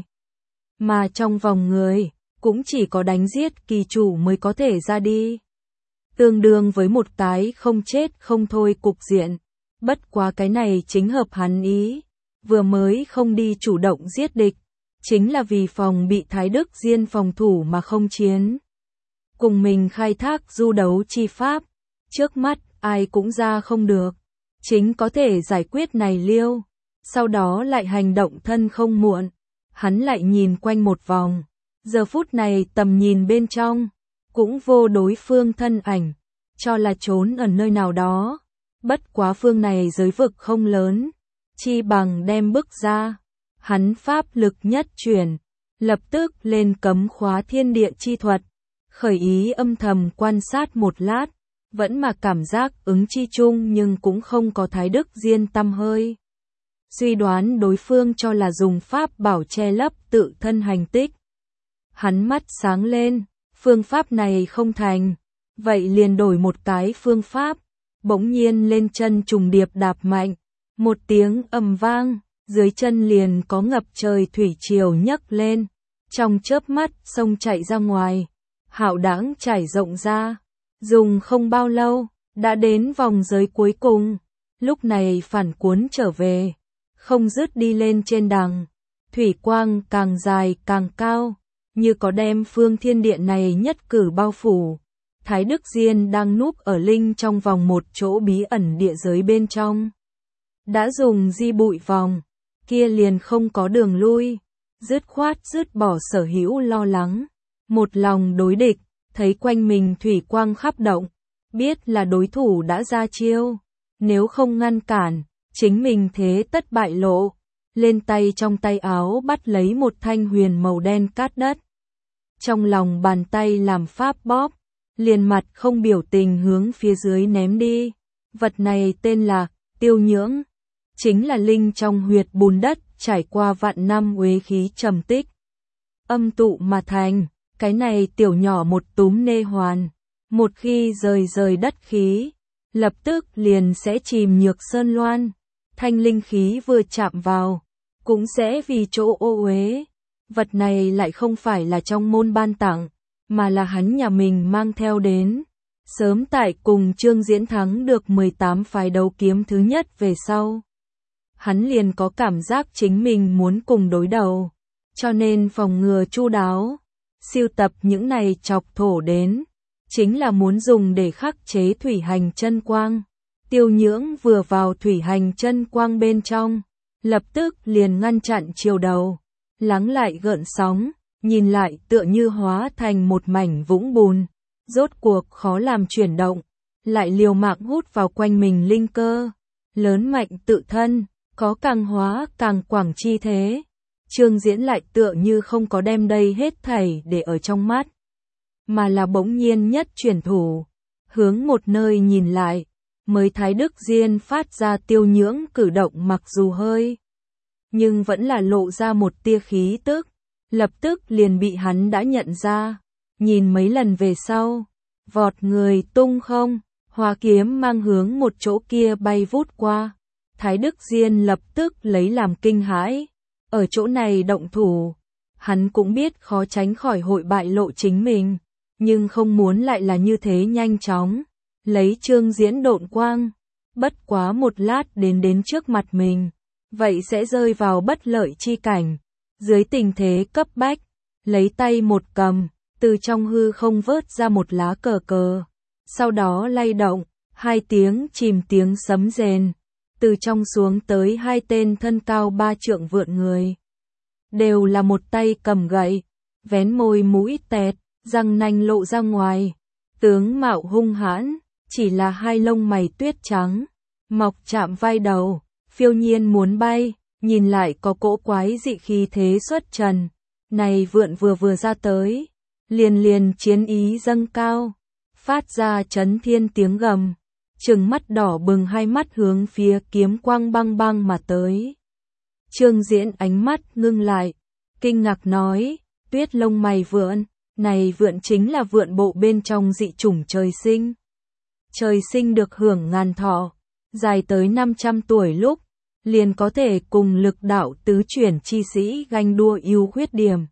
Mà trong vòng người, cũng chỉ có đánh giết kỳ chủ mới có thể ra đi. Tương đương với một cái không chết không thôi cục diện. Bất quá cái này chính hợp hắn ý. Vừa mới không đi chủ động giết địch, chính là vì phòng bị Thái Đức Diên phòng thủ mà không chiến. Cùng mình khai thác du đấu chi pháp, trước mắt ai cũng ra không được. Chính có thể giải quyết này liêu, sau đó lại hành động thân không muộn. Hắn lại nhìn quanh một vòng, giờ phút này tầm nhìn bên trong, cũng vô đối phương thân ảnh, cho là trốn ở nơi nào đó. Bất quá phương này giới vực không lớn, chi bằng đem bước ra. Hắn pháp lực nhất chuyển, lập tức lên cấm khóa thiên địa chi thuật, khởi ý âm thầm quan sát một lát, vẫn mà cảm giác ứng chi chung nhưng cũng không có Thái Đức Diên tăm hơi. Suy đoán đối phương cho là dùng pháp bảo che lấp tự thân hành tích. Hắn mắt sáng lên, phương pháp này không thành, vậy liền đổi một cái phương pháp, bỗng nhiên lên chân trùng điệp đạp mạnh, một tiếng ầm vang, dưới chân liền có ngập trời thủy triều nhấc lên, trong chớp mắt sông chạy ra ngoài, hạo đãng trải rộng ra, dùng không bao lâu, đã đến vòng giới cuối cùng, lúc này phản cuốn trở về, không dứt đi lên trên đằng, thủy quang càng dài càng cao, như có đem phương thiên địa này nhất cử bao phủ. Thái Đức Diên đang núp ở linh trong vòng một chỗ bí ẩn địa giới bên trong. Đã dùng di bụi vòng, kia liền không có đường lui, dứt khoát dứt bỏ sở hữu lo lắng, một lòng đối địch, thấy quanh mình thủy quang khắp động, biết là đối thủ đã ra chiêu, nếu không ngăn cản, chính mình thế tất bại lộ, lên tay trong tay áo bắt lấy một thanh huyền màu đen cát đất. Trong lòng bàn tay làm pháp bóp, liền mặt không biểu tình hướng phía dưới ném đi. Vật này tên là tiêu nhưỡng, chính là linh trong huyệt bùn đất trải qua vạn năm uế khí trầm tích. Âm tụ mà thành, cái này tiểu nhỏ một túm nê hoàn, một khi rời đất khí, lập tức liền sẽ chìm nhược sơn loan, thanh linh khí vừa chạm vào, cũng sẽ vì chỗ ô uế. Vật này lại không phải là trong môn ban tặng, mà là hắn nhà mình mang theo đến. Sớm tại cùng Trương Diễn thắng được 18 phái đấu kiếm thứ nhất về sau. Hắn liền có cảm giác chính mình muốn cùng đối đầu, cho nên phòng ngừa chu đáo, sưu tập những này chọc thổ đến, chính là muốn dùng để khắc chế thủy hành chân quang. Tiêu nhưỡng vừa vào thủy hành chân quang bên trong, lập tức liền ngăn chặn chiều đầu, lắng lại gợn sóng, nhìn lại tựa như hóa thành một mảnh vũng bùn, rốt cuộc khó làm chuyển động, lại liều mạng hút vào quanh mình linh cơ, lớn mạnh tự thân, có càng hóa càng quảng chi thế. Trương Diễn lại tựa như không có đem đây hết thảy để ở trong mắt, mà là bỗng nhiên nhất chuyển thủ, hướng một nơi nhìn lại, mới Thái Đức Diên phát ra tiêu nhưỡng cử động mặc dù hơi, nhưng vẫn là lộ ra một tia khí tức, lập tức liền bị hắn đã nhận ra, nhìn mấy lần về sau, vọt người tung không, hoa kiếm mang hướng một chỗ kia bay vút qua, Thái Đức Diên lập tức lấy làm kinh hãi, ở chỗ này động thủ, hắn cũng biết khó tránh khỏi hội bại lộ chính mình, nhưng không muốn lại là như thế nhanh chóng, lấy Trương Diễn độn quang, bất quá một lát đến trước mặt mình, vậy sẽ rơi vào bất lợi chi cảnh, dưới tình thế cấp bách, lấy tay một cầm, từ trong hư không vớt ra một lá cờ cờ, sau đó lay động, hai tiếng chìm tiếng sấm rền, từ trong xuống tới hai tên thân cao 3 trượng vượn người, đều là một tay cầm gậy, vén môi mũi tẹt, răng nanh lộ ra ngoài, tướng mạo hung hãn, chỉ là hai lông mày tuyết trắng, mọc chạm vai đầu, phiêu nhiên muốn bay, nhìn lại có cỗ quái dị khí thế xuất trần, này vượn vừa ra tới, liền chiến ý dâng cao, phát ra chấn thiên tiếng gầm, trừng mắt đỏ bừng hai mắt hướng phía kiếm quang băng băng mà tới. Trương Diễn ánh mắt ngưng lại, kinh ngạc nói, tuyết lông mày vượn, này vượn chính là vượn bộ bên trong dị chủng trời sinh. Trời sinh được hưởng ngàn thọ, dài tới 500 tuổi lúc, liền có thể cùng lực đạo tứ chuyển chi sĩ ganh đua ưu khuyết điểm.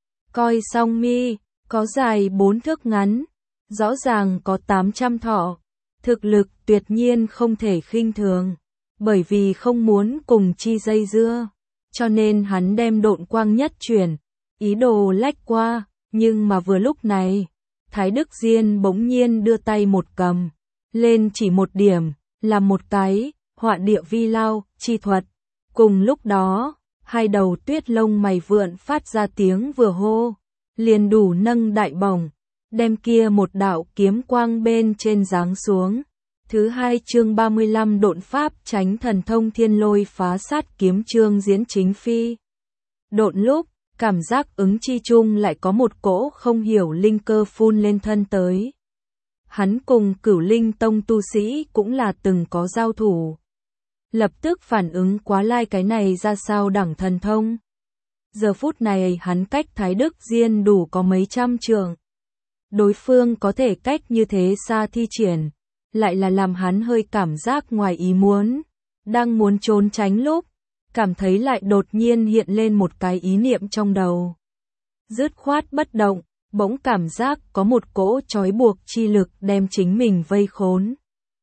Coi song mi, có dài 4 thước ngắn, rõ ràng có 800 thọ, thực lực tuyệt nhiên không thể khinh thường, bởi vì không muốn cùng chi dây dưa, cho nên hắn đem độn quang nhất chuyển, ý đồ lách qua, nhưng mà vừa lúc này, Thái Đức Diên bỗng nhiên đưa tay một cầm, lên chỉ một điểm, là một cái, họa địa vi lao, chi thuật. Cùng lúc đó, hai đầu tuyết lông mày vượn phát ra tiếng vừa hô, liền đủ nâng đại bổng, đem kia một đạo kiếm quang bên trên giáng xuống. Thứ 2 chương 35 độn pháp tránh thần thông thiên lôi phá sát kiếm Trương Diễn chính phi. Độn lúc, cảm giác ứng chi chung lại có một cỗ không hiểu linh cơ phun lên thân tới. Hắn cùng Cửu Linh Tông tu sĩ cũng là từng có giao thủ. Lập tức phản ứng quá lai cái này ra sao đẳng thần thông. Giờ phút này hắn cách Thái Đức Diên đủ có mấy trăm trượng. Đối phương có thể cách như thế xa thi triển, lại là làm hắn hơi cảm giác ngoài ý muốn. Đang muốn trốn tránh lúc, cảm thấy lại đột nhiên hiện lên một cái ý niệm trong đầu. Dứt khoát bất động, bỗng cảm giác có một cỗ trói buộc chi lực đem chính mình vây khốn.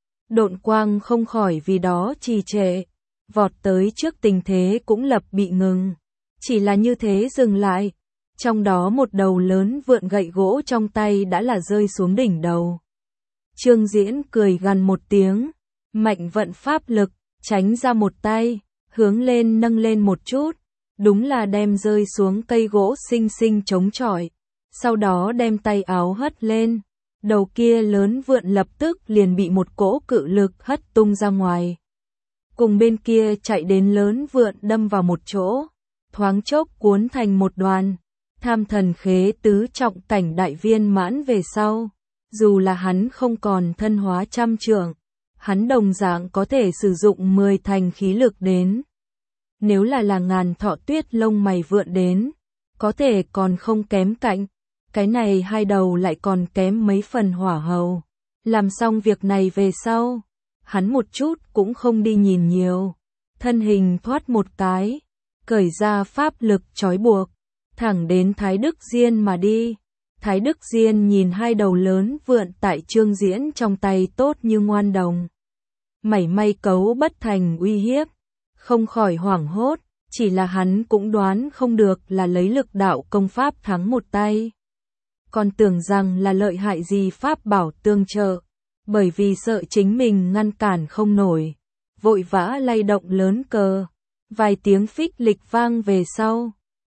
Độn quang không khỏi vì đó trì trệ, vọt tới trước tình thế cũng lập bị ngừng. Chỉ là như thế dừng lại, trong đó một đầu lớn vượn gậy gỗ trong tay đã là rơi xuống đỉnh đầu. Trương Diễn cười gằn một tiếng, mạnh vận pháp lực, tránh ra một tay, hướng lên nâng lên một chút, đúng là đem rơi xuống cây gỗ xinh xinh chống chọi. Sau đó đem tay áo hất lên, đầu kia lớn vượn lập tức liền bị một cỗ cự lực hất tung ra ngoài. Cùng bên kia chạy đến lớn vượn đâm vào một chỗ, thoáng chốc cuốn thành một đoàn. Tham thần khế tứ trọng cảnh đại viên mãn về sau, dù là hắn không còn thân hóa trăm trượng, hắn đồng dạng có thể sử dụng 10 thành khí lực đến. Nếu là ngàn thọ tuyết lông mày vượn đến, có thể còn không kém cạnh. Cái này hai đầu lại còn kém mấy phần hỏa hầu. Làm xong việc này về sau, hắn một chút cũng không đi nhìn nhiều. Thân hình thoát một cái, cởi ra pháp lực trói buộc, thẳng đến Thái Đức Diên mà đi. Thái Đức Diên nhìn hai đầu lớn vượn tại Trương Diễn trong tay tốt như ngoan đồng. Mảy may cấu bất thành uy hiếp, không khỏi hoảng hốt, chỉ là hắn cũng đoán không được là lấy lực đạo công pháp thắng một tay. Còn tưởng rằng là lợi hại gì pháp bảo tương trợ, bởi vì sợ chính mình ngăn cản không nổi, vội vã lay động lớn cờ, vài tiếng phích lịch vang về sau,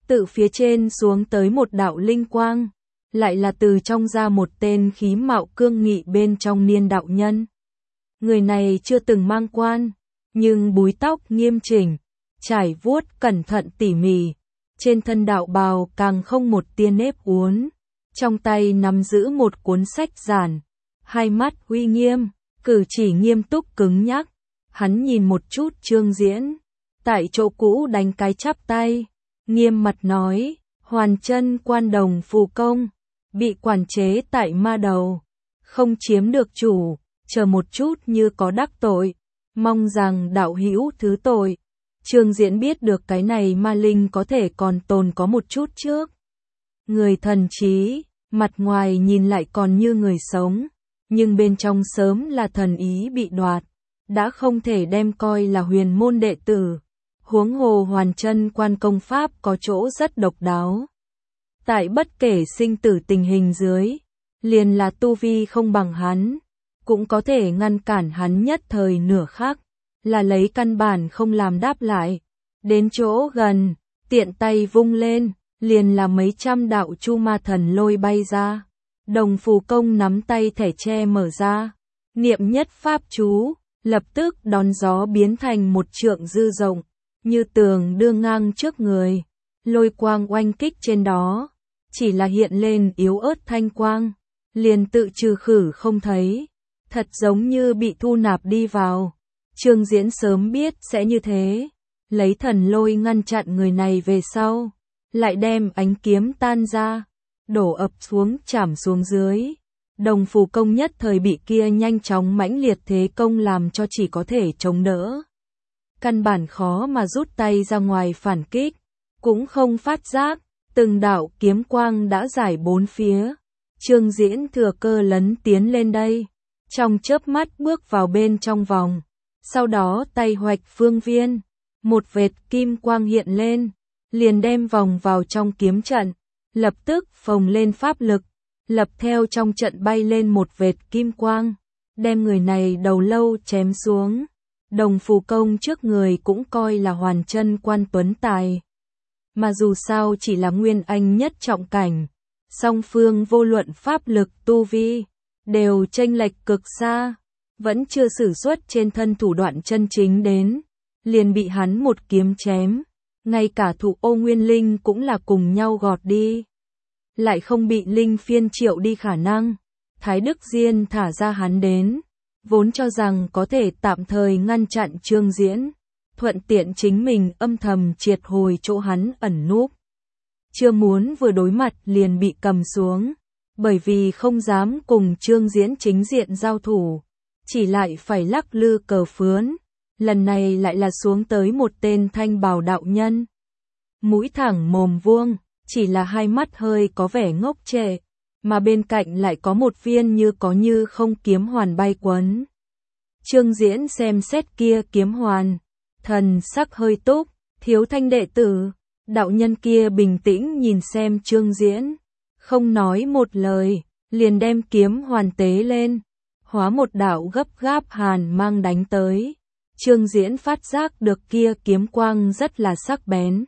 Tự phía trên xuống tới một đạo linh quang, lại là từ trong ra một tên khí mạo cương nghị bên trong niên đạo nhân. Người này chưa từng mang quan, nhưng búi tóc nghiêm chỉnh, trải vuốt cẩn thận tỉ mỉ, trên thân đạo bào càng không một tia nếp uốn, trong tay nắm giữ một cuốn sách giản, hai mắt uy nghiêm, cử chỉ nghiêm túc cứng nhắc. Hắn nhìn một chút Trương Diễn, tại chỗ cũ đánh cái chắp tay, nghiêm mặt nói, Hoàn Chân quan đồng phù công, bị quản chế tại ma đầu, không chiếm được chủ, chờ một chút như có đắc tội, mong rằng đạo hữu thứ tội. Trương Diễn biết được cái này ma linh có thể còn tồn có một chút trước. Người thần trí, mặt ngoài nhìn lại còn như người sống, nhưng bên trong sớm là thần ý bị đoạt, đã không thể đem coi là huyền môn đệ tử. Huống hồ Hoàn Chân quan công pháp có chỗ rất độc đáo. Tại bất kể sinh tử tình hình dưới, liền là tu vi không bằng hắn, cũng có thể ngăn cản hắn nhất thời nửa khắc, là lấy căn bản không làm đáp lại. Đến chỗ gần, tiện tay vung lên, liền là mấy trăm đạo chu ma thần lôi bay ra. Đồng phù công nắm tay thẻ tre mở ra, niệm nhất pháp chú, lập tức đón gió biến thành một trượng dư rộng, như tường đưa ngang trước người, lôi quang oanh kích trên đó, chỉ là hiện lên yếu ớt thanh quang, liền tự trừ khử không thấy, thật giống như bị thu nạp đi vào. Trương Diễn sớm biết sẽ như thế, lấy thần lôi ngăn chặn người này về sau, lại đem ánh kiếm tan ra, đổ ập xuống chảm xuống dưới. Đồng phù công nhất thời bị kia nhanh chóng mãnh liệt thế công làm cho chỉ có thể chống đỡ. Căn bản khó mà rút tay ra ngoài phản kích, cũng không phát giác, từng đạo kiếm quang đã giải bốn phía. Trương Diễn thừa cơ lấn tiến lên đây, trong chớp mắt bước vào bên trong vòng, sau đó tay hoạch phương viên, một vệt kim quang hiện lên, liền đem vòng vào trong kiếm trận, lập tức phồng lên pháp lực, lập theo trong trận bay lên một vệt kim quang, đem người này đầu lâu chém xuống. Đồng phù công trước người cũng coi là Hoàn Chân quan tuấn tài, mà dù sao chỉ là nguyên anh nhất trọng cảnh, song phương vô luận pháp lực tu vi đều chênh lệch cực xa, vẫn chưa sử xuất trên thân thủ đoạn chân chính đến, liền bị hắn một kiếm chém, ngay cả thủ Ô Nguyên Linh cũng là cùng nhau gọt đi, lại không bị linh phiên triệu đi khả năng. Thái Đức Diên thả ra hắn đến, vốn cho rằng có thể tạm thời ngăn chặn Trương Diễn, thuận tiện chính mình âm thầm triệt hồi chỗ hắn ẩn núp. Chưa muốn vừa đối mặt liền bị cầm xuống, bởi vì không dám cùng Trương Diễn chính diện giao thủ, chỉ lại phải lắc lư cờ phướn, lần này lại là xuống tới một tên thanh bào đạo nhân. Mũi thẳng mồm vuông, chỉ là hai mắt hơi có vẻ ngốc trệ, mà bên cạnh lại có một viên như có như không kiếm hoàn bay quấn. Trương Diễn xem xét kia kiếm hoàn, thần sắc hơi túc, thiếu thanh đệ tử. Đạo nhân kia bình tĩnh nhìn xem Trương Diễn, không nói một lời, liền đem kiếm hoàn tế lên, hóa một đạo gấp gáp hàn mang đánh tới. Trương Diễn phát giác được kia kiếm quang rất là sắc bén.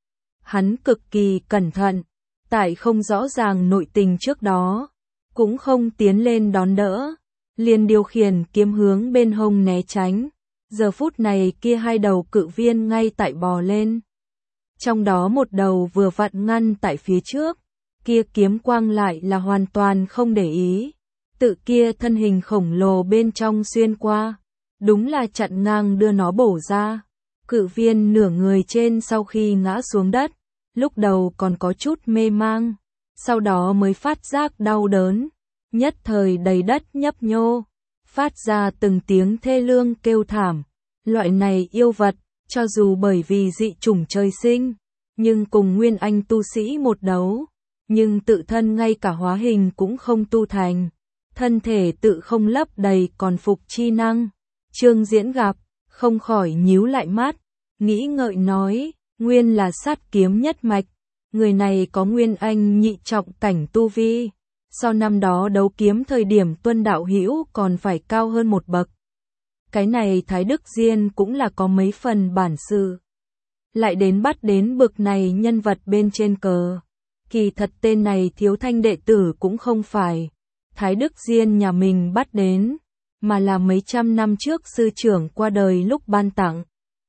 Hắn cực kỳ cẩn thận, tại không rõ ràng nội tình trước đó, cũng không tiến lên đón đỡ, liền điều khiển kiếm hướng bên hông né tránh. Giờ phút này kia hai đầu cự viên ngay tại bò lên. Trong đó một đầu vừa vặn ngăn tại phía trước, kia kiếm quang lại là hoàn toàn không để ý, tự kia thân hình khổng lồ bên trong xuyên qua, đúng là chặn ngang đưa nó bổ ra. Cự viên nửa người trên sau khi ngã xuống đất, lúc đầu còn có chút mê mang, sau đó mới phát giác đau đớn, nhất thời đầy đất nhấp nhô, phát ra từng tiếng thê lương kêu thảm. Loại này yêu vật, cho dù bởi vì dị chủng trời sinh, nhưng cùng nguyên anh tu sĩ một đấu, nhưng tự thân ngay cả hóa hình cũng không tu thành, thân thể tự không lấp đầy còn phục chi năng. Trương Diễn gặp, không khỏi nhíu lại mắt, nghĩ ngợi nói, nguyên là sát kiếm nhất mạch, người này có nguyên anh nhị trọng cảnh tu vi, so năm đó đấu kiếm thời điểm Tuân đạo hữu còn phải cao hơn một bậc. Cái này Thái Đức Diên cũng là có mấy phần bản sự. lại đến bắt đến bực này nhân vật bên trên cờ. Kỳ thật tên này Thiếu Thanh đệ tử cũng không phải Thái Đức Diên nhà mình bắt đến, mà là mấy trăm năm trước sư trưởng qua đời lúc ban tặng.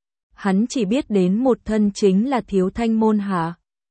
Hắn chỉ biết đến một thân chính là Thiếu Thanh môn hạ.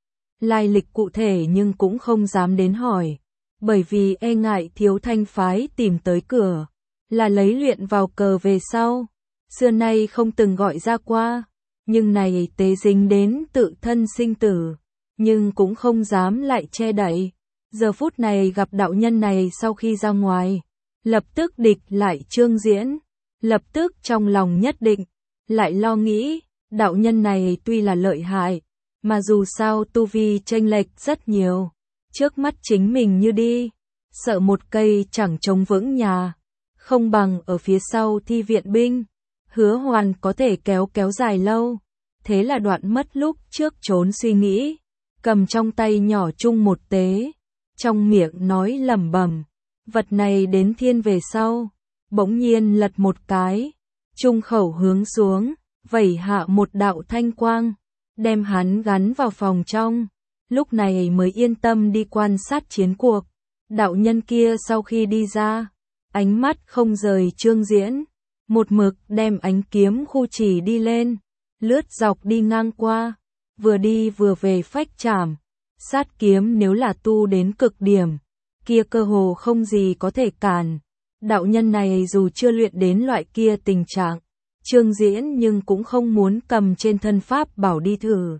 Lai lịch cụ thể nhưng cũng không dám đến hỏi, bởi vì e ngại Thiếu Thanh phái tìm tới cửa, là lấy luyện vào cờ về sau. Xưa nay không từng gọi ra qua, nhưng này tế dính đến tự thân sinh tử, nhưng cũng không dám lại che đậy. Giờ phút này gặp đạo nhân này sau khi ra ngoài, lập tức địch lại Trương Diễn, lập tức trong lòng nhất định, lại lo nghĩ, đạo nhân này tuy là lợi hại, mà dù sao tu vi chênh lệch rất nhiều, trước mắt chính mình như đi, sợ một cây chẳng chống vững nhà, không bằng ở phía sau thi viện binh, Hứa Hoàn có thể kéo dài lâu, thế là đoạn mất lúc trước trốn suy nghĩ, cầm trong tay nhỏ chung một tế, trong miệng nói lẩm bẩm, vật này đến thiên về sau, bỗng nhiên lật một cái, trung khẩu hướng xuống, vẩy hạ một đạo thanh quang, đem hắn gắn vào phòng trong, lúc này mới yên tâm đi quan sát chiến cuộc. Đạo nhân kia sau khi đi ra, ánh mắt không rời Trương Diễn, một mực đem ánh kiếm khu chỉ đi lên, lướt dọc đi ngang qua, vừa đi vừa về phách chảm, sát kiếm nếu là tu đến cực điểm, kia cơ hồ không gì có thể cản. Đạo nhân này dù chưa luyện đến loại kia tình trạng, Trương Diễn nhưng cũng không muốn cầm trên thân pháp bảo đi thử.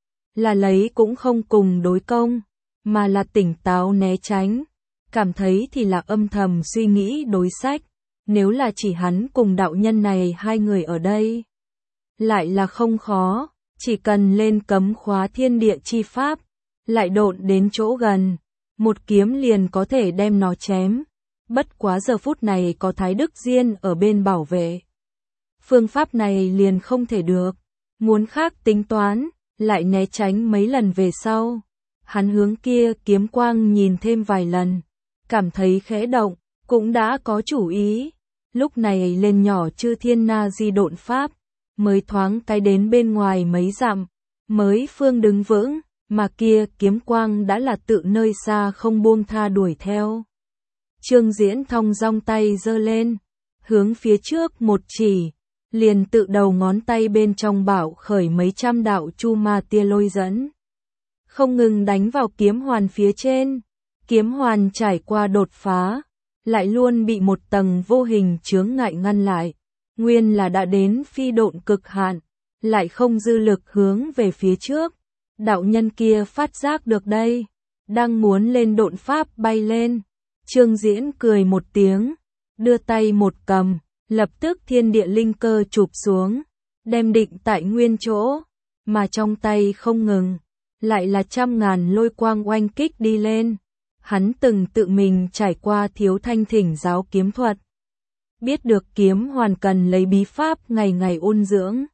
Là lấy cũng không cùng đối công, mà là tỉnh táo né tránh, cảm thấy thì là âm thầm suy nghĩ đối sách, nếu là chỉ hắn cùng đạo nhân này hai người ở đây. Lại là không khó, chỉ cần lên cấm khóa thiên địa chi pháp, lại độn đến chỗ gần, một kiếm liền có thể đem nó chém. Bất quá giờ phút này có Thái Đức Diên ở bên bảo vệ. Phương pháp này liền không thể được, muốn khác tính toán, lại né tránh mấy lần về sau. Hắn hướng kia kiếm quang nhìn thêm vài lần, cảm thấy khẽ động, cũng đã có chủ ý. Lúc này lên nhỏ chư thiên na di độn pháp, mới thoáng cái đến bên ngoài mấy dặm, mới phương đứng vững, mà kia kiếm quang đã là tự nơi xa không buông tha đuổi theo. Trương Diễn thong dong tay giơ lên, hướng phía trước một chỉ, liền tự đầu ngón tay bên trong bảo khởi mấy trăm đạo chu ma tia lôi dẫn. Không ngừng đánh vào kiếm hoàn phía trên, kiếm hoàn trải qua đột phá, lại luôn bị một tầng vô hình chướng ngại ngăn lại, nguyên là đã đến phi độn cực hạn, lại không dư lực hướng về phía trước. Đạo nhân kia phát giác được đây, đang muốn lên độn pháp bay lên. Trương Diễn cười một tiếng, đưa tay một cầm, lập tức thiên địa linh cơ chụp xuống, đem định tại nguyên chỗ, mà trong tay không ngừng, lại là trăm ngàn lôi quang oanh kích đi lên. Hắn từng tự mình trải qua Thiếu Thanh thỉnh giáo kiếm thuật, biết được kiếm hoàn cần lấy bí pháp ngày ngày ôn dưỡng,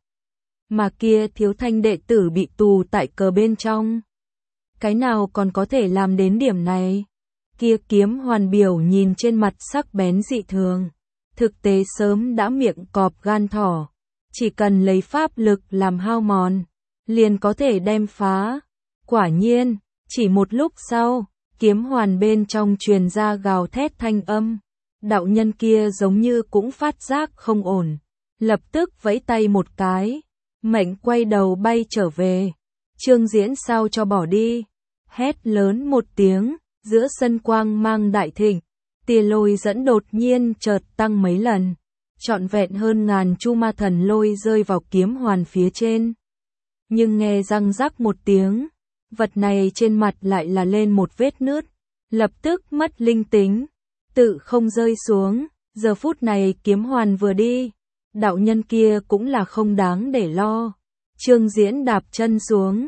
mà kia Thiếu Thanh đệ tử bị tù tại cờ bên trong, cái nào còn có thể làm đến điểm này. Kia kiếm hoàn biểu nhìn trên mặt sắc bén dị thường, thực tế sớm đã miệng cọp gan thỏ, chỉ cần lấy pháp lực làm hao mòn, liền có thể đem phá. Quả nhiên, chỉ một lúc sau, kiếm hoàn bên trong truyền ra gào thét thanh âm, đạo nhân kia giống như cũng phát giác không ổn, lập tức vẫy tay một cái, mệnh quay đầu bay trở về. Trương Diễn sao cho bỏ đi, hét lớn một tiếng. Giữa sân quang mang đại thịnh, tia lôi dẫn đột nhiên chợt tăng mấy lần, trọn vẹn hơn ngàn chu ma thần lôi rơi vào kiếm hoàn phía trên. Nhưng nghe răng rắc một tiếng, vật này trên mặt lại là lên một vết nứt, lập tức mất linh tính, tự không rơi xuống. Giờ phút này kiếm hoàn vừa đi, đạo nhân kia cũng là không đáng để lo. Trương Diễn đạp chân xuống,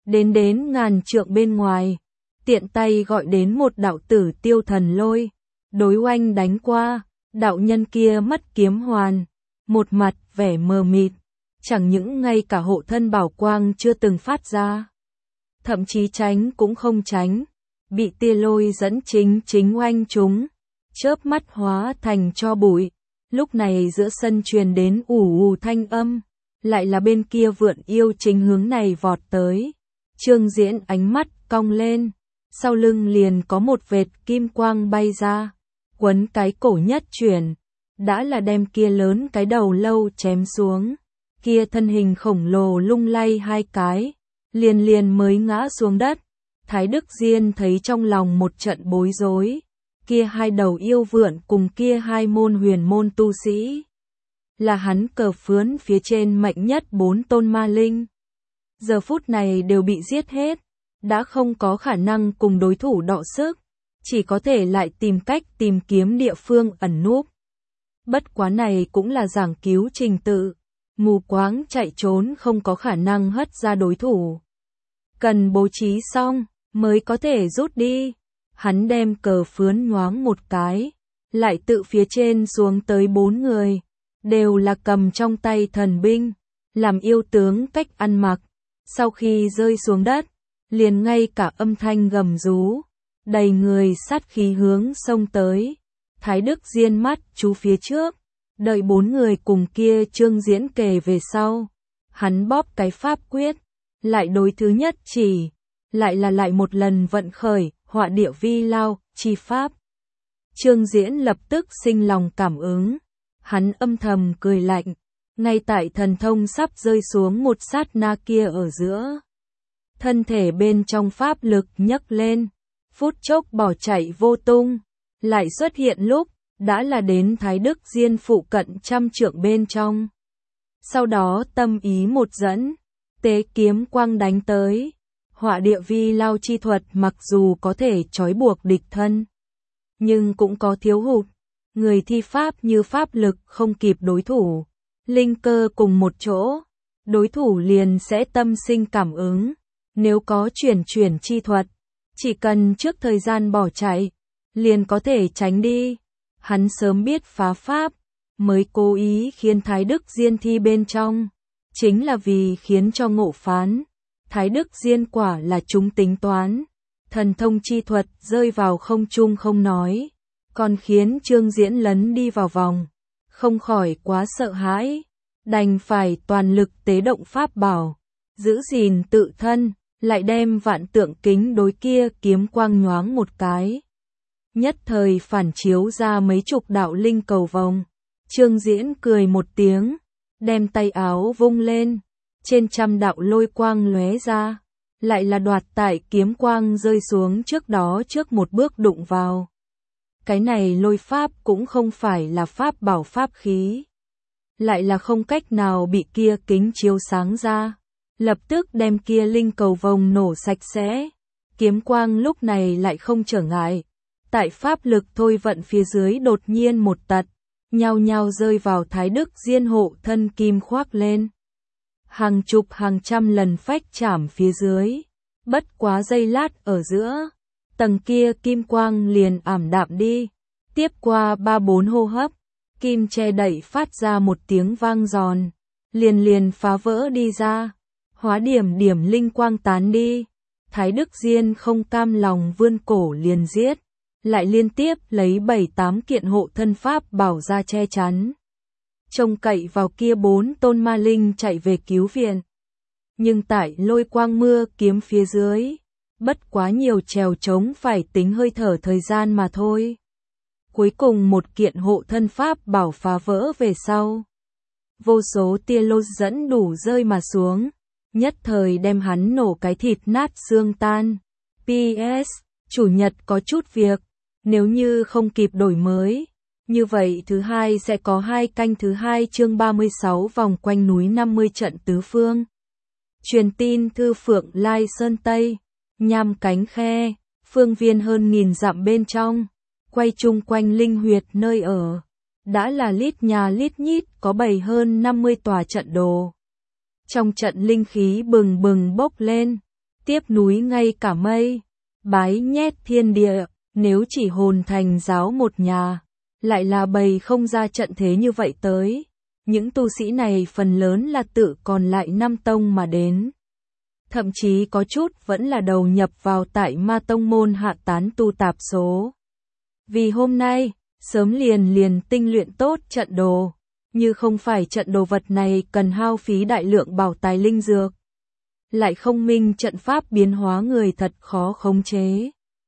đến ngàn trượng bên ngoài, tiện tay gọi đến một đạo tử tiêu thần lôi, đối oanh đánh qua. Đạo nhân kia mất kiếm hoàn, một mặt vẻ mờ mịt, chẳng những ngay cả hộ thân bảo quang chưa từng phát ra, thậm chí tránh cũng không tránh, bị tia lôi dẫn chính oanh trúng, chớp mắt hóa thành tro bụi. Lúc này giữa sân truyền đến ù ù thanh âm, lại là bên kia vượn yêu chính hướng này vọt tới. Trương Diễn ánh mắt cong lên, sau lưng liền có một vệt kim quang bay ra, quấn cái cổ nhất chuyển, đã là đem kia lớn cái đầu lâu chém xuống. Kia thân hình khổng lồ lung lay hai cái, liền mới ngã xuống đất. Thái Đức Diên thấy trong lòng một trận bối rối, kia hai đầu yêu vượn cùng kia hai môn huyền môn tu sĩ, là hắn cờ phướn phía trên mạnh nhất 4 tôn ma linh. Giờ phút này đều bị giết hết, đã không có khả năng cùng đối thủ đọ sức, chỉ có thể lại tìm cách tìm kiếm địa phương ẩn núp. Bất quá này cũng là giảng cứu trình tự, mù quáng chạy trốn không có khả năng hất ra đối thủ. Cần bố trí xong, mới có thể rút đi. Hắn đem cờ phướn nhoáng một cái, lại tự phía trên xuống tới 4 người, đều là cầm trong tay thần binh, làm yêu tướng cách ăn mặc. Sau khi rơi xuống đất, liền ngay cả âm thanh gầm rú, đầy người sát khí hướng xông tới. Thái Đức Diên mắt chú phía trước, đợi 4 người cùng kia Trương Diễn kề về sau. Hắn bóp cái pháp quyết, lại đối thứ nhất chỉ, lại một lần vận khởi, họa địa vi lao, chi pháp. Trương Diễn lập tức sinh lòng cảm ứng, hắn âm thầm cười lạnh, ngay tại thần thông sắp rơi xuống một sát na kia ở giữa. Thân thể bên trong pháp lực nhấc lên, phút chốc bỏ chạy vô tung, lại xuất hiện lúc, đã là đến Thái Đức Diên phụ cận 100 trượng bên trong. Sau đó tâm ý một dẫn, tế kiếm quang đánh tới. Họa địa vi lao chi thuật mặc dù có thể trói buộc địch thân, nhưng cũng có thiếu hụt. Người thi pháp như pháp lực không kịp đối thủ, linh cơ cùng một chỗ, đối thủ liền sẽ tâm sinh cảm ứng. Nếu có chuyển chi thuật, chỉ cần trước thời gian bỏ chạy, liền có thể tránh đi. Hắn sớm biết phá pháp, mới cố ý khiến Thái Đức Diên thi bên trong, chính là vì khiến cho ngộ phán. Thái Đức Diên quả là chúng tính toán, thần thông chi thuật rơi vào không trung không nói, còn khiến Trương Diễn lấn đi vào vòng, không khỏi quá sợ hãi, đành phải toàn lực tế động pháp bảo, giữ gìn tự thân, lại đem vạn tượng kính đối kia kiếm quang nhoáng một cái. Nhất thời phản chiếu ra mấy chục đạo linh cầu vòng, Trương Diễn cười một tiếng, đem tay áo vung lên. Trên 100 đạo lôi quang lóe ra, lại là đoạt tại kiếm quang rơi xuống trước đó trước một bước đụng vào. Cái này lôi pháp cũng không phải là pháp bảo pháp khí, lại là không cách nào bị kia kính chiếu sáng ra, lập tức đem kia linh cầu vòng nổ sạch sẽ. Kiếm quang lúc này lại không trở ngại, tại pháp lực thôi vận phía dưới đột nhiên một tật, nhao nhao rơi vào Thái Đức Diên hộ thân kim khoác lên. Hàng chục hàng trăm lần phách chạm phía dưới, bất quá giây lát ở giữa, tầng kia kim quang liền ảm đạm đi, tiếp qua 3-4 hô hấp, kim che đẩy phát ra một tiếng vang giòn, liền phá vỡ đi ra, hóa điểm linh quang tán đi. Thái Đức Diên không cam lòng vươn cổ liền giết, lại liên tiếp lấy 7-8 kiện hộ thân pháp bảo ra che chắn, trông cậy vào kia 4 tôn ma linh chạy về cứu viện. Nhưng tại lôi quang mưa kiếm phía dưới, bất quá nhiều trèo trống phải tính hơi thở thời gian mà thôi. Cuối cùng một kiện hộ thân pháp bảo phá vỡ về sau, vô số tia lôi dẫn đủ rơi mà xuống, nhất thời đem hắn nổ cái thịt nát xương tan. PS, chủ nhật có chút việc, nếu như không kịp đổi mới, như vậy thứ hai sẽ có 2 canh thứ 2 chương 36 vòng quanh núi 50 trận tứ phương. Truyền tin thư Phượng Lai Sơn Tây, Nham Cánh Khe, phương viên hơn 1000 dặm bên trong, quay chung quanh linh huyệt nơi ở, đã là lít nhà lít nhít có bày hơn 50 tòa trận đồ. Trong trận linh khí bừng bừng bốc lên, tiếp núi ngay cả mây, bái nhét thiên địa, nếu chỉ hồn thành giáo một nhà, lại là bày không ra trận thế như vậy tới. Những tu sĩ này phần lớn là tự còn lại 5 tông mà đến. Thậm chí có chút vẫn là đầu nhập vào tại ma tông môn hạ tán tu tạp số. Vì hôm nay, sớm liền tinh luyện tốt trận đồ, Như không phải trận đồ vật này cần hao phí đại lượng bảo tài linh dược. Lại không minh trận pháp biến hóa người thật khó khống chế.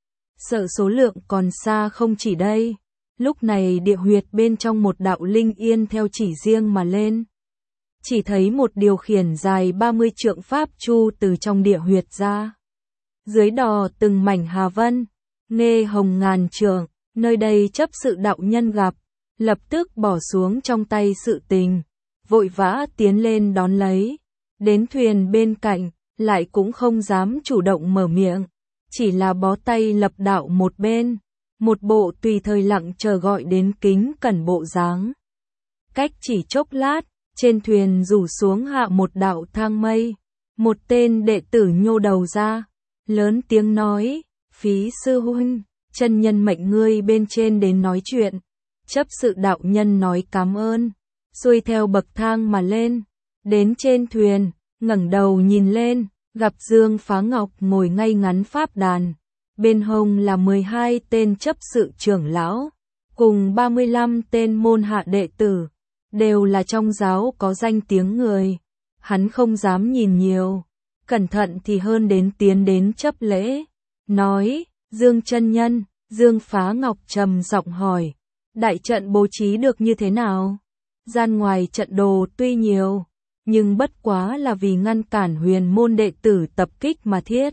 Sợ số lượng còn xa không chỉ đây. Lúc này địa huyệt bên trong một đạo linh yên theo chỉ riêng mà lên. Chỉ thấy một điều khiển dài 30 trượng pháp chu từ trong địa huyệt ra. Dưới đò từng mảnh hà vân, nghe hồng ngàn trượng, nơi đây chấp sự đạo nhân gặp, lập tức bỏ xuống trong tay sự tình, vội vã tiến lên đón lấy. Đến thuyền bên cạnh, lại cũng không dám chủ động mở miệng, chỉ là bó tay lập đạo một bên, một bộ tùy thời lặng chờ gọi đến kính cẩn bộ dáng. Cách chỉ chốc lát, trên thuyền rủ xuống hạ một đạo thang mây, một tên đệ tử nhô đầu ra, lớn tiếng nói, Phí sư huynh, chân nhân mệnh ngươi bên trên đến nói chuyện. Chấp sự đạo nhân nói cảm ơn, xuôi theo bậc thang mà lên, đến trên thuyền, ngẩng đầu nhìn lên, gặp Dương Phá Ngọc ngồi ngay ngắn pháp đàn, bên hông là 12 tên chấp sự trưởng lão, cùng 35 tên môn hạ đệ tử, đều là trong giáo có danh tiếng người. Hắn không dám nhìn nhiều, cẩn thận thì hơn đến tiến đến chấp lễ, nói, Dương chân nhân. Dương Phá Ngọc trầm giọng hỏi, đại trận bố trí được như thế nào? Gian ngoài trận đồ tuy nhiều, nhưng bất quá là vì ngăn cản huyền môn đệ tử tập kích mà thiết.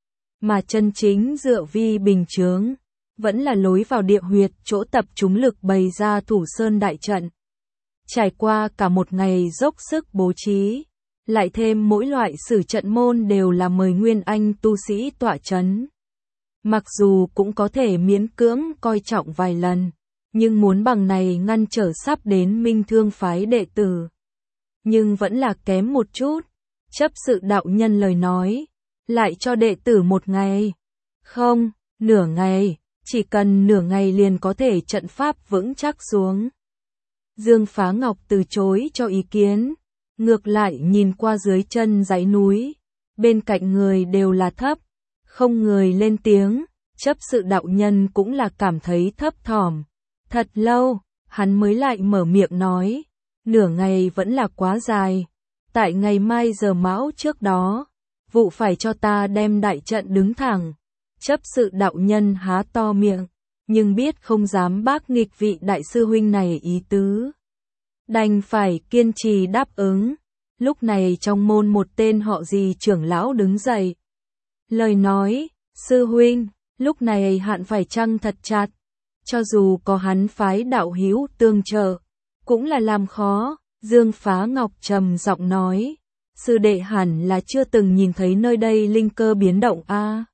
Mà chân chính dựa vi bình chướng, vẫn là lối vào địa huyệt chỗ tập trung lực bày ra thủ sơn đại trận. Trải qua cả một ngày dốc sức bố trí, lại thêm mỗi loại sử trận môn đều là mời nguyên anh tu sĩ tọa chấn. Mặc dù cũng có thể miễn cưỡng coi trọng vài lần, nhưng muốn bằng này ngăn trở sắp đến Minh Thương phái đệ tử. Nhưng vẫn là kém một chút. Chấp sự đạo nhân lời nói, lại cho đệ tử một ngày. Không, nửa ngày, chỉ cần nửa ngày liền có thể trận pháp vững chắc xuống. Dương Phá Ngọc từ chối cho ý kiến, ngược lại nhìn qua dưới chân dãy núi, bên cạnh người đều là thấp. Không người lên tiếng, chấp sự đạo nhân cũng là cảm thấy thấp thỏm. Thật lâu, hắn mới lại mở miệng nói, nửa ngày vẫn là quá dài. Tại ngày mai giờ mão trước đó, vụ phải cho ta đem đại trận đứng thẳng. Chấp sự đạo nhân há to miệng, nhưng biết không dám bác nghịch vị đại sư huynh này ý tứ. Đành phải kiên trì đáp ứng. Lúc này trong môn một tên họ gì trưởng lão đứng dậy. Lời nói, sư huynh, lúc này hạn phải chăng thật chặt, cho dù có hắn phái đạo hữu tương trợ, cũng là làm khó. Dương Phá Ngọc trầm giọng nói, sư đệ hẳn là chưa từng nhìn thấy nơi đây linh cơ biến động a.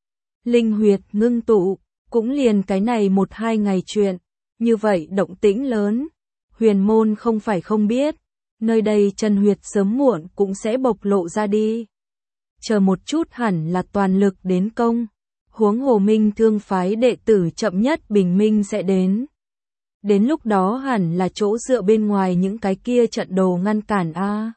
Linh huyệt ngưng tụ, cũng liền cái này 1-2 ngày chuyện, như vậy động tĩnh lớn, huyền môn không phải không biết, nơi đây chân huyệt sớm muộn cũng sẽ bộc lộ ra đi. Chờ một chút hẳn là toàn lực đến công, huống hồ Minh Thương phái đệ tử chậm nhất bình minh sẽ đến. Đến lúc đó hẳn là chỗ dựa bên ngoài những cái kia trận đồ ngăn cản a.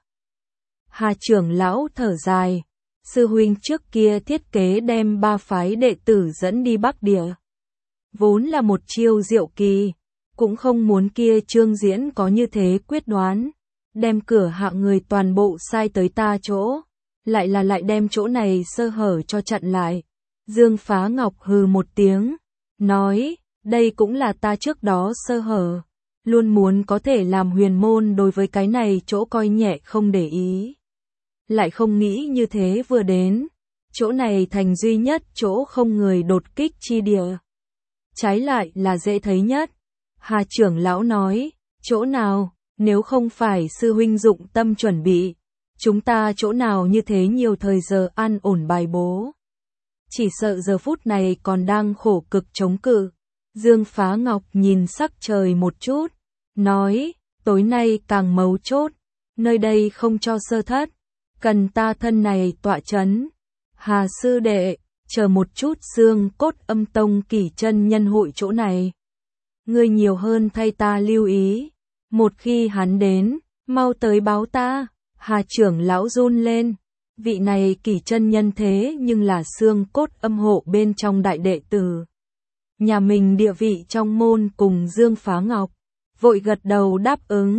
Hà trưởng lão thở dài, sư huynh trước kia thiết kế đem 3 phái đệ tử dẫn đi Bắc Địa. Vốn là một chiêu diệu kỳ, cũng không muốn kia Trương Diễn có như thế quyết đoán, đem cửa hạ người toàn bộ sai tới ta chỗ. Lại đem chỗ này sơ hở cho chặn lại. Dương Phá Ngọc hừ một tiếng, nói, đây cũng là ta trước đó sơ hở, luôn muốn có thể làm huyền môn đối với cái này chỗ coi nhẹ không để ý. Lại không nghĩ như thế vừa đến, chỗ này thành duy nhất chỗ không người đột kích chi địa. Trái lại là dễ thấy nhất. Hà trưởng lão nói, chỗ nào, nếu không phải sư huynh dụng tâm chuẩn bị, chúng ta chỗ nào như thế nhiều thời giờ an ổn bài bố. Chỉ sợ giờ phút này còn đang khổ cực chống cự. Dương Phá Ngọc nhìn sắc trời một chút, nói, tối nay càng mấu chốt, nơi đây không cho sơ thất, cần ta thân này tọa chấn. Hà sư đệ, chờ một chút xương cốt âm tông kỷ chân nhân hội chỗ này. Ngươi nhiều hơn thay ta lưu ý, một khi hắn đến, mau tới báo ta. Hà trưởng lão run lên, vị này kỷ chân nhân thế nhưng là xương cốt âm hộ bên trong đại đệ tử. Nhà mình địa vị trong môn cùng Dương Phá Ngọc, vội gật đầu đáp ứng.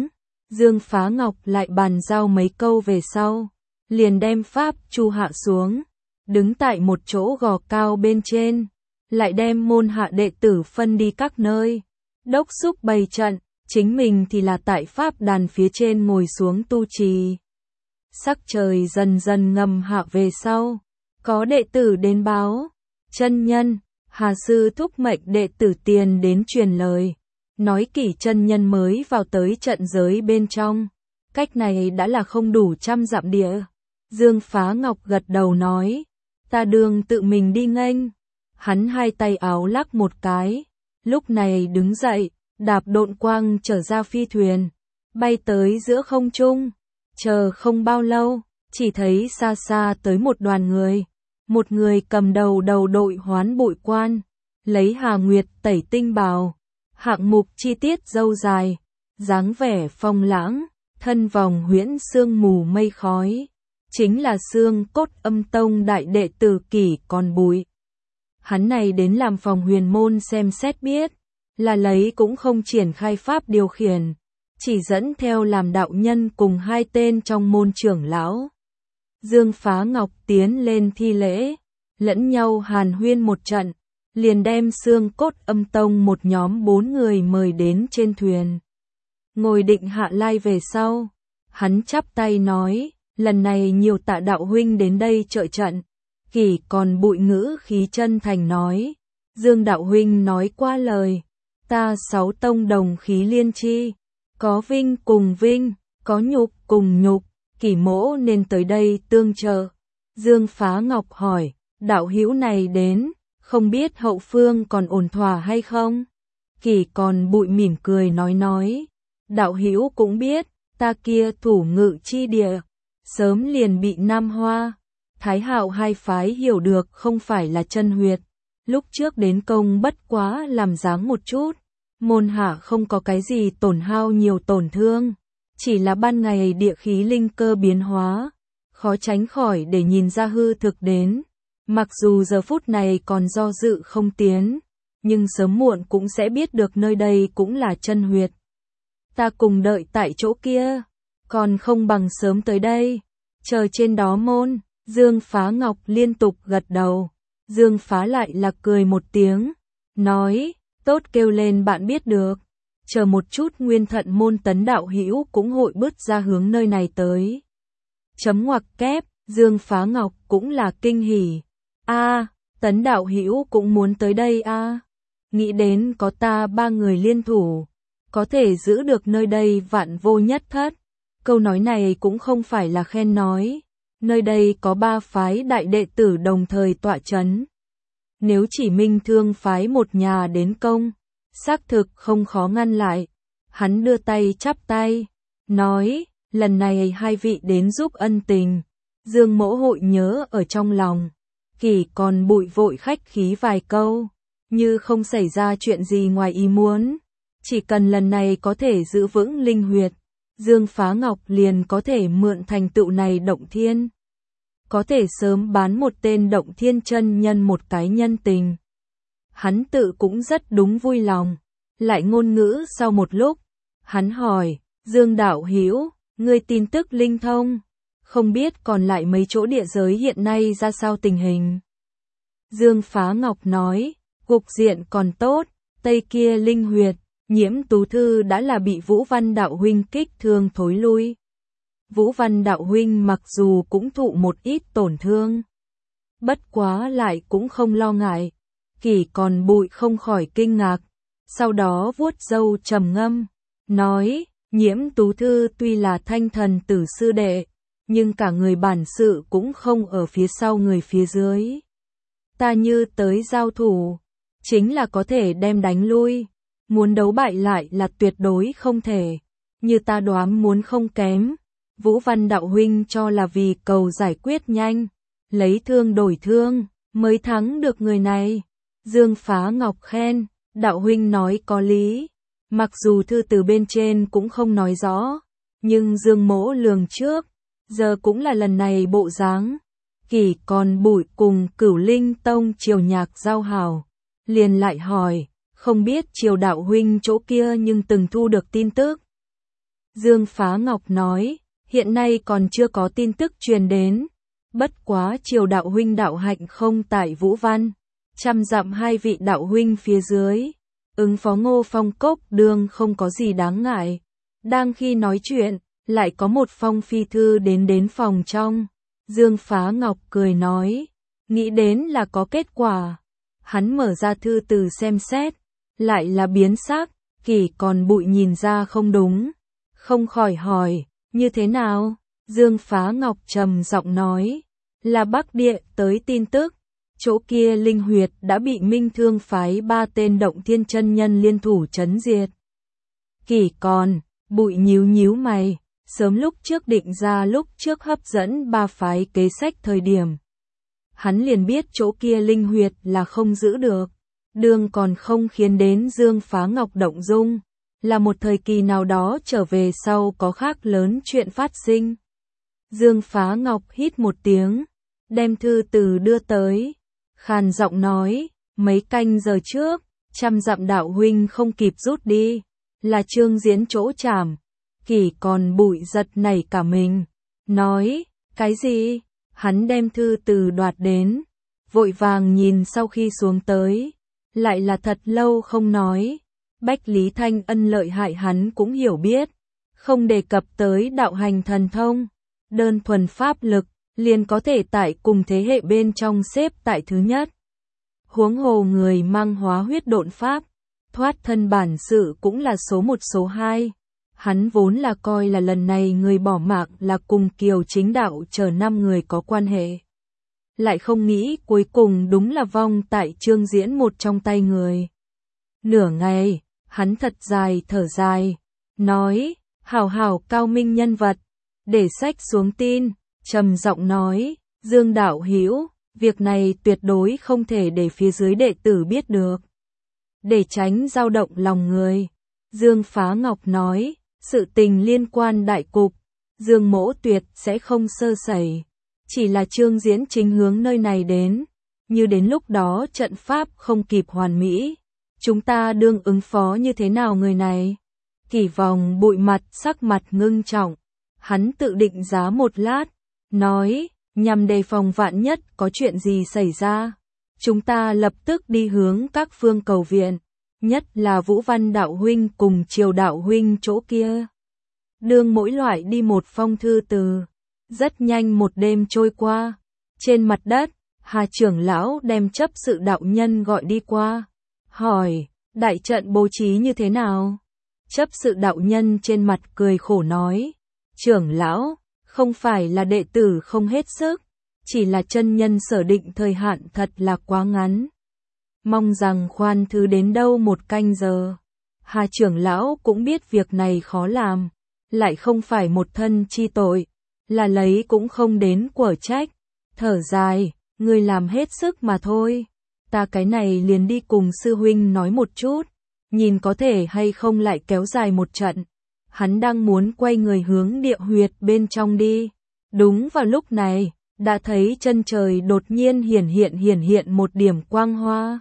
Dương Phá Ngọc lại bàn giao mấy câu về sau, liền đem pháp chu hạ xuống, đứng tại một chỗ gò cao bên trên, lại đem môn hạ đệ tử phân đi các nơi, đốc xúc bày trận, chính mình thì là tại pháp đàn phía trên ngồi xuống tu trì. Sắc trời dần dần ngầm hạ về sau, có đệ tử đến báo, chân nhân, Hà sư thúc mệnh đệ tử tiền đến truyền lời, nói Kỷ chân nhân mới vào tới trận giới bên trong, cách này đã là không đủ 100 dặm địa. Dương Phá Ngọc gật đầu nói, ta đường tự mình đi nghênh. Hắn hai tay áo lắc một cái, lúc này đứng dậy, đạp độn quang trở ra phi thuyền, bay tới giữa không trung. Chờ không bao lâu, chỉ thấy xa xa tới một đoàn người, một người cầm đầu đội hoán bội quan, lấy Hà Nguyệt tẩy tinh bào, hạng mục chi tiết râu dài, dáng vẻ phong lãng, thân vòng huyễn sương mù mây khói, chính là xương cốt Âm tông đại đệ tử Kỷ Còn Bụi. Hắn này đến làm phòng huyền môn xem xét biết, là lấy cũng không triển khai pháp điều khiển, chỉ dẫn theo làm đạo nhân cùng hai tên trong môn trưởng lão. Dương Phá Ngọc tiến lên thi lễ, lẫn nhau hàn huyên một trận, liền đem xương cốt Âm tông một nhóm 4 người mời đến trên thuyền. Ngồi định hạ lai về sau, hắn chắp tay nói, lần này nhiều tạ đạo huynh đến đây trợ trận. Kỷ Còn Bụi ngữ khí chân thành nói, Dương đạo huynh nói qua lời, ta 6 tông đồng khí liên chi, có vinh cùng vinh, có nhục cùng nhục, Kỷ mỗ nên tới đây tương trợ. Dương Phá Ngọc hỏi, đạo hữu này đến, không biết hậu phương còn ổn thỏa hay không? Kỷ Còn Bụi mỉm cười nói, đạo hữu cũng biết, ta kia thủ ngự chi địa, sớm liền bị Nam Hoa, Thái Hạo hai phái hiểu được không phải là chân huyệt, lúc trước đến công bất quá làm dáng một chút, môn hạ không có cái gì tổn hao nhiều tổn thương, chỉ là ban ngày địa khí linh cơ biến hóa, khó tránh khỏi để nhìn ra hư thực đến, mặc dù giờ phút này còn do dự không tiến, nhưng sớm muộn cũng sẽ biết được nơi đây cũng là chân huyệt. Ta cùng đợi tại chỗ kia, còn không bằng sớm tới đây, chờ trên đó môn. Dương Phá Ngọc liên tục gật đầu, Dương Phá lại là cười một tiếng, nói, tốt kêu lên bạn biết được, chờ một chút Nguyên Thận môn Tấn đạo hữu cũng hội bước ra hướng nơi này tới. Chấm ngoặc kép, Dương Phá Ngọc cũng là kinh hỉ, Tấn đạo hữu cũng muốn tới đây nghĩ đến có ta 3 người liên thủ, có thể giữ được nơi đây vạn vô nhất thất, câu nói này cũng không phải là khen nói. Nơi đây có 3 phái đại đệ tử đồng thời tọa chấn. Nếu chỉ Minh Thương phái một nhà đến công, xác thực không khó ngăn lại. Hắn đưa tay chắp tay, nói, lần này hai vị đến giúp ân tình, Dương mỗ hội nhớ ở trong lòng. Kỷ Còn Bụi vội khách khí vài câu, như không xảy ra chuyện gì ngoài ý muốn. Chỉ cần lần này có thể giữ vững linh huyệt, Dương Phá Ngọc liền có thể mượn thành tựu này động thiên. Có thể sớm bán một tên động thiên chân nhân một cái nhân tình. Hắn tự cũng rất đúng vui lòng. Lại ngôn ngữ sau một lúc, hắn hỏi, Dương đạo hữu, ngươi tin tức linh thông, không biết còn lại mấy chỗ địa giới hiện nay ra sao tình hình. Dương Phá Ngọc nói, cục diện còn tốt, tây kia linh huyệt, Nhiễm Tú Thư đã là bị Vũ Văn đạo huynh kích thương thối lui. Vũ Văn đạo huynh mặc dù cũng thụ một ít tổn thương, bất quá lại cũng không lo ngại. Kỷ Còn Bụi không khỏi kinh ngạc, sau đó vuốt râu trầm ngâm, nói, Nhiễm Tú Thư tuy là thanh thần tử sư đệ, nhưng cả người bản sự cũng không ở phía sau người phía dưới. Ta như tới giao thủ, chính là có thể đem đánh lui, muốn đấu bại lại là tuyệt đối không thể, như ta đoán muốn không kém. Vũ Văn đạo huynh cho là vì cầu giải quyết nhanh, lấy thương đổi thương, mới thắng được người này. Dương Phá Ngọc khen, đạo huynh nói có lý, mặc dù thư từ bên trên cũng không nói rõ, nhưng Dương mỗ lường trước, giờ cũng là lần này bộ dáng. Kỷ Còn Bụi cùng Cửu Linh Tông Triều Nhạc giao hảo, liền lại hỏi, không biết Triều đạo huynh chỗ kia nhưng từng thu được tin tức. Dương Phá Ngọc nói, hiện nay còn chưa có tin tức truyền đến. Bất quá Triều đạo huynh đạo hạnh không tại Vũ Văn, trăm dặm hai vị đạo huynh phía dưới, ứng phó Ngô Phong cốc đường không có gì đáng ngại. Đang khi nói chuyện, lại có một phong phi thư đến phòng trong. Dương Phá Ngọc cười nói, nghĩ đến là có kết quả. Hắn mở ra thư từ xem xét, lại là biến sắc, Kỷ Còn Bụi nhìn ra không đúng, không khỏi hỏi, như thế nào? Dương Phá Ngọc trầm giọng nói, là Bắc Địa tới tin tức, chỗ kia linh huyệt đã bị Minh Thương phái 3 tên Động Thiên chân nhân liên thủ trấn diệt. Kỷ Còn Bụi nhíu mày, sớm lúc trước định ra lúc trước hấp dẫn 3 phái kế sách thời điểm. Hắn liền biết chỗ kia linh huyệt là không giữ được, đường còn không khiến đến Dương Phá Ngọc động dung, là một thời kỳ nào đó trở về sau có khác lớn chuyện phát sinh. Dương Phá Ngọc hít một tiếng, đem thư từ đưa tới, khàn giọng nói, mấy canh giờ trước, trăm dặm đạo huynh không kịp rút đi, là Trương Diễn chỗ trảm. Kỷ Còn Bụi giật nảy cả mình, nói, cái gì? Hắn đem thư từ đoạt đến, vội vàng nhìn sau khi xuống tới, lại là thật lâu không nói. Bách Lý Thanh Ân lợi hại hắn cũng hiểu biết, không đề cập tới đạo hành thần thông, đơn thuần pháp lực, liền có thể tại cùng thế hệ bên trong xếp tại thứ nhất. Huống hồ người mang hóa huyết độn pháp, thoát thân bản sự cũng là số 1 số 2. Hắn vốn là coi là lần này người bỏ mạng là cùng Kiều Chính Đạo chờ 5 người có quan hệ. Lại không nghĩ cuối cùng đúng là vong tại Trương Diễn một trong tay người. Nửa ngày, hắn thật dài thở dài, nói, hảo cao minh nhân vật, để sách xuống tin, trầm giọng nói, Dương đạo hữu, việc này tuyệt đối không thể để phía dưới đệ tử biết được. Để tránh dao động lòng người, Dương Phá Ngọc nói, sự tình liên quan đại cục, Dương mỗ tuyệt sẽ không sơ sẩy, chỉ là Trương Diễn chính hướng nơi này đến, như đến lúc đó trận pháp không kịp hoàn mỹ, chúng ta đương ứng phó như thế nào người này? Kỷ Vòng Bụi mặt sắc mặt ngưng trọng, hắn tự định giá một lát, nói, nhằm đề phòng vạn nhất có chuyện gì xảy ra, chúng ta lập tức đi hướng các phương cầu viện, nhất là Vũ Văn đạo huynh cùng Triều đạo huynh chỗ kia. Đương mỗi loại đi một phong thư từ, rất nhanh một đêm trôi qua, trên mặt đất, Hà trưởng lão đem chấp sự đạo nhân gọi đi qua, hỏi, đại trận bố trí như thế nào? Chấp sự đạo nhân trên mặt cười khổ nói, trưởng lão, không phải là đệ tử không hết sức, chỉ là chân nhân sở định thời hạn thật là quá ngắn. Mong rằng khoan thứ đến đâu 1 canh giờ. Hà trưởng lão cũng biết việc này khó làm, lại không phải một thân chi tội, là lấy cũng không đến quở trách. Thở dài, người làm hết sức mà thôi. Ta cái này liền đi cùng sư huynh nói một chút, nhìn có thể hay không lại kéo dài một trận. Hắn đang muốn quay người hướng địa huyệt bên trong đi. Đúng vào lúc này, đã thấy chân trời đột nhiên hiển hiện một điểm quang hoa.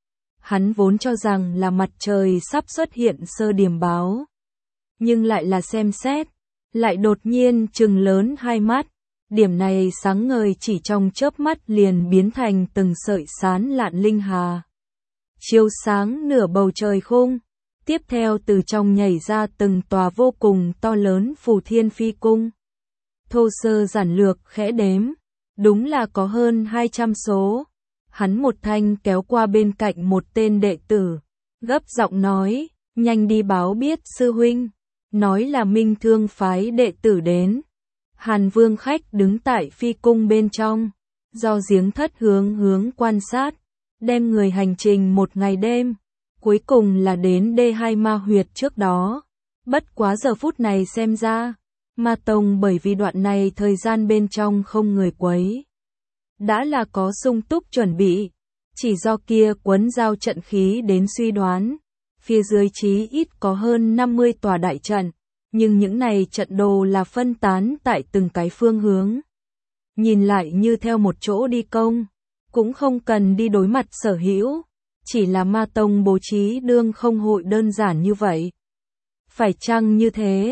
Hắn vốn cho rằng là mặt trời sắp xuất hiện sơ điểm báo, nhưng lại là xem xét, lại đột nhiên trừng lớn hai mắt, điểm này sáng ngời chỉ trong chớp mắt liền biến thành từng sợi sán lạn linh hà, chiếu sáng nửa bầu trời khung. Tiếp theo từ trong nhảy ra từng tòa vô cùng to lớn phù thiên phi cung. Thô sơ giản lược khẽ đếm, đúng là có hơn 200 số. Hắn một thanh kéo qua bên cạnh một tên đệ tử, gấp giọng nói, nhanh đi báo biết sư huynh, nói là Minh Thương phái đệ tử đến. Hàn Vương khách đứng tại phi cung bên trong, do giếng thất hướng quan sát, đem người hành trình 1 ngày đêm, cuối cùng là đến D2 ma huyệt trước đó. Bất quá giờ phút này xem ra, Ma Tông bởi vì đoạn này thời gian bên trong không người quấy, đã là có sung túc chuẩn bị, chỉ do kia quấn giao trận khí đến suy đoán, phía dưới chí ít có hơn 50 tòa đại trận, nhưng những này trận đồ là phân tán tại từng cái phương hướng. Nhìn lại như theo một chỗ đi công, cũng không cần đi đối mặt sở hữu, chỉ là Ma Tông bố trí đương không hội đơn giản như vậy. Phải chăng như thế,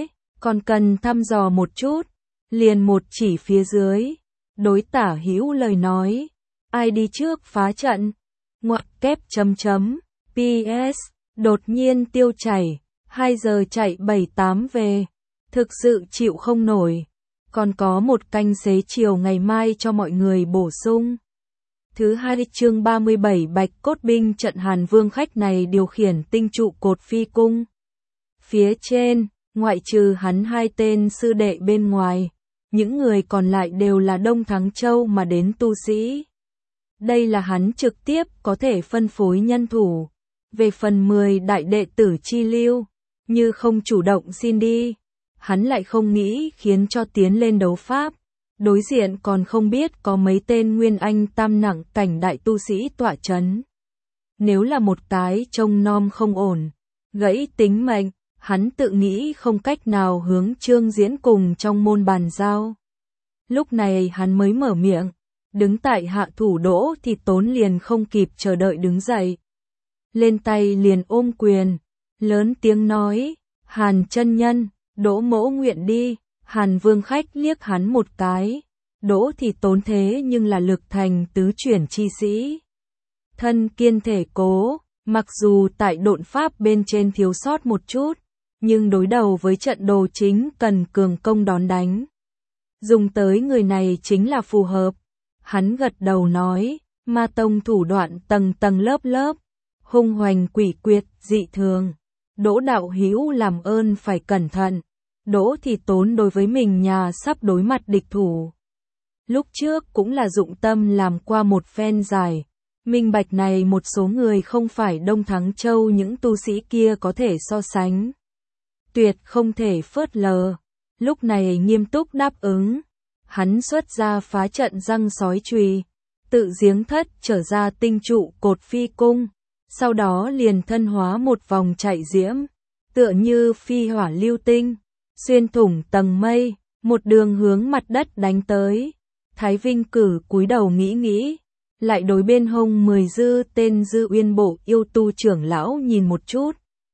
còn cần thăm dò một chút, liền một chỉ phía dưới, đối Tả Hữu lời nói, ai đi trước phá trận, ngoặc kép chấm chấm, PS, đột nhiên tiêu chảy, 2 giờ chạy 7-8 về, thực sự chịu không nổi, còn có một canh xế chiều ngày mai cho mọi người bổ sung. Thứ hai chương 37 Bạch Cốt binh trận Hàn Vương khách này điều khiển tinh trụ cột phi cung. Phía trên, ngoại trừ hắn 2 tên sư đệ bên ngoài, những người còn lại đều là Đông Thắng Châu mà đến tu sĩ. Đây là hắn trực tiếp có thể phân phối nhân thủ. Về phần 10 đại đệ tử chi lưu, như không chủ động xin đi, hắn lại không nghĩ khiến cho tiến lên đấu pháp. Đối diện còn không biết có mấy tên nguyên anh tam nặng cảnh đại tu sĩ tọa chấn. Nếu là một cái trông nom không ổn, gãy tính mệnh, hắn tự nghĩ không cách nào hướng Trương Diễn cùng trong môn bàn giao. Lúc này hắn mới mở miệng, đứng tại hạ thủ Đỗ thì Tốn liền không kịp chờ đợi đứng dậy. Lên tay liền ôm quyền, lớn tiếng nói, Hàn chân nhân, Đỗ mỗ nguyện đi. Hàn Vương khách liếc hắn một cái, Đỗ thì Tốn thế nhưng là lực thành tứ chuyển chi sĩ. Thân kiên thể cố, mặc dù tại độn pháp bên trên thiếu sót một chút, nhưng đối đầu với trận đồ chính cần cường công đón đánh. Dùng tới người này chính là phù hợp. Hắn gật đầu nói, Ma tông thủ đoạn tầng tầng lớp lớp, hung hoành quỷ quyệt, dị thường. Đỗ đạo hữu làm ơn phải cẩn thận. Đỗ thì Tốn đối với mình nhà sắp đối mặt địch thủ. Lúc trước cũng là dụng tâm làm qua một phen dài. Minh bạch này một số người không phải Đông Thắng Châu những tu sĩ kia có thể so sánh. Tuyệt không thể phớt lờ. Lúc này nghiêm túc đáp ứng. Hắn xuất ra phá trận răng sói chùy, tự giếng thất trở ra tinh trụ cột phi cung. Sau đó liền thân hóa một vòng chạy diễm, tựa như phi hỏa lưu tinh, xuyên thủng tầng mây, một đường hướng mặt đất đánh tới. Thái Vinh Cử cúi đầu nghĩ, lại đối bên hông 10 dư tên Dư Uyên Bộ yêu tu trưởng lão nhìn một chút.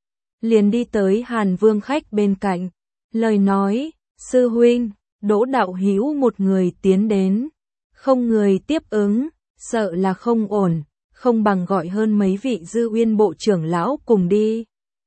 Liền đi tới Hàn Vương khách bên cạnh, lời nói, sư huynh, Đỗ đạo hữu một người tiến đến, không người tiếp ứng, sợ là không ổn, không bằng gọi hơn mấy vị Dư Uyên Bộ trưởng lão cùng đi.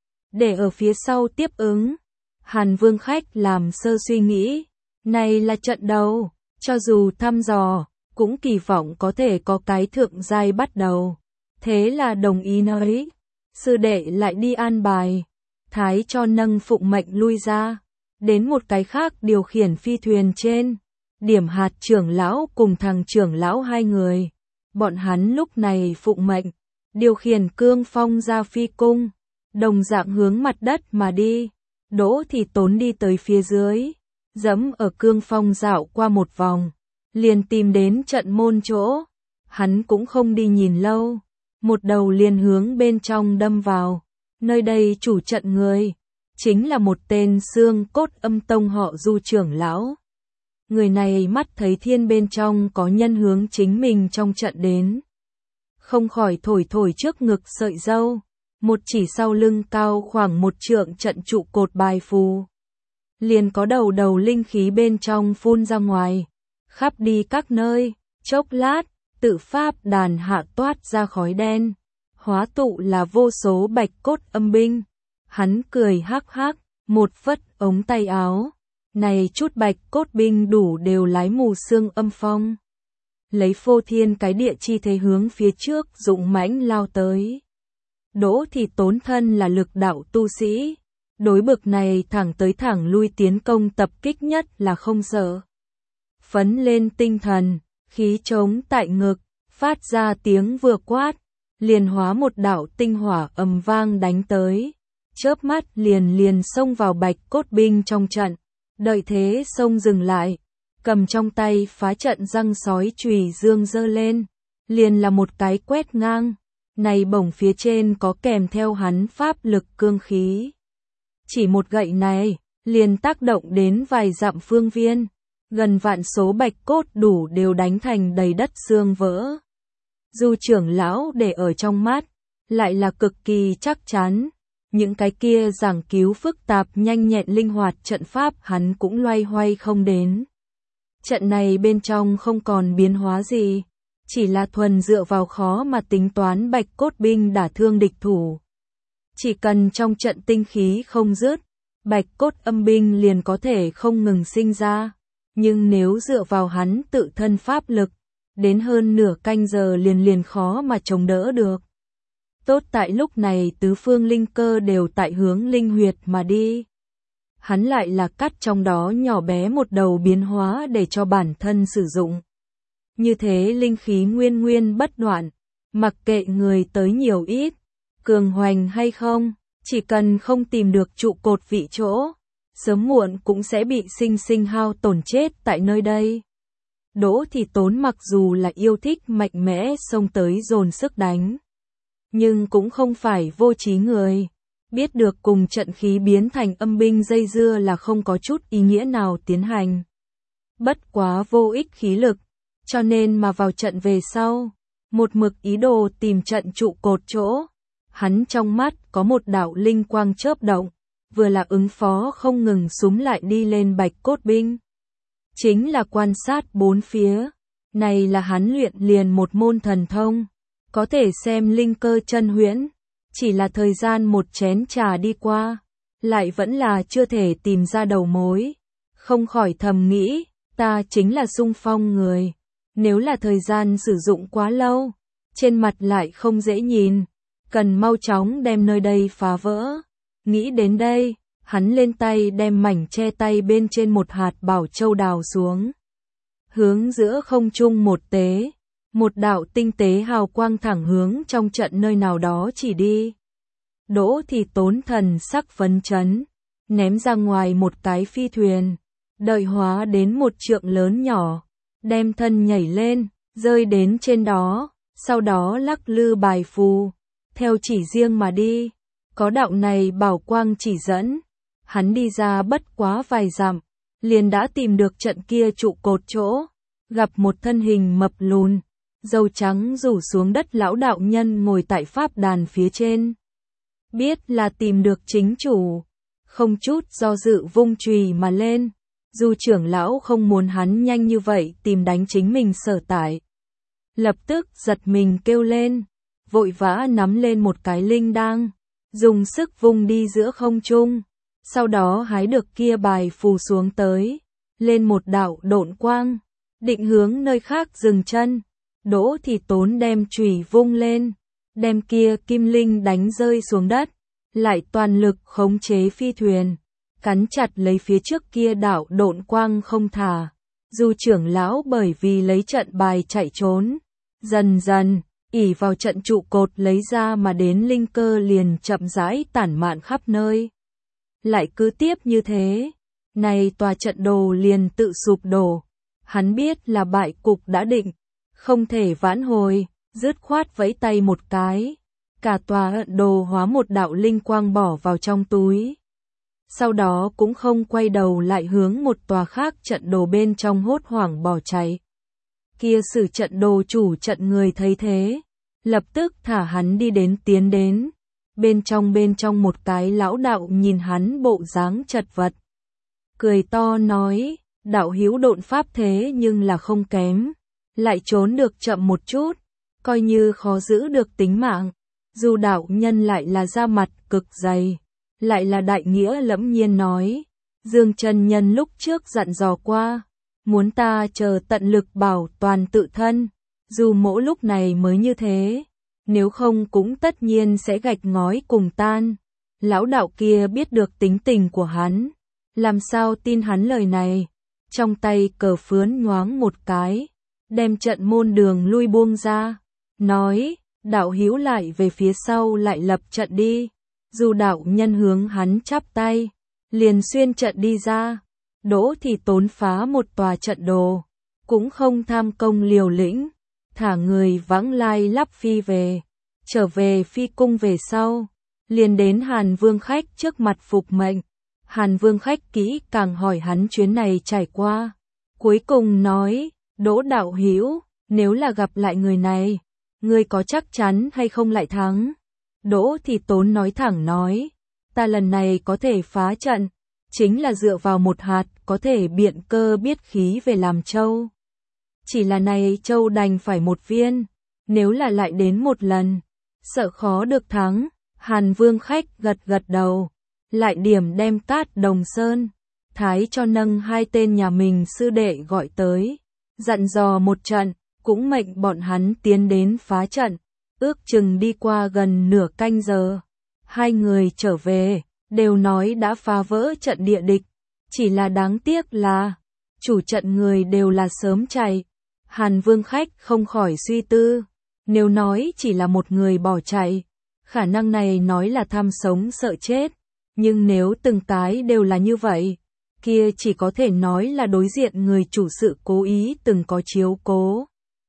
Để ở phía sau tiếp ứng. Hàn Vương khách làm sơ suy nghĩ, này là trận đầu, cho dù thăm dò, cũng kỳ vọng có thể có cái thượng giai bắt đầu. Thế là đồng ý nói, sư đệ lại đi an bài, thái cho nâng phụng mệnh lui ra, đến một cái khác điều khiển phi thuyền trên, điểm hạt trưởng lão cùng thằng trưởng lão 2 người. Bọn hắn lúc này phụng mệnh, điều khiển cương phong ra phi cung, đồng dạng hướng mặt đất mà đi. Đỗ thì Tốn đi tới phía dưới, dẫm ở cương phong dạo qua một vòng, liền tìm đến trận môn chỗ. Hắn cũng không đi nhìn lâu, một đầu liền hướng bên trong đâm vào. Nơi đây chủ trận người, chính là một tên xương cốt Âm Tông họ Du trưởng lão. Người này mắt thấy thiên bên trong có nhân hướng chính mình trong trận đến. Không khỏi thổi trước ngực sợi râu. Một chỉ sau lưng cao khoảng 1 trượng trận trụ cột bài phù. Liền có đầu linh khí bên trong phun ra ngoài, khắp đi các nơi, chốc lát, tự pháp đàn hạ toát ra khói đen, hóa tụ là vô số bạch cốt âm binh. Hắn cười hắc hắc, một phất ống tay áo, này chút bạch cốt binh đủ đều lái mù xương âm phong. Lấy phô thiên cái địa chi thế hướng phía trước dũng mãnh lao tới. Đỗ thì Tốn thân là lực đạo tu sĩ, đối bực này thẳng tới thẳng lui tiến công tập kích nhất là không sợ. Phấn lên tinh thần, khí trống tại ngực, phát ra tiếng vừa quát, liền hóa một đạo tinh hỏa ầm vang đánh tới, chớp mắt liền xông vào bạch cốt binh trong trận. Đợi thế xông dừng lại, cầm trong tay phá trận răng sói chùy dương giơ lên, liền là một cái quét ngang. Này bổng phía trên có kèm theo hắn pháp lực cương khí. Chỉ một gậy này, liền tác động đến vài dặm phương viên, gần vạn số bạch cốt đủ đều đánh thành đầy đất xương vỡ. Du trưởng lão để ở trong mắt, lại là cực kỳ chắc chắn, Những cái kia giảng cứu phức tạp nhanh nhẹn linh hoạt trận pháp hắn cũng loay hoay không đến. Trận này bên trong không còn biến hóa gì, chỉ là thuần dựa vào khó mà tính toán bạch cốt binh đả thương địch thủ. Chỉ cần trong trận tinh khí không dứt, bạch cốt âm binh liền có thể không ngừng sinh ra, nhưng nếu dựa vào hắn tự thân pháp lực, đến hơn nửa canh giờ liền khó mà chống đỡ được. Tốt tại lúc này tứ phương linh cơ đều tại hướng linh huyệt mà đi. Hắn lại là cắt trong đó nhỏ bé một đầu biến hóa để cho bản thân sử dụng. Như thế linh khí nguyên nguyên bất đoạn, mặc kệ người tới nhiều ít, cường hoành hay không, chỉ cần không tìm được trụ cột vị chỗ, sớm muộn cũng sẽ bị sinh hao tổn chết tại nơi đây. Đỗ Thị Tốn mặc dù là yêu thích mạnh mẽ xông tới dồn sức đánh, nhưng cũng không phải vô trí người, biết được cùng trận khí biến thành âm binh dây dưa là không có chút ý nghĩa nào tiến hành. Bất quá vô ích khí lực, cho nên mà vào trận về sau, một mực ý đồ tìm trận trụ cột chỗ. Hắn trong mắt có một đạo linh quang chớp động, vừa là ứng phó không ngừng súm lại đi lên bạch cốt binh. Chính là quan sát bốn phía, này là hắn luyện liền một môn thần thông, có thể xem linh cơ chân huyễn, chỉ là thời gian một chén trà đi qua, lại vẫn là chưa thể tìm ra đầu mối. Không khỏi thầm nghĩ, ta chính là xung phong người, nếu là thời gian sử dụng quá lâu, trên mặt lại không dễ nhìn, cần mau chóng đem nơi đây phá vỡ. Nghĩ đến đây, hắn lên tay đem mảnh che tay bên trên một hạt bảo châu đào xuống. Hướng giữa không trung một tế, một đạo tinh tế hào quang thẳng hướng trong trận nơi nào đó chỉ đi. Đỗ Thị Tốn thần sắc phấn chấn, ném ra ngoài một cái phi thuyền, đợi hóa đến một trượng lớn nhỏ, đem thân nhảy lên, rơi đến trên đó, sau đó lắc lư bài phù, theo chỉ riêng mà đi. Có đạo này bảo quang chỉ dẫn, hắn đi ra bất quá vài dặm, liền đã tìm được trận kia trụ cột chỗ, gặp một thân hình mập lùn, râu trắng rủ xuống đất lão đạo nhân ngồi tại pháp đàn phía trên. Biết là tìm được chính chủ, không chút do dự vung chùy mà lên, dù trưởng lão không muốn hắn nhanh như vậy tìm đánh chính mình sở tại. Lập tức giật mình kêu lên, vội vã nắm lên một cái linh đăng, dùng sức vung đi giữa không trung, sau đó hái được kia bài phù xuống tới, lên một đạo độn quang, định hướng nơi khác dừng chân. Đỗ Thị Tốn đem chùy vung lên, đem kia kim linh đánh rơi xuống đất, lại toàn lực khống chế phi thuyền, cắn chặt lấy phía trước kia đạo độn quang không thả. Dù trưởng lão bởi vì lấy trận bài chạy trốn, dần dần ỷ vào trận trụ cột lấy ra mà đến linh cơ liền chậm rãi tản mạn khắp nơi. Lại cứ tiếp như thế, này tòa trận đồ liền tự sụp đổ. Hắn biết là bại cục đã định, không thể vãn hồi, dứt khoát vẫy tay một cái, cả tòa trận đồ hóa một đạo linh quang bỏ vào trong túi. Sau đó cũng không quay đầu lại hướng một tòa khác trận đồ bên trong hốt hoảng bỏ chạy. Kia sử trận đồ chủ trận người thấy thế, lập tức thả hắn đi đến tiến đến. Bên trong một cái lão đạo nhìn hắn bộ dáng chật vật, cười to nói, đạo hữu độn pháp thế nhưng là không kém, lại trốn được chậm một chút, coi như khó giữ được tính mạng. Dù đạo nhân lại là da mặt cực dày, lại là đại nghĩa lẫm nhiên nói, Dương chân nhân lúc trước dặn dò qua, muốn ta chờ tận lực bảo toàn tự thân, dù mỗi lúc này mới như thế, nếu không cũng tất nhiên sẽ gạch ngói cùng tan. Lão đạo kia biết được tính tình của hắn, làm sao tin hắn lời này, trong tay cờ phướn nhoáng một cái, đem trận môn đường lui buông ra, nói, đạo hữu lại về phía sau lại lập trận đi. Dù đạo nhân hướng hắn chắp tay, liền xuyên trận đi ra. Đỗ Thị Tốn phá một tòa trận đồ, cũng không tham công liều lĩnh, thả người vãng lai lắp phi về. Trở về phi cung về sau, liền đến Hàn Vương khách trước mặt phục mệnh. Hàn Vương khách kỹ càng hỏi hắn chuyến này trải qua, cuối cùng nói, Đỗ đạo hữu, nếu là gặp lại người này, ngươi có chắc chắn hay không lại thắng? Đỗ Thị Tốn nói thẳng nói, ta lần này có thể phá trận, chính là dựa vào một hạt có thể biện cơ biết khí về làm châu. Chỉ là này châu đành phải một viên, nếu là lại đến một lần, sợ khó được thắng. Hàn Vương khách gật gật đầu, lại điểm đem Cát Đồng Sơn, Thái cho nâng hai tên nhà mình sư đệ gọi tới, dặn dò một trận, cũng mệnh bọn hắn tiến đến phá trận. Ước chừng đi qua gần nửa canh giờ, hai người trở về, đều nói đã phá vỡ trận địa địch, chỉ là đáng tiếc là chủ trận người đều là sớm chạy. Hàn Vương khách không khỏi suy tư, nếu nói chỉ là một người bỏ chạy, khả năng này nói là tham sống sợ chết, nhưng nếu từng cái đều là như vậy, kia chỉ có thể nói là đối diện người chủ sự cố ý từng có chiếu cố.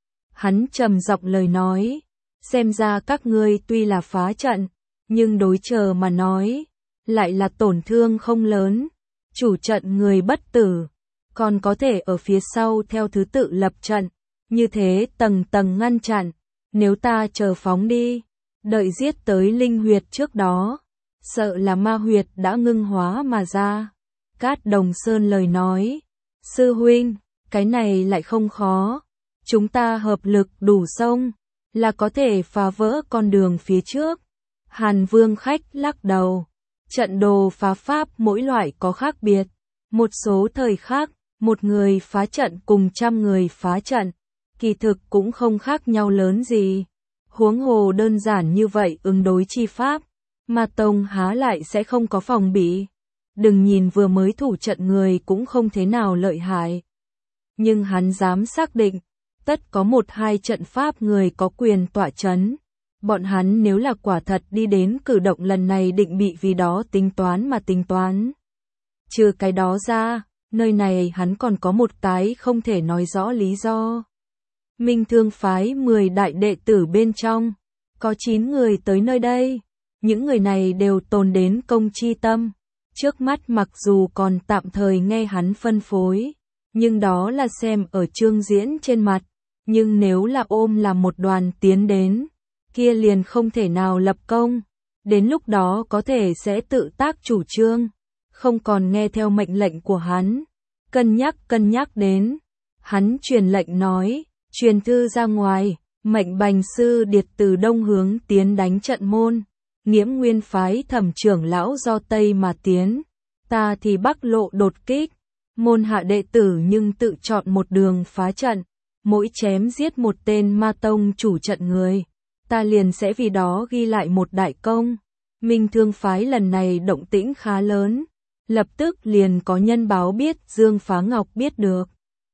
Hắn trầm giọng lời nói, xem ra các ngươi tuy là phá trận, nhưng đối chờ mà nói, lại là tổn thương không lớn, chủ trận người bất tử, còn có thể ở phía sau theo thứ tự lập trận, như thế tầng tầng ngăn chặn, nếu ta chờ phóng đi, đợi giết tới linh huyệt trước đó, sợ là ma huyệt đã ngưng hóa mà ra. Cát Đồng Sơn lời nói, sư huynh, cái này lại không khó, chúng ta hợp lực đủ sông, là có thể phá vỡ con đường phía trước. Hàn Vương khách lắc đầu, trận đồ phá pháp mỗi loại có khác biệt, một số thời khác, một người phá trận cùng 100 người phá trận, kỳ thực cũng không khác nhau lớn gì. Huống hồ đơn giản như vậy ứng đối chi pháp, mà tông há lại sẽ không có phòng bị. Đừng nhìn vừa mới thủ trận người cũng không thế nào lợi hại, nhưng hắn dám xác định, tất có một hai trận pháp người có quyền tọa chấn. Bọn hắn nếu là quả thật đi đến cử động lần này định bị vì đó tính toán mà tính toán. Trừ cái đó ra, nơi này hắn còn có một cái không thể nói rõ lý do. Minh Thương phái 10 đại đệ tử bên trong, có 9 người tới nơi đây, những người này đều tồn đến công chi tâm. Trước mắt mặc dù còn tạm thời nghe hắn phân phối, nhưng đó là xem ở chương diễn trên mặt, nhưng nếu là ôm là một đoàn tiến đến, kia liền không thể nào lập công, đến lúc đó có thể sẽ tự tác chủ trương, không còn nghe theo mệnh lệnh của hắn. Cân nhắc đến, hắn truyền lệnh nói, truyền thư ra ngoài, mệnh Bành sư điệt từ đông hướng tiến đánh trận môn, Nghiễm Nguyên phái Thẩm trưởng lão do tây mà tiến, ta thì bắc lộ đột kích, môn hạ đệ tử nhưng tự chọn một đường phá trận, mỗi chém giết một tên ma tông chủ trận người, ta liền sẽ vì đó ghi lại một đại công. Minh Thương phái lần này động tĩnh khá lớn, lập tức liền có nhân báo biết Dương Phá Ngọc biết được.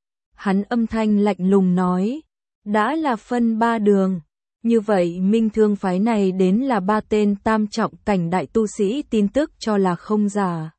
Hắn âm thanh lạnh lùng nói, đã là phân 3 đường, như vậy Minh Thương phái này đến là 3 tên tam trọng cảnh đại tu sĩ, tin tức cho là không giả.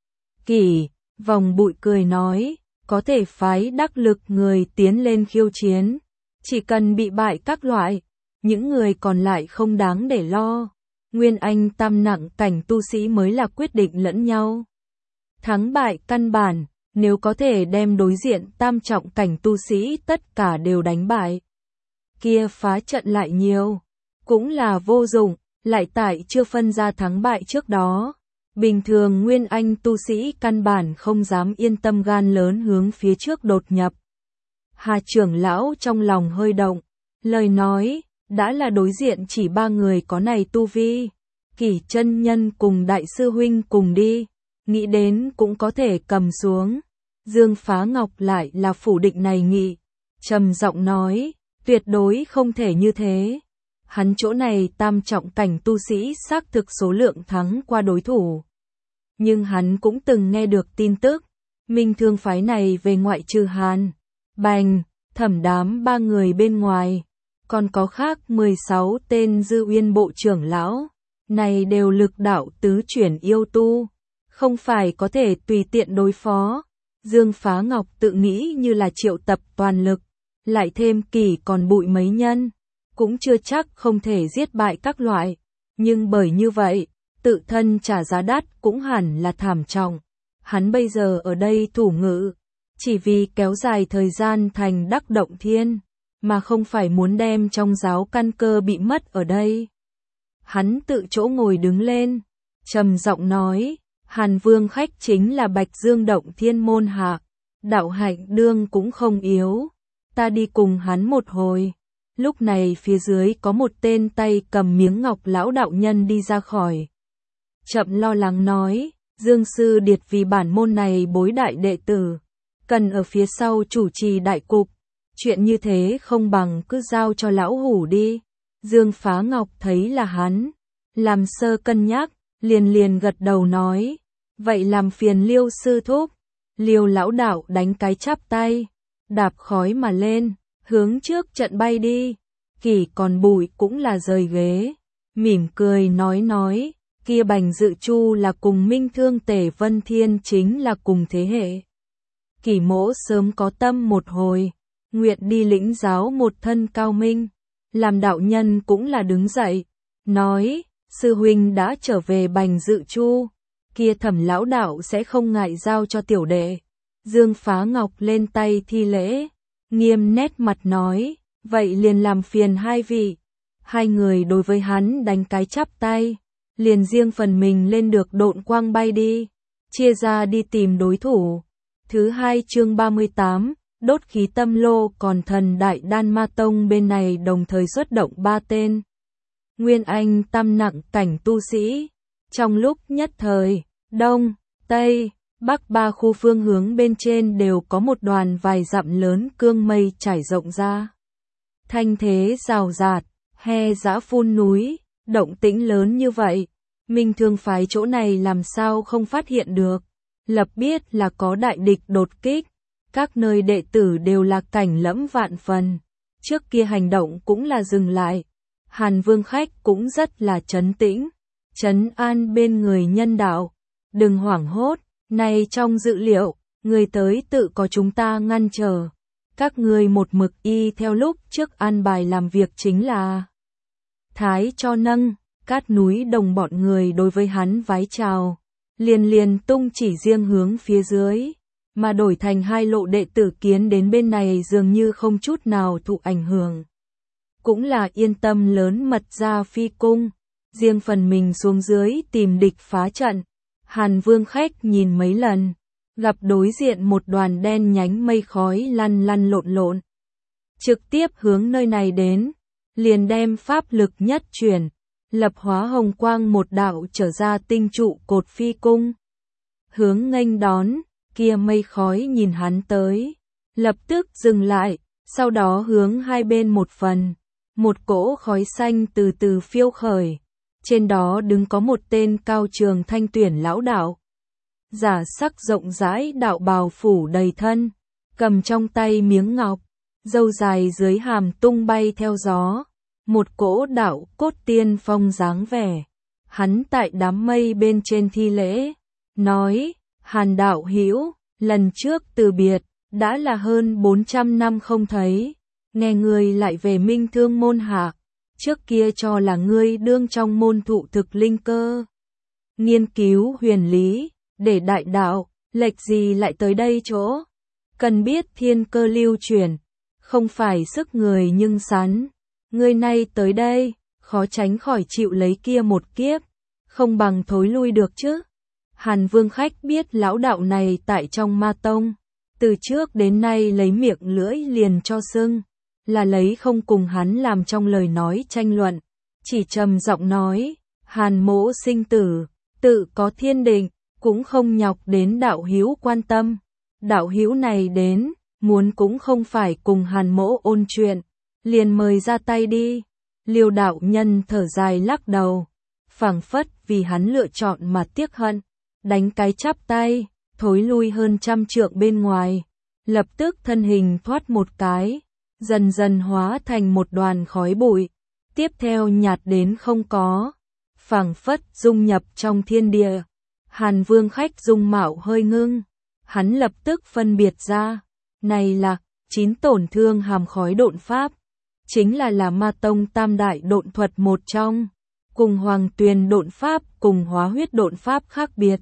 Kỷ, vòng bụi cười nói, có thể phái đắc lực người tiến lên khiêu chiến, chỉ cần bị bại các loại, những người còn lại không đáng để lo. Nguyên Anh tam nặng cảnh tu sĩ mới là quyết định lẫn nhau. Thắng bại căn bản, nếu có thể đem đối diện tam trọng cảnh tu sĩ tất cả đều đánh bại, kia phá trận lại nhiều, cũng là vô dụng, lại tại chưa phân ra thắng bại trước đó. Bình thường Nguyên Anh tu sĩ căn bản không dám yên tâm gan lớn hướng phía trước đột nhập. Hà trưởng lão trong lòng hơi động, lời nói, đã là đối diện chỉ 3 người có này tu vi, Kỷ chân nhân cùng đại sư huynh cùng đi, nghĩ đến cũng có thể cầm xuống. Dương Phá Ngọc lại là phủ định này nghị, trầm giọng nói, tuyệt đối không thể như thế. Hắn chỗ này tam trọng cảnh tu sĩ xác thực số lượng thắng qua đối thủ. Nhưng hắn cũng từng nghe được tin tức, Minh Thương phái này về ngoại trừ Hàn, Bành, Thẩm đám 3 người bên ngoài, còn có khác 16 tên Dư Uyên bộ trưởng lão, này đều lực đạo tứ chuyển yêu tu, không phải có thể tùy tiện đối phó. Dương Phá Ngọc tự nghĩ như là triệu tập toàn lực, lại thêm Kỷ còn bụi mấy nhân, cũng chưa chắc không thể giết bại các loại, nhưng bởi như vậy, tự thân trả giá đắt cũng hẳn là thảm trọng. Hắn bây giờ ở đây thủ ngự, chỉ vì kéo dài thời gian thành đắc động thiên, mà không phải muốn đem trong giáo căn cơ bị mất ở đây. Hắn tự chỗ ngồi đứng lên, trầm giọng nói, Hàn Vương khách chính là Bạch Dương Động Thiên môn hạ, đạo hạnh đương cũng không yếu, ta đi cùng hắn một hồi. Lúc này phía dưới có một tên tay cầm miếng ngọc lão đạo nhân đi ra khỏi. Chậm lo lắng nói, Dương sư điệt vì bản môn này bối đại đệ tử, cần ở phía sau chủ trì đại cục, chuyện như thế không bằng cứ giao cho lão hủ đi. Dương Phá Ngọc thấy là hắn, làm sơ cân nhắc, liền gật đầu nói, vậy làm phiền Liêu sư thúc. Liêu lão đạo đánh cái chắp tay, đạp khói mà lên, hướng trước trận bay đi. Kỷ còn bụi cũng là rời ghế, mỉm cười nói, kia Bành Dự Chu là cùng Minh Thương Tể Vân Thiên chính là cùng thế hệ. Kỷ mỗ sớm có tâm một hồi, nguyện đi lĩnh giáo một thân cao minh. Làm đạo nhân cũng là đứng dậy, nói, sư huynh đã trở về Bành Dự Chu, kia Thẩm lão đạo sẽ không ngại giao cho tiểu đệ. Dương Phá Ngọc lên tay thi lễ, nghiêm nét mặt nói, vậy liền làm phiền hai vị. Hai người đối với hắn đánh cái chắp tay, liền riêng phần mình lên được độn quang bay đi, chia ra đi tìm đối thủ. Thứ 2 chương 38, đốt khí tâm lô. Còn Thần Đại Đan Ma Tông bên này đồng thời xuất động 3 tên Nguyên Anh tam nặng cảnh tu sĩ. Trong lúc nhất thời, Đông, Tây, Bắc 3 khu phương hướng bên trên đều có một đoàn vài dặm lớn cương mây trải rộng ra. Thanh thế rào rạt, he dã phun núi, động tĩnh lớn như vậy, Minh Thương phái chỗ này làm sao không phát hiện được. Lập biết là có đại địch đột kích, các nơi đệ tử đều là cảnh lẫm vạn phần. Trước kia hành động cũng là dừng lại, Hàn Vương khách cũng rất là trấn tĩnh, trấn an bên người nhân đạo. Đừng hoảng hốt, này trong dự liệu, người tới tự có chúng ta ngăn trở. Các người một mực y theo lúc trước an bài làm việc chính là Thái cho nâng. Cát núi đồng bọn người đối với hắn vái chào, liền tung chỉ riêng hướng phía dưới, mà đổi thành hai lộ đệ tử kiến đến bên này dường như không chút nào thụ ảnh hưởng. Cũng là yên tâm lớn mật ra phi cung, riêng phần mình xuống dưới tìm địch phá trận. Hàn Vương khách nhìn mấy lần, gặp đối diện một đoàn đen nhánh mây khói lăn lộn, trực tiếp hướng nơi này đến, liền đem pháp lực nhất chuyển, lập hóa hồng quang một đạo trở ra tinh trụ cột phi cung. Hướng nghênh đón, kia mây khói nhìn hắn tới, lập tức dừng lại, sau đó hướng hai bên một phần, một cỗ khói xanh từ từ phiêu khởi. Trên đó đứng có một tên cao trường thanh tuyển lão đạo. Giả sắc rộng rãi đạo bào phủ đầy thân, cầm trong tay miếng ngọc, râu dài dưới hàm tung bay theo gió. Một cỗ đạo cốt tiên phong dáng vẻ. Hắn tại đám mây bên trên thi lễ, nói, Hàn đạo hữu, lần trước từ biệt, đã là hơn 400 năm không thấy, nghe ngươi lại về Minh Thương môn hạ, trước kia cho là ngươi đương trong môn thụ thực linh cơ. Nghiên cứu huyền lý, để đại đạo, lệch gì lại tới đây chỗ, cần biết thiên cơ lưu chuyển, không phải sức người nhưng sắn. Ngươi nay tới đây, khó tránh khỏi chịu lấy kia một kiếp, không bằng thối lui được chứ. Hàn Vương khách biết lão đạo này tại trong Ma Tông, từ trước đến nay lấy miệng lưỡi liền cho sưng, là lấy không cùng hắn làm trong lời nói tranh luận, chỉ trầm giọng nói, Hàn mỗ sinh tử, tự có thiên định, cũng không nhọc đến đạo hữu quan tâm. Đạo hữu này đến, muốn cũng không phải cùng Hàn mỗ ôn chuyện, liền mời ra tay đi. Liêu đạo nhân thở dài lắc đầu, phảng phất vì hắn lựa chọn mà tiếc hận, đánh cái chắp tay, thối lui hơn 100 trượng bên ngoài, lập tức thân hình thoát một cái, dần dần hóa thành một đoàn khói bụi, tiếp theo nhạt đến không có, phảng phất dung nhập trong thiên địa. Hàn Vương khách dung mạo hơi ngưng, hắn lập tức phân biệt ra, này là 9 tổn thương hàm khói độn pháp, chính là Ma Tông tam đại độn thuật một trong, cùng Hoàng Tuyền độn pháp cùng Hóa huyết độn pháp khác biệt.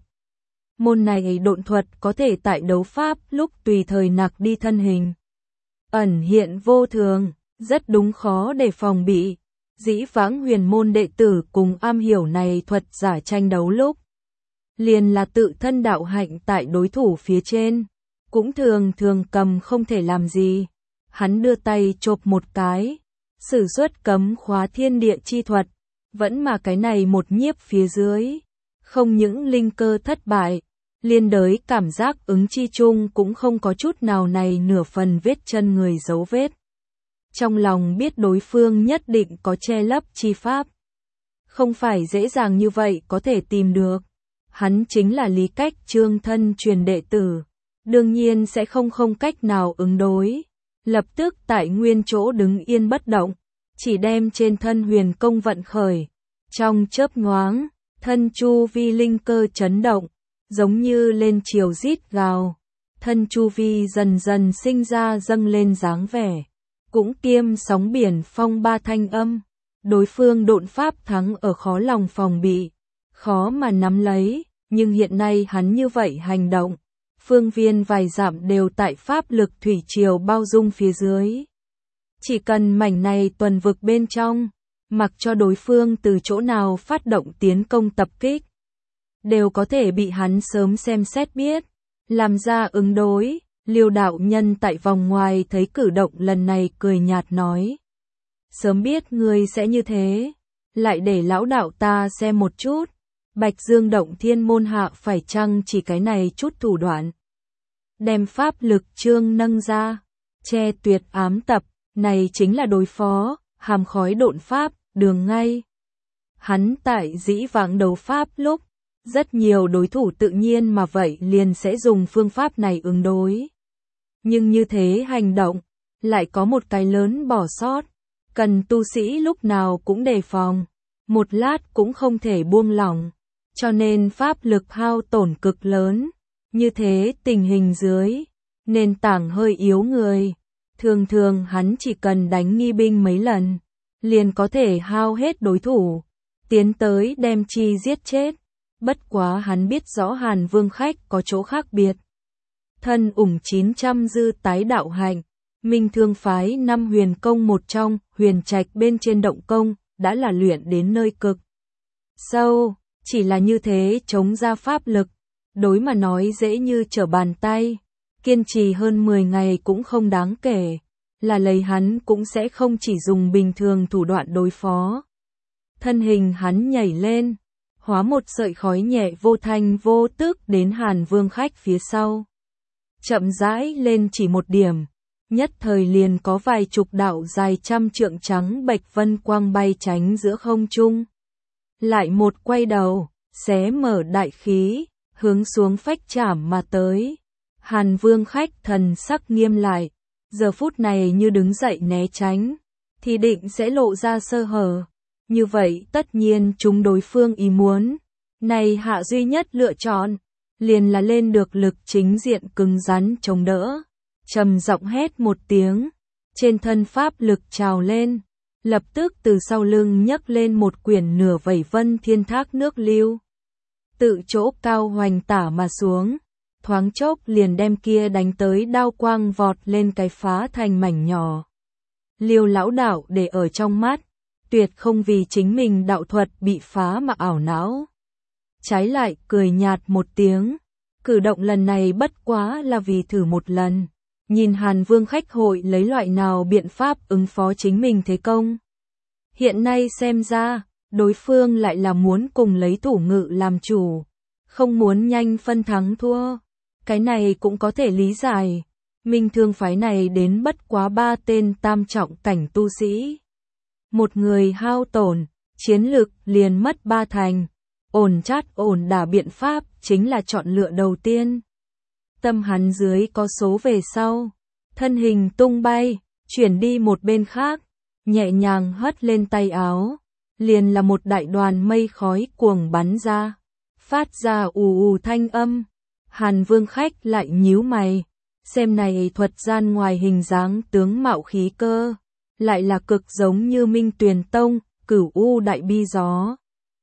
Môn này độn thuật có thể tại đấu pháp lúc tùy thời nặc đi thân hình, ẩn hiện vô thường, rất đúng khó để phòng bị. Dĩ vãng huyền môn đệ tử cùng am hiểu này thuật giả tranh đấu lúc, liền là tự thân đạo hạnh tại đối thủ phía trên, cũng thường thường cầm không thể làm gì. Hắn đưa tay chộp một cái, sử xuất cấm khóa thiên địa chi thuật, vẫn mà cái này một nhiếp phía dưới, không những linh cơ thất bại, liên đới cảm giác ứng chi chung cũng không có chút nào này nửa phần vết chân người dấu vết. Trong lòng biết đối phương nhất định có che lấp chi pháp, không phải dễ dàng như vậy có thể tìm được. Hắn chính là Lý Cách Trương thân truyền đệ tử, đương nhiên sẽ không cách nào ứng đối. Lập tức tại nguyên chỗ đứng yên bất động, chỉ đem trên thân huyền công vận khởi. Trong chớp nhoáng, thân chu vi linh cơ chấn động, giống như lên chiều rít gào. Thân chu vi dần dần sinh ra dâng lên dáng vẻ, cũng kiêm sóng biển phong ba thanh âm. Đối phương độn pháp thắng ở khó lòng phòng bị, khó mà nắm lấy, nhưng hiện nay hắn như vậy hành động, phương viên vài dặm đều tại pháp lực thủy triều bao dung phía dưới. Chỉ cần mảnh này tuần vực bên trong, mặc cho đối phương từ chỗ nào phát động tiến công tập kích, đều có thể bị hắn sớm xem xét biết, làm ra ứng đối. Liêu đạo nhân tại vòng ngoài thấy cử động lần này cười nhạt nói: sớm biết ngươi sẽ như thế, lại để lão đạo ta xem một chút, Bạch Dương động thiên môn hạ phải chăng chỉ cái này chút thủ đoạn. Đem pháp lực trương nâng ra, che tuyệt ám tập, này chính là đối phó, hàm khói độn pháp, đường ngay. Hắn tại dĩ vãng đấu pháp lúc, rất nhiều đối thủ tự nhiên mà vậy liền sẽ dùng phương pháp này ứng đối. Nhưng như thế hành động, lại có một cái lớn bỏ sót, cần tu sĩ lúc nào cũng đề phòng, một lát cũng không thể buông lỏng, cho nên pháp lực hao tổn cực lớn. Như thế tình hình dưới, nền tảng hơi yếu người, thường thường hắn chỉ cần đánh nghi binh mấy lần, liền có thể hao hết đối thủ, tiến tới đem chi giết chết. Bất quá hắn biết rõ Hàn Vương khách có chỗ khác biệt. Thân ủng 900 dư tái đạo hạnh, Minh Thương phái 5 huyền công một trong, huyền trạch bên trên động công, đã là luyện đến nơi cực sâu, chỉ là như thế chống ra pháp lực, đối mà nói dễ như trở bàn tay, kiên trì hơn 10 ngày cũng không đáng kể, là lấy hắn cũng sẽ không chỉ dùng bình thường thủ đoạn đối phó. Thân hình hắn nhảy lên, hóa một sợi khói nhẹ vô thanh vô tức đến Hàn Vương khách phía sau. Chậm rãi lên chỉ một điểm, nhất thời liền có vài chục đạo dài trăm trượng trắng bạch vân quang bay tránh giữa không trung. Lại một quay đầu, xé mở đại khí, hướng xuống phách chảm mà tới. Hàn Vương khách thần sắc nghiêm lại, giờ phút này như đứng dậy né tránh, thì định sẽ lộ ra sơ hở. Như vậy tất nhiên chúng đối phương ý muốn, này hạ duy nhất lựa chọn, liền là lên được lực chính diện cứng rắn chống đỡ. Trầm giọng hét một tiếng, trên thân pháp lực trào lên, lập tức từ sau lưng nhấc lên một quyển nửa vẩy vân thiên thác nước lưu. Tự chỗ cao hoành tả mà xuống, thoáng chốc liền đem kia đánh tới đao quang vọt lên cái phá thành mảnh nhỏ. Liêu lão đạo để ở trong mắt, tuyệt không vì chính mình đạo thuật bị phá mà ảo não. Trái lại cười nhạt một tiếng, cử động lần này bất quá là vì thử một lần, nhìn Hàn Vương khách hội lấy loại nào biện pháp ứng phó chính mình thế công. Hiện nay xem ra, đối phương lại là muốn cùng lấy thủ ngự làm chủ, không muốn nhanh phân thắng thua. Cái này cũng có thể lý giải, Minh Thương phái này đến bất quá 3 tên tam trọng cảnh tu sĩ. Một người hao tổn, chiến lực liền mất 3 thành, ổn chát ổn đả biện pháp chính là chọn lựa đầu tiên. Tâm hắn dưới có số về sau, thân hình tung bay, chuyển đi một bên khác, nhẹ nhàng hất lên tay áo, liền là một đại đoàn mây khói cuồng bắn ra, phát ra ù ù thanh âm. Hàn Vương khách lại nhíu mày, xem này thuật gian ngoài hình dáng tướng mạo khí cơ, lại là cực giống như Minh Tuyền Tông, Cửu U đại bi gió.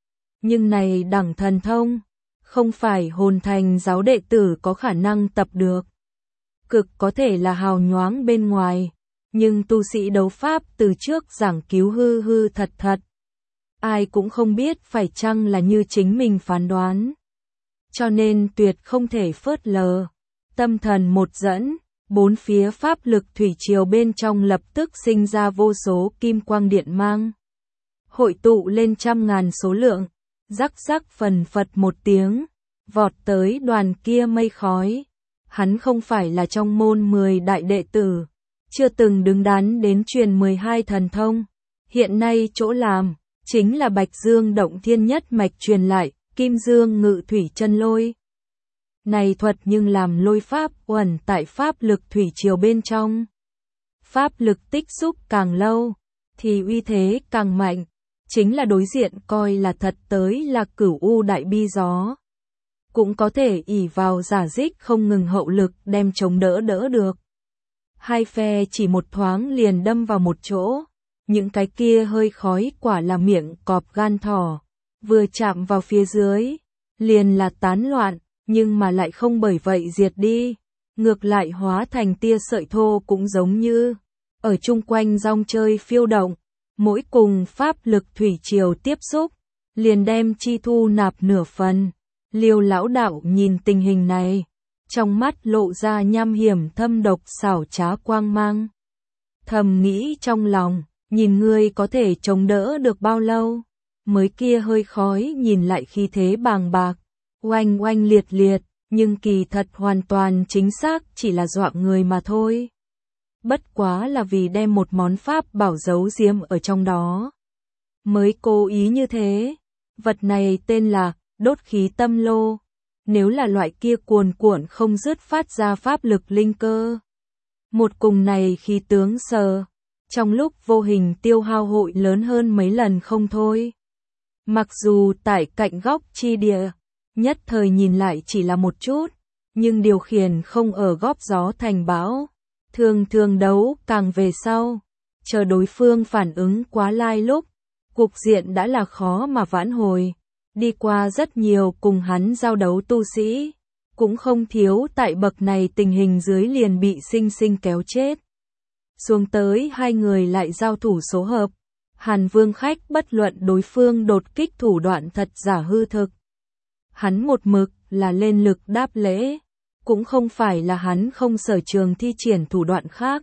Nhưng này đẳng thần thông, không phải hồn thành giáo đệ tử có khả năng tập được. Cực có thể là hào nhoáng bên ngoài, Nhưng tu sĩ đấu pháp từ trước giảng cứu hư hư thật thật. Ai cũng không biết phải chăng là như chính mình phán đoán. Cho nên tuyệt không thể phớt lờ. Tâm thần một dẫn, bốn phía pháp lực thủy triều bên trong lập tức sinh ra vô số kim quang điện mang. Hội tụ lên trăm ngàn số lượng, rắc rắc phần phật một tiếng, vọt tới đoàn kia mây khói. Hắn không phải là trong môn 10 đại đệ tử, chưa từng đứng đắn đến truyền 12 thần thông. Hiện nay chỗ làm, chính là Bạch Dương Động Thiên nhất mạch truyền lại, Kim Dương Ngự Thủy Chân Lôi. Này thuật nhưng làm lôi pháp uẩn tại pháp lực thủy triều bên trong. Pháp lực tích xúc càng lâu, thì uy thế càng mạnh, chính là đối diện coi là thật tới là Cửu U đại bi gió. Cũng có thể ỷ vào giả dích không ngừng hậu lực đem chống đỡ được. Hai phe chỉ một thoáng liền đâm vào một chỗ, những cái kia hơi khói quả là miệng cọp gan thỏ, vừa chạm vào phía dưới, liền là tán loạn, nhưng mà lại không bởi vậy diệt đi, ngược lại hóa thành tia sợi thô cũng giống như ở chung quanh rong chơi phiêu động, mỗi cùng pháp lực thủy triều tiếp xúc, liền đem chi thu nạp nửa phần. Liêu lão đạo nhìn tình hình này, trong mắt lộ ra nham hiểm thâm độc xảo trá quang mang. Thầm nghĩ trong lòng, nhìn ngươi có thể chống đỡ được bao lâu, mới kia hơi khói nhìn lại khí thế bàng bạc, oanh oanh liệt liệt, nhưng kỳ thật hoàn toàn chính xác chỉ là dọa người mà thôi. Bất quá là vì đem một món pháp bảo giấu giếm ở trong đó. Mới cố ý như thế, vật này tên là đốt khí tâm lô, nếu là loại kia cuồn cuộn không dứt phát ra pháp lực linh cơ. Một cùng này khí tướng sờ, trong lúc vô hình tiêu hao hội lớn hơn mấy lần không thôi. Mặc dù tại cạnh góc chi địa, nhất thời nhìn lại chỉ là một chút, nhưng điều khiển không ở góp gió thành bão. Thường thường đấu càng về sau, chờ đối phương phản ứng quá lai lúc, cục diện đã là khó mà vãn hồi. Đi qua rất nhiều cùng hắn giao đấu tu sĩ, cũng không thiếu tại bậc này tình hình dưới liền bị sinh sinh kéo chết. Xuống tới hai người lại giao thủ số hợp, Hàn Vương khách bất luận đối phương đột kích thủ đoạn thật giả hư thực. Hắn một mực là lên lực đáp lễ, cũng không phải là hắn không sở trường thi triển thủ đoạn khác,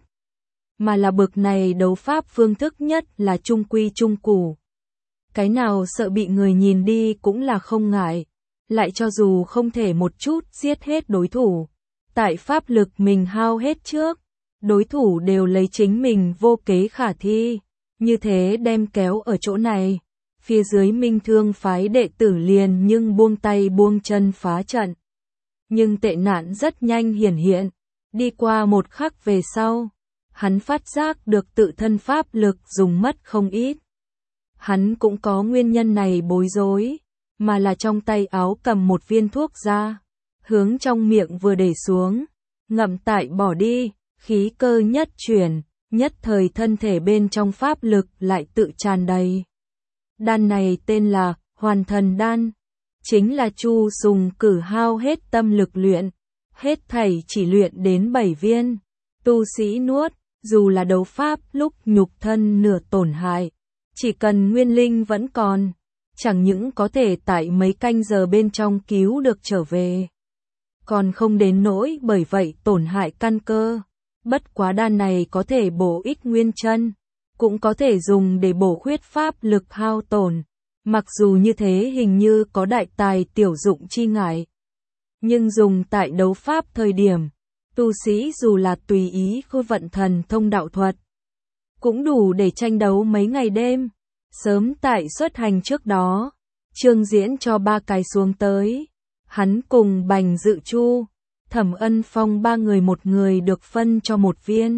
mà là bậc này đấu pháp phương thức nhất là trung quy trung củ. Cái nào sợ bị người nhìn đi cũng là không ngại, lại cho dù không thể một chút giết hết đối thủ. Tại pháp lực mình hao hết trước, đối thủ đều lấy chính mình vô kế khả thi, như thế đem kéo ở chỗ này. Phía dưới Minh Thương phái đệ tử liền nhưng buông tay buông chân phá trận. Nhưng tệ nạn rất nhanh hiển hiện, đi qua một khắc về sau, hắn phát giác được tự thân pháp lực dùng mất không ít. Hắn cũng có nguyên nhân này bối rối, mà là trong tay áo cầm một viên thuốc ra, hướng trong miệng vừa để xuống, ngậm tại bỏ đi, khí cơ nhất chuyển, nhất thời thân thể bên trong pháp lực lại tự tràn đầy. Đan này tên là Hoàn Thần Đan, chính là Chu Sùng cử hao hết tâm lực luyện, hết thảy chỉ luyện đến 7 viên. Tu sĩ nuốt, dù là đấu pháp lúc nhục thân nửa tổn hại, chỉ cần nguyên linh vẫn còn, chẳng những có thể tại mấy canh giờ bên trong cứu được trở về, còn không đến nỗi bởi vậy tổn hại căn cơ. Bất quá đan này có thể bổ ích nguyên chân, cũng có thể dùng để bổ khuyết pháp lực hao tổn. Mặc dù như thế hình như có đại tài tiểu dụng chi ngại, nhưng dùng tại đấu pháp thời điểm, tu sĩ dù là tùy ý khôi vận thần thông đạo thuật, cũng đủ để tranh đấu mấy ngày đêm. Sớm tại xuất hành trước đó, Trương Diễn cho 3 cái xuống tới, hắn cùng Bành Dự Chu, Thẩm Ân Phong 3 người một người được phân cho một viên.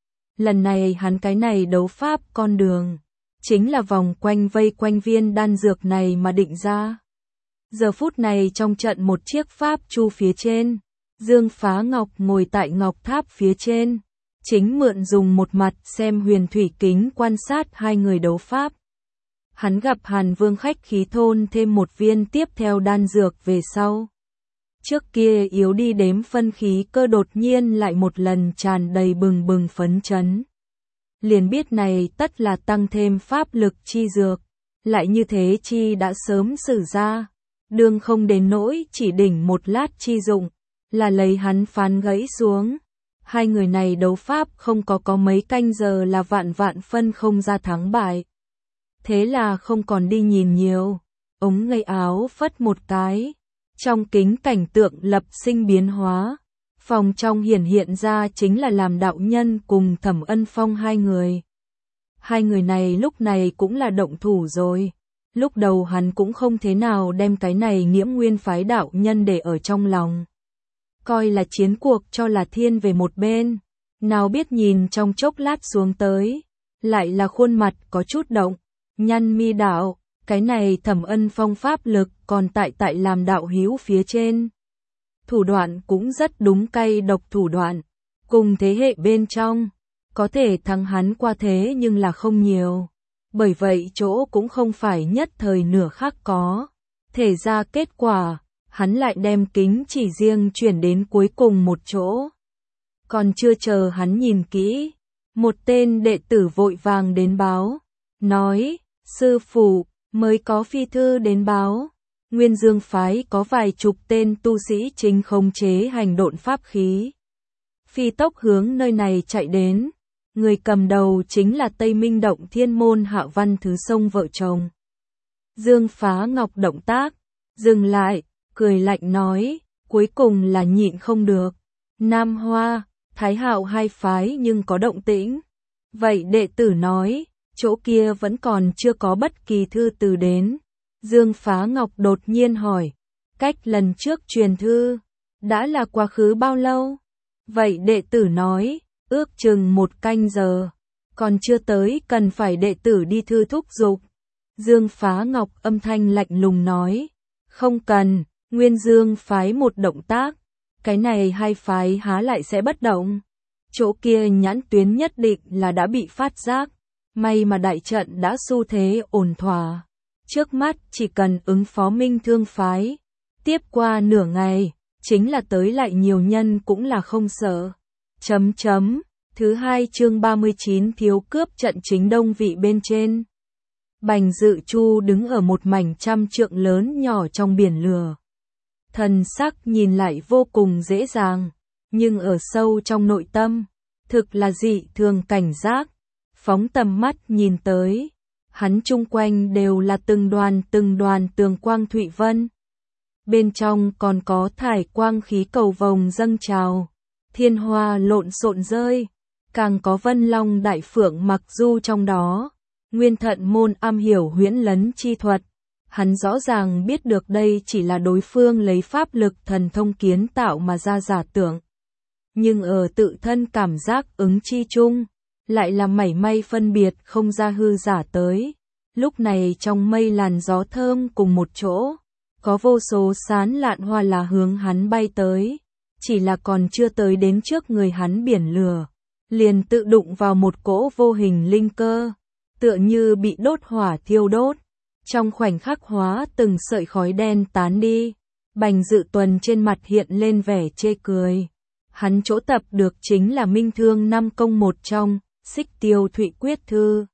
Lần này hắn cái này đấu pháp con đường, chính là vòng quanh vây quanh viên đan dược này mà định ra. Giờ phút này trong trận một chiếc pháp chu phía trên, Dương Phá Ngọc ngồi tại ngọc tháp phía trên, chính mượn dùng một mặt xem huyền thủy kính quan sát hai người đấu pháp. Hắn gặp Hàn Vương khách khí thôn thêm một viên tiếp theo đan dược về sau. Trước kia yếu đi đếm phân khí cơ đột nhiên lại một lần tràn đầy bừng bừng phấn chấn. liền biết này tất là tăng thêm pháp lực chi dược, lại như thế chi đã sớm sử ra, đương không đến nỗi chỉ đỉnh một lát chi dụng, là lấy hắn phán gãy xuống. Hai người này đấu pháp không có mấy canh giờ là vạn phân không ra thắng bại. Thế là không còn đi nhìn nhiều, ống tay áo phất một cái, trong kính cảnh tượng lập sinh biến hóa. Phòng trong hiện ra chính là làm đạo nhân cùng Thẩm Ân Phong hai người. Hai người này lúc này cũng là động thủ rồi. Lúc đầu hắn cũng không thế nào đem cái này Nghiễm Nguyên phái đạo nhân để ở trong lòng. Coi là chiến cuộc cho là thiên về một bên. Nào biết nhìn trong chốc lát xuống tới. Lại là khuôn mặt có chút động. Nhăn mi đạo, cái này Thẩm Ân Phong pháp lực còn tại làm đạo hữu phía trên. Thủ đoạn cũng rất đúng cay độc thủ đoạn. Cùng thế hệ bên trong, có thể thắng hắn qua thế nhưng là không nhiều. Bởi vậy chỗ cũng không phải nhất thời nửa khác có. Thể ra kết quả, hắn lại đem kính chỉ riêng chuyển đến cuối cùng một chỗ. Còn chưa chờ hắn nhìn kỹ, một tên đệ tử vội vàng đến báo, nói, sư phụ, mới có phi thư đến báo. Nguyên Dương phái có vài chục tên tu sĩ chính khống chế hành độn pháp khí. Phi tốc hướng nơi này chạy đến. Người cầm đầu chính là Tây Minh Động Thiên Môn Hạ Văn Thứ Sông vợ chồng. Dương Phá Ngọc động tác, dừng lại, cười lạnh nói, cuối cùng là nhịn không được. Nam Hoa, Thái Hạo hai phái nhưng có động tĩnh. Vậy đệ tử nói, chỗ kia vẫn còn chưa có bất kỳ thư từ đến. Dương Phá Ngọc đột nhiên hỏi, cách lần trước truyền thư, đã là quá khứ bao lâu? Vậy đệ tử nói, ước chừng 1 canh giờ, còn chưa tới cần phải đệ tử đi thư thúc giục. Dương Phá Ngọc âm thanh lạnh lùng nói, không cần, Nguyên Dương phái một động tác, cái này hai phái há lại sẽ bất động. Chỗ kia nhãn tuyến nhất định là đã bị phát giác, may mà đại trận đã xu thế ổn thỏa. Trước mắt chỉ cần ứng phó Minh Thương phái, tiếp qua nửa ngày, chính là tới lại nhiều nhân cũng là không sợ. Thứ 2 chương 39 thiếu cướp trận chính đông vị bên trên. Bành Dự Chu đứng ở một mảnh 100 trượng lớn nhỏ trong biển lửa. Thần sắc nhìn lại vô cùng dễ dàng, nhưng ở sâu trong nội tâm, thực là dị thường cảnh giác. Phóng tầm mắt nhìn tới, hắn chung quanh đều là từng đoàn tường quang thụy vân. Bên trong còn có thải quang khí cầu vồng dâng trào, thiên hoa lộn xộn rơi, càng có Vân Long Đại Phượng mặc du trong đó. Nguyên Thận Môn am hiểu huyễn lấn chi thuật, hắn rõ ràng biết được đây chỉ là đối phương lấy pháp lực thần thông kiến tạo mà ra giả tưởng. Nhưng ở tự thân cảm giác ứng chi chung, lại là mảy may phân biệt không ra hư giả tới. Lúc này trong mây làn gió thơm cùng một chỗ, có vô số sán lạn hoa là hướng hắn bay tới, chỉ là còn chưa tới đến trước người hắn biển lửa, liền tự đụng vào một cỗ vô hình linh cơ, tựa như bị đốt hỏa thiêu đốt, trong khoảnh khắc hóa từng sợi khói đen tán đi. Bành Dự Tuần trên mặt hiện lên vẻ chê cười, hắn chỗ tập được chính là Minh Thương 5 công một trong, Xích Tiêu Thụy Quyết Thư.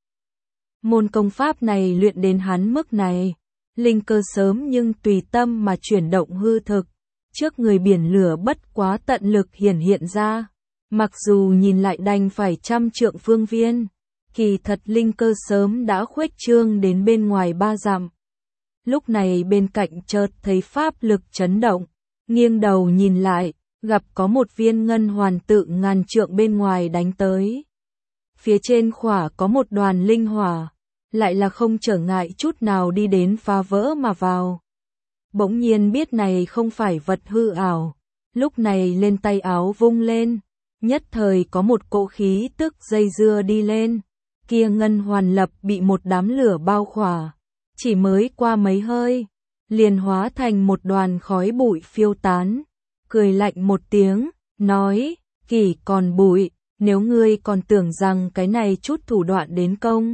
Môn công pháp này luyện đến hắn mức này, linh cơ sớm nhưng tùy tâm mà chuyển động hư thực, trước người biển lửa bất quá tận lực hiện ra, mặc dù nhìn lại đành phải 100 trượng phương viên, kỳ thật linh cơ sớm đã khuếch trương đến bên ngoài 3 dặm. Lúc này bên cạnh chợt thấy pháp lực chấn động, nghiêng đầu nhìn lại, gặp có một viên ngân hoàn tự ngàn trượng bên ngoài đánh tới. Phía trên khỏa có một đoàn linh hỏa, lại là không trở ngại chút nào đi đến phá vỡ mà vào. Bỗng nhiên biết này không phải vật hư ảo, lúc này lên tay áo vung lên, nhất thời có một cỗ khí tức dây dưa đi lên, kia ngân hoàn lập bị một đám lửa bao khỏa, chỉ mới qua mấy hơi, liền hóa thành một đoàn khói bụi phiêu tán, cười lạnh một tiếng, nói, kỷ còn bụi, nếu ngươi còn tưởng rằng cái này chút thủ đoạn đến công,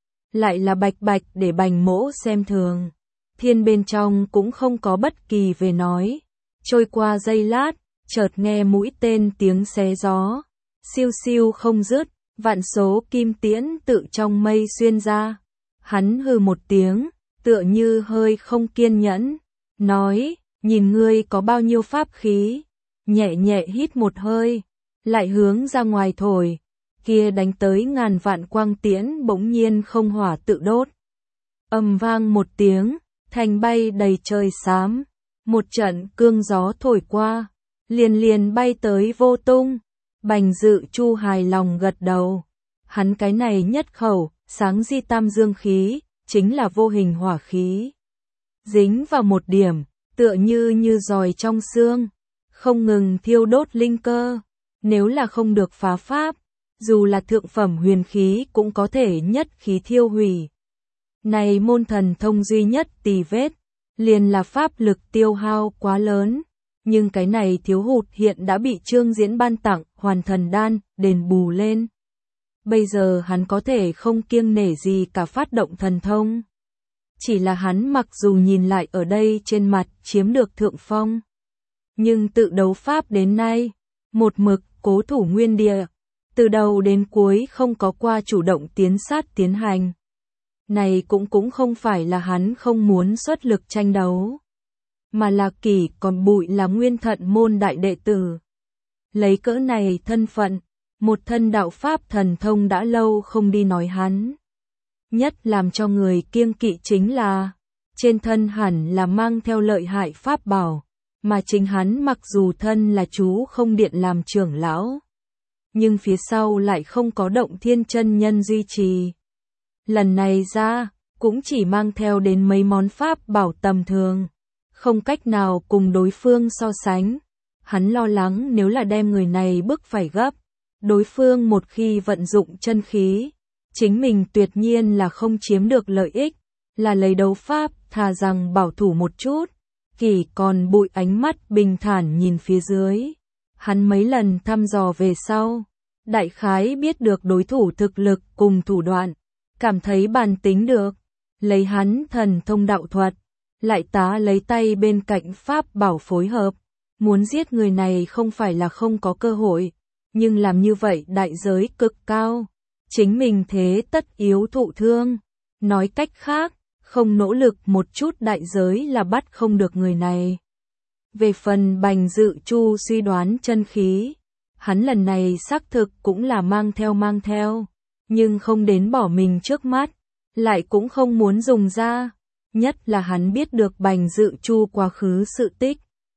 lại là bạch để Bành Mỗ xem thường. Thiên bên trong cũng không có bất kỳ về nói, trôi qua giây lát, chợt nghe mũi tên tiếng xé gió, siêu siêu không dứt, vạn số kim tiễn tự trong mây xuyên ra. Hắn hừ một tiếng, tựa như hơi không kiên nhẫn, nói, nhìn ngươi có bao nhiêu pháp khí, nhẹ nhẹ hít một hơi, lại hướng ra ngoài thổi, kia đánh tới ngàn vạn quang tiễn bỗng nhiên không hỏa tự đốt. Ầm vang một tiếng, thành bay đầy trời xám, một trận cương gió thổi qua, liền liền bay tới vô tung. Bành Dự Chu hài lòng gật đầu, hắn cái này nhất khẩu, sáng di tam dương khí, chính là vô hình hỏa khí. Dính vào một điểm, tựa như giòi trong xương, không ngừng thiêu đốt linh cơ, nếu là không được phá pháp, dù là thượng phẩm huyền khí cũng có thể nhất khí thiêu hủy. Này môn thần thông duy nhất tì vết, liền là pháp lực tiêu hao quá lớn, nhưng cái này thiếu hụt hiện đã bị Trương Diễn ban tặng Hoàn Thần Đan đền bù lên. Bây giờ hắn có thể không kiêng nể gì cả phát động thần thông. Chỉ là hắn mặc dù nhìn lại ở đây trên mặt chiếm được thượng phong, nhưng tự đấu pháp đến nay, một mực cố thủ nguyên địa, từ đầu đến cuối không có qua chủ động tiến sát tiến hành. Này cũng không phải là hắn không muốn xuất lực tranh đấu, mà là Kỷ còn Bụi là Nguyên Thận môn đại đệ tử. Lấy cỡ này thân phận, một thân đạo pháp thần thông đã lâu không đi nói hắn. Nhất làm cho người kiêng kỵ chính là, trên thân hẳn là mang theo lợi hại pháp bảo, mà chính hắn mặc dù thân là chú không điện làm trưởng lão, nhưng phía sau lại không có Động Thiên chân nhân duy trì. Lần này ra, cũng chỉ mang theo đến mấy món pháp bảo tầm thường, không cách nào cùng đối phương so sánh. Hắn lo lắng nếu là đem người này bức phải gấp, đối phương một khi vận dụng chân khí, chính mình tuyệt nhiên là không chiếm được lợi ích, là lấy đấu pháp, thà rằng bảo thủ một chút. Kỷ còn Bụi ánh mắt bình thản nhìn phía dưới, hắn mấy lần thăm dò về sau, đại khái biết được đối thủ thực lực cùng thủ đoạn, cảm thấy bàn tính được, lấy hắn thần thông đạo thuật, lại tá lấy tay bên cạnh pháp bảo phối hợp, muốn giết người này không phải là không có cơ hội, nhưng làm như vậy đại giới cực cao, chính mình thế tất yếu thụ thương. Nói cách khác, không nỗ lực một chút đại giới là bắt không được người này. Về phần Bành Dự Chu suy đoán chân khí, hắn lần này xác thực cũng là mang theo, nhưng không đến bỏ mình trước mắt, lại cũng không muốn dùng ra, nhất là hắn biết được Bành Dự Chu quá khứ sự tích.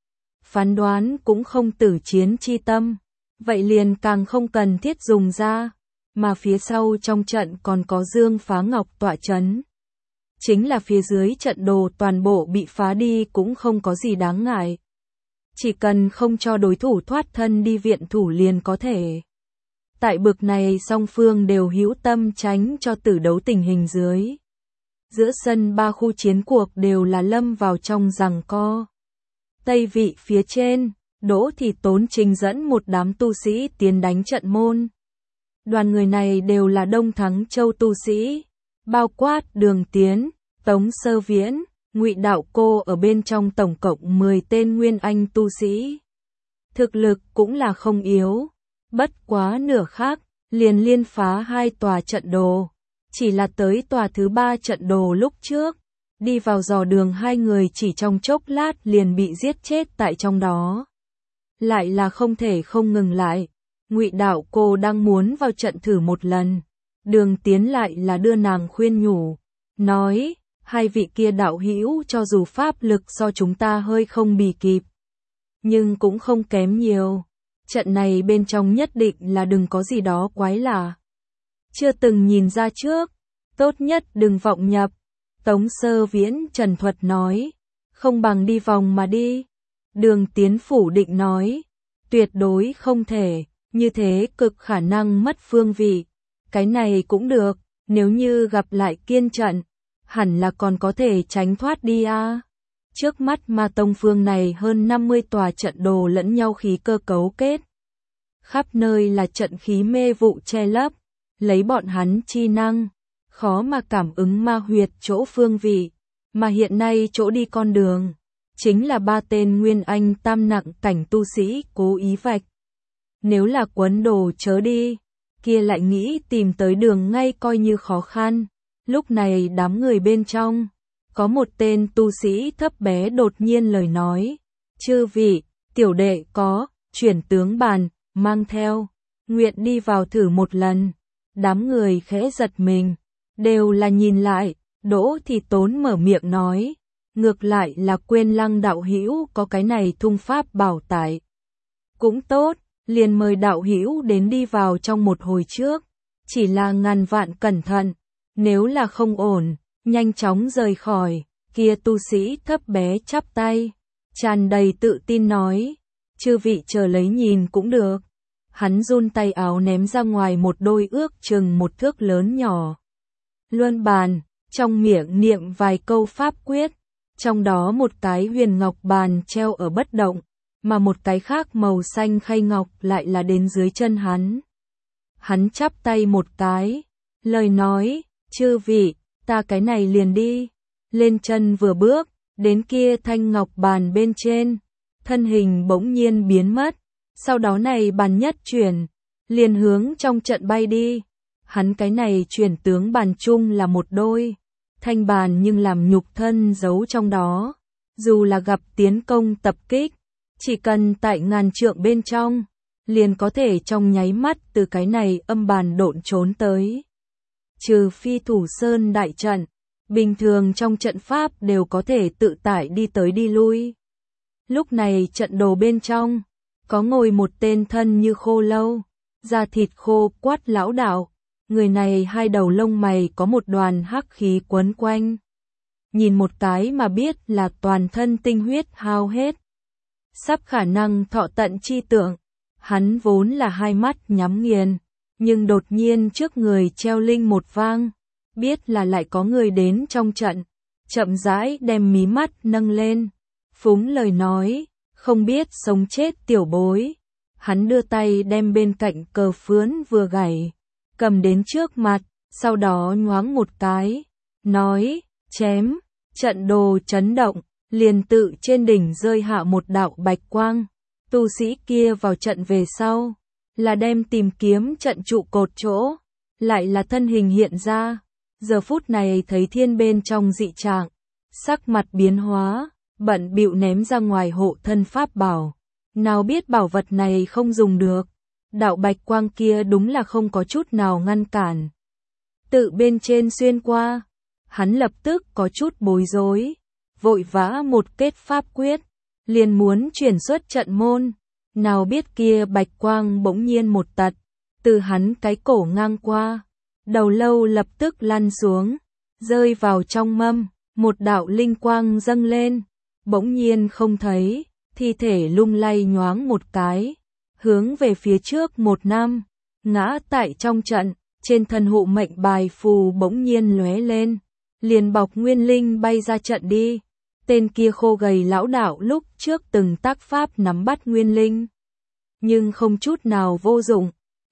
Phán đoán cũng không tử chiến chi tâm, vậy liền càng không cần thiết dùng ra, mà phía sau trong trận còn có Dương Phá Ngọc tọa chấn. Chính là phía dưới trận đồ toàn bộ bị phá đi cũng không có gì đáng ngại. Chỉ cần không cho đối thủ thoát thân đi viện thủ liền có thể. Tại bực này song phương đều hữu tâm tránh cho tử đấu tình hình dưới. Giữa sân ba khu chiến cuộc đều là lâm vào trong giằng co. Tây vị phía trên, Đỗ Thì Tốn trình dẫn một đám tu sĩ tiến đánh trận môn. Đoàn người này đều là Đông Thắng Châu tu sĩ, bao quát Đường Tiến, Tống Sơ Viễn, Ngụy Đạo Cô ở bên trong tổng cộng 10 tên nguyên anh tu sĩ. Thực lực cũng là không yếu, bất quá nửa khác, liền liên phá 2 tòa trận đồ. Chỉ là tới tòa thứ 3 trận đồ lúc trước, đi vào dò đường 2 người chỉ trong chốc lát liền bị giết chết tại trong đó. Lại là không thể không ngừng lại, Ngụy Đạo Cô đang muốn vào trận thử một lần, Đường Tiến lại là đưa nàng khuyên nhủ, nói, hai vị kia đạo hữu cho dù pháp lực so chúng ta hơi không bì kịp, nhưng cũng không kém nhiều, trận này bên trong nhất định là đừng có gì đó quái lạ. Chưa từng nhìn ra trước, tốt nhất đừng vọng nhập. Tống Sơ Viễn trần thuật nói, không bằng đi vòng mà đi. Đường Tiến phủ định nói, tuyệt đối không thể, như thế cực khả năng mất phương vị. Cái này cũng được, nếu như gặp lại kiên trận, hẳn là còn có thể tránh thoát đi a. Trước mắt Ma Tông phương này hơn 50 tòa trận đồ lẫn nhau khí cơ cấu kết. Khắp nơi là trận khí mê vụ che lấp, lấy bọn hắn chi năng, khó mà cảm ứng ma huyệt chỗ phương vị, mà hiện nay chỗ đi con đường, chính là 3 tên nguyên anh tam nặng cảnh tu sĩ cố ý vạch. Nếu là quấn đồ chớ đi, kia lại nghĩ tìm tới đường ngay coi như khó khăn. Lúc này đám người bên trong, có một tên tu sĩ thấp bé đột nhiên lời nói, chư vị, tiểu đệ có, chuyển tướng bàn, mang theo, nguyện đi vào thử một lần. Đám người khẽ giật mình, đều là nhìn lại, Đỗ Thì Tốn mở miệng nói, ngược lại là quên Lăng đạo hữu có cái này thung pháp bảo tải. Cũng tốt, liền mời đạo hữu đến đi vào trong một hồi trước, chỉ là ngàn vạn cẩn thận, nếu là không ổn, nhanh chóng rời khỏi. Kia tu sĩ thấp bé chắp tay, tràn đầy tự tin nói, chư vị chờ lấy nhìn cũng được. Hắn run tay áo ném ra ngoài một đôi ước chừng một thước lớn nhỏ luân bàn, trong miệng niệm vài câu pháp quyết, trong đó một cái huyền ngọc bàn treo ở bất động, mà một cái khác màu xanh khay ngọc lại là đến dưới chân hắn. Hắn chắp tay một cái, lời nói, chư vị, ta cái này liền đi. Lên chân vừa bước, đến kia thanh ngọc bàn bên trên, thân hình bỗng nhiên biến mất, sau đó này bàn nhất chuyển, liền hướng trong trận bay đi. Hắn cái này chuyển tướng bàn chung là một đôi, thanh bàn nhưng làm nhục thân giấu trong đó, dù là gặp tiến công tập kích, chỉ cần tại ngàn trượng bên trong, liền có thể trong nháy mắt từ cái này âm bàn độn trốn tới. Trừ phi thủ sơn đại trận, bình thường trong trận pháp đều có thể tự tại đi tới đi lui. Lúc này trận đồ bên trong, có ngồi một tên thân như khô lâu, da thịt khô quát lão đạo, người này hai đầu lông mày có một đoàn hắc khí quấn quanh. Nhìn một cái mà biết là toàn thân tinh huyết hao hết. Sắp khả năng thọ tận chi tượng, hắn vốn là hai mắt nhắm nghiền, nhưng đột nhiên trước người treo linh một vang, biết là lại có người đến trong trận, chậm rãi đem mí mắt nâng lên, phúng lời nói, không biết sống chết tiểu bối. Hắn đưa tay đem bên cạnh cờ phướn vừa gảy, cầm đến trước mặt, sau đó nhoáng một cái, nói, chém, trận đồ chấn động, liền tự trên đỉnh rơi hạ một đạo bạch quang. Tu sĩ kia vào trận về sau, là đem tìm kiếm trận trụ cột chỗ, lại là thân hình hiện ra. Giờ phút này thấy thiên bên trong dị trạng, sắc mặt biến hóa, bận bịu ném ra ngoài hộ thân pháp bảo. Nào biết bảo vật này không dùng được, đạo bạch quang kia đúng là không có chút nào ngăn cản. Tự bên trên xuyên qua, hắn lập tức có chút bối rối, vội vã một kết pháp quyết, liền muốn chuyển xuất trận môn. Nào biết kia bạch quang bỗng nhiên một tật, từ hắn cái cổ ngang qua, đầu lâu lập tức lăn xuống, rơi vào trong mâm, một đạo linh quang dâng lên, bỗng nhiên không thấy, thi thể lung lay nhoáng một cái, hướng về phía trước một năm, ngã tại trong trận, trên thân hộ mệnh bài phù bỗng nhiên lóe lên, liền bọc nguyên linh bay ra trận đi. Tên kia khô gầy lão đạo lúc trước từng tác pháp nắm bắt nguyên linh, nhưng không chút nào vô dụng,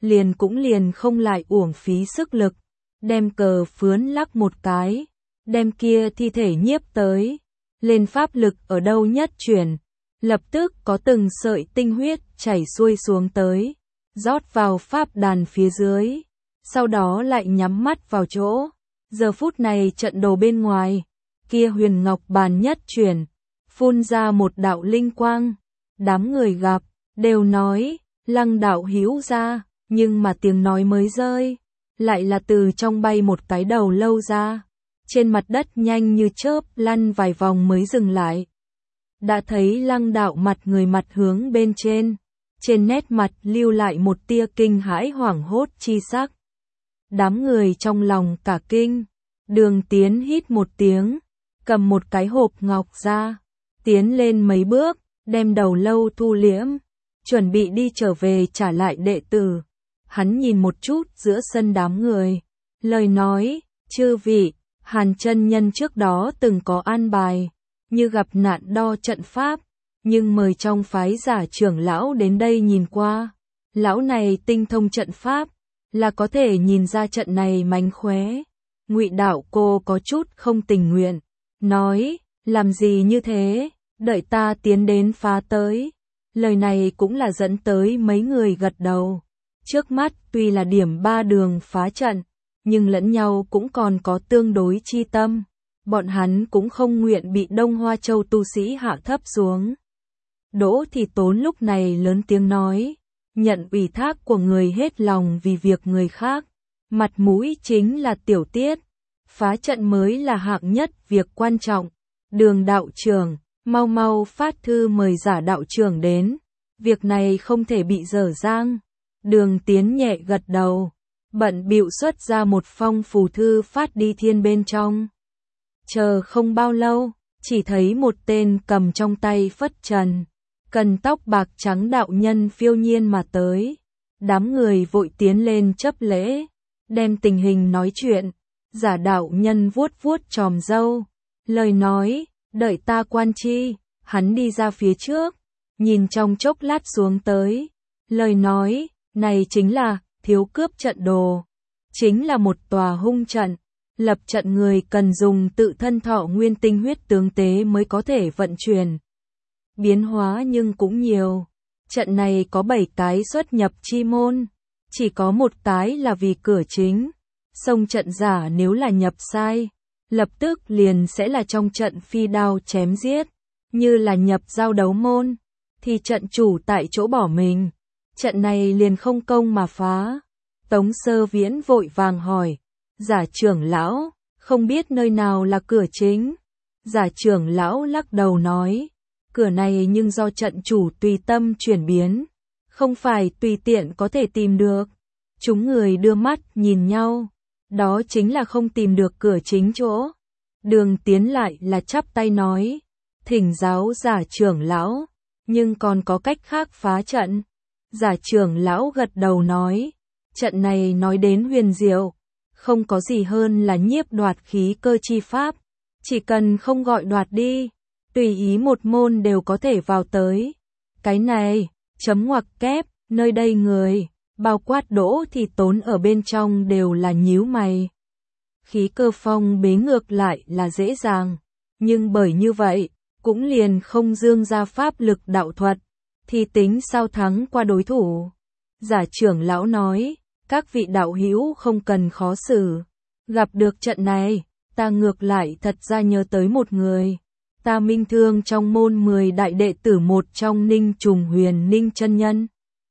liền không lại uổng phí sức lực, đem cờ phướn lắc một cái, đem kia thi thể nhiếp tới, lên pháp lực ở đâu nhất chuyển, lập tức có từng sợi tinh huyết chảy xuôi xuống tới, rót vào pháp đàn phía dưới, sau đó lại nhắm mắt vào chỗ. Giờ phút này trận đồ bên ngoài, kia huyền ngọc bàn nhất chuyển, phun ra một đạo linh quang, đám người gặp, đều nói, Lăng đạo hữu ra, nhưng mà tiếng nói mới rơi, lại là từ trong bay một cái đầu lâu ra, trên mặt đất nhanh như chớp lăn vài vòng mới dừng lại. Đã thấy Lăng đạo mặt người mặt hướng bên trên nét mặt lưu lại một tia kinh hãi hoảng hốt chi sắc. Đám người trong lòng cả kinh, Đường Tiến hít một tiếng, cầm một cái hộp ngọc ra, tiến lên mấy bước, đem đầu lâu thu liễm, chuẩn bị đi trở về trả lại đệ tử. Hắn nhìn một chút giữa sân đám người, lời nói, chư vị, Hàn chân nhân trước đó từng có an bài, như gặp nạn đo trận pháp, nhưng mời trong phái giả trưởng lão đến đây nhìn qua. Lão này tinh thông trận pháp, là có thể nhìn ra trận này mánh khóe. Ngụy đạo cô có chút không tình nguyện, nói, làm gì như thế, đợi ta tiến đến phá tới. Lời này cũng là dẫn tới mấy người gật đầu. Trước mắt tuy là điểm 3 đường phá trận, nhưng lẫn nhau cũng còn có tương đối chi tâm. Bọn hắn cũng không nguyện bị Đông Hoa Châu tu sĩ hạ thấp xuống. Đỗ Thị Tốn lúc này lớn tiếng nói, nhận ủy thác của người hết lòng vì việc người khác. Mặt mũi chính là tiểu tiết, phá trận mới là hạng nhất việc quan trọng. Đường đạo trưởng, mau mau phát thư mời Giả đạo trưởng đến, việc này không thể bị dở dang. Đường Tiến nhẹ gật đầu, bận bịu xuất ra một phong phù thư phát đi thiên bên trong. Chờ không bao lâu, chỉ thấy một tên cầm trong tay phất trần, cần tóc bạc trắng đạo nhân phiêu nhiên mà tới. Đám người vội tiến lên chấp lễ, đem tình hình nói chuyện. Giả đạo nhân vuốt vuốt chòm râu, lời nói, đợi ta quan chi. Hắn đi ra phía trước, nhìn trong chốc lát xuống tới, lời nói, này chính là thiếu cướp trận đồ, chính là một tòa hung trận. Lập trận người cần dùng tự thân thọ nguyên tinh huyết tướng tế mới có thể vận chuyển. Biến hóa nhưng cũng nhiều. Trận này có 7 cái xuất nhập chi môn, chỉ có một cái là vì cửa chính. Xông trận giả nếu là nhập sai, lập tức liền sẽ là trong trận phi đao chém giết. Như là nhập giao đấu môn, thì trận chủ tại chỗ bỏ mình. Trận này liền không công mà phá. Tống Sơ Viễn vội vàng hỏi, Giả trưởng lão, không biết nơi nào là cửa chính. Giả trưởng lão lắc đầu nói, cửa này nhưng do trận chủ tùy tâm chuyển biến, không phải tùy tiện có thể tìm được. Chúng người đưa mắt nhìn nhau, đó chính là không tìm được cửa chính chỗ. Đường Tiến lại là chắp tay nói, thỉnh giáo Giả trưởng lão, nhưng còn có cách khác phá trận. Giả trưởng lão gật đầu nói, trận này nói đến huyền diệu, không có gì hơn là nhiếp đoạt khí cơ chi pháp, chỉ cần không gọi đoạt đi, tùy ý một môn đều có thể vào tới. Cái này, chấm ngoặc kép, nơi đây người, bao quát Đỗ Thị Tốn ở bên trong đều là nhíu mày. Khí cơ phong bế ngược lại là dễ dàng, nhưng bởi như vậy, cũng liền không dương ra pháp lực đạo thuật, thì tính sao thắng qua đối thủ. Giả trưởng lão nói, các vị đạo hữu không cần khó xử, gặp được trận này, ta ngược lại thật ra nhớ tới một người. Ta minh thương trong môn 10 đại đệ tử một trong Ninh Trùng Huyền Ninh chân nhân.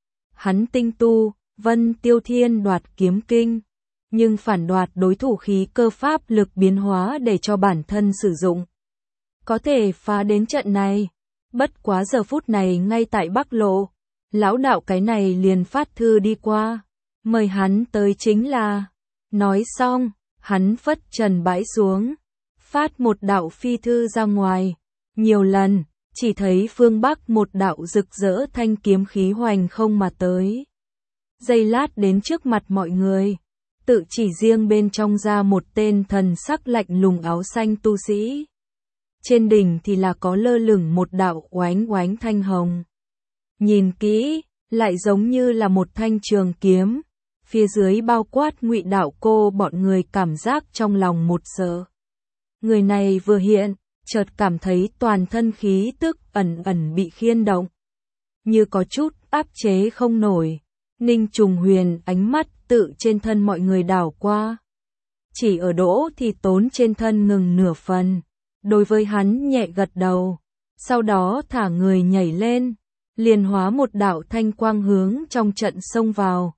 Hắn tinh tu, Vân Tiêu Thiên đoạt kiếm kinh, nhưng phản đoạt đối thủ khí cơ pháp lực biến hóa để cho bản thân sử dụng. Có thể phá đến trận này, bất quá giờ phút này ngay tại Bắc Lộ, lão đạo cái này liền phát thư đi qua, mời hắn tới chính là. Nói xong, hắn phất trần bãi xuống, phát một đạo phi thư ra ngoài. Nhiều lần, chỉ thấy phương Bắc một đạo rực rỡ thanh kiếm khí hoành không mà tới. Giây lát đến trước mặt mọi người, tự chỉ riêng bên trong ra một tên thần sắc lạnh lùng áo xanh tu sĩ. Trên đỉnh thì là có lơ lửng một đạo oánh oánh thanh hồng. Nhìn kỹ, lại giống như là một thanh trường kiếm. Phía dưới bao quát Ngụy Đạo Cô, bọn người cảm giác trong lòng một sợ. Người này vừa hiện, chợt cảm thấy toàn thân khí tức ẩn ẩn bị khiên động, như có chút áp chế không nổi. Ninh Trùng Huyền ánh mắt tự trên thân mọi người đảo qua, chỉ ở Đỗ Thị Tốn trên thân ngừng nửa phần. Đối với hắn nhẹ gật đầu, sau đó thả người nhảy lên, liền hóa một đạo thanh quang hướng trong trận xông vào.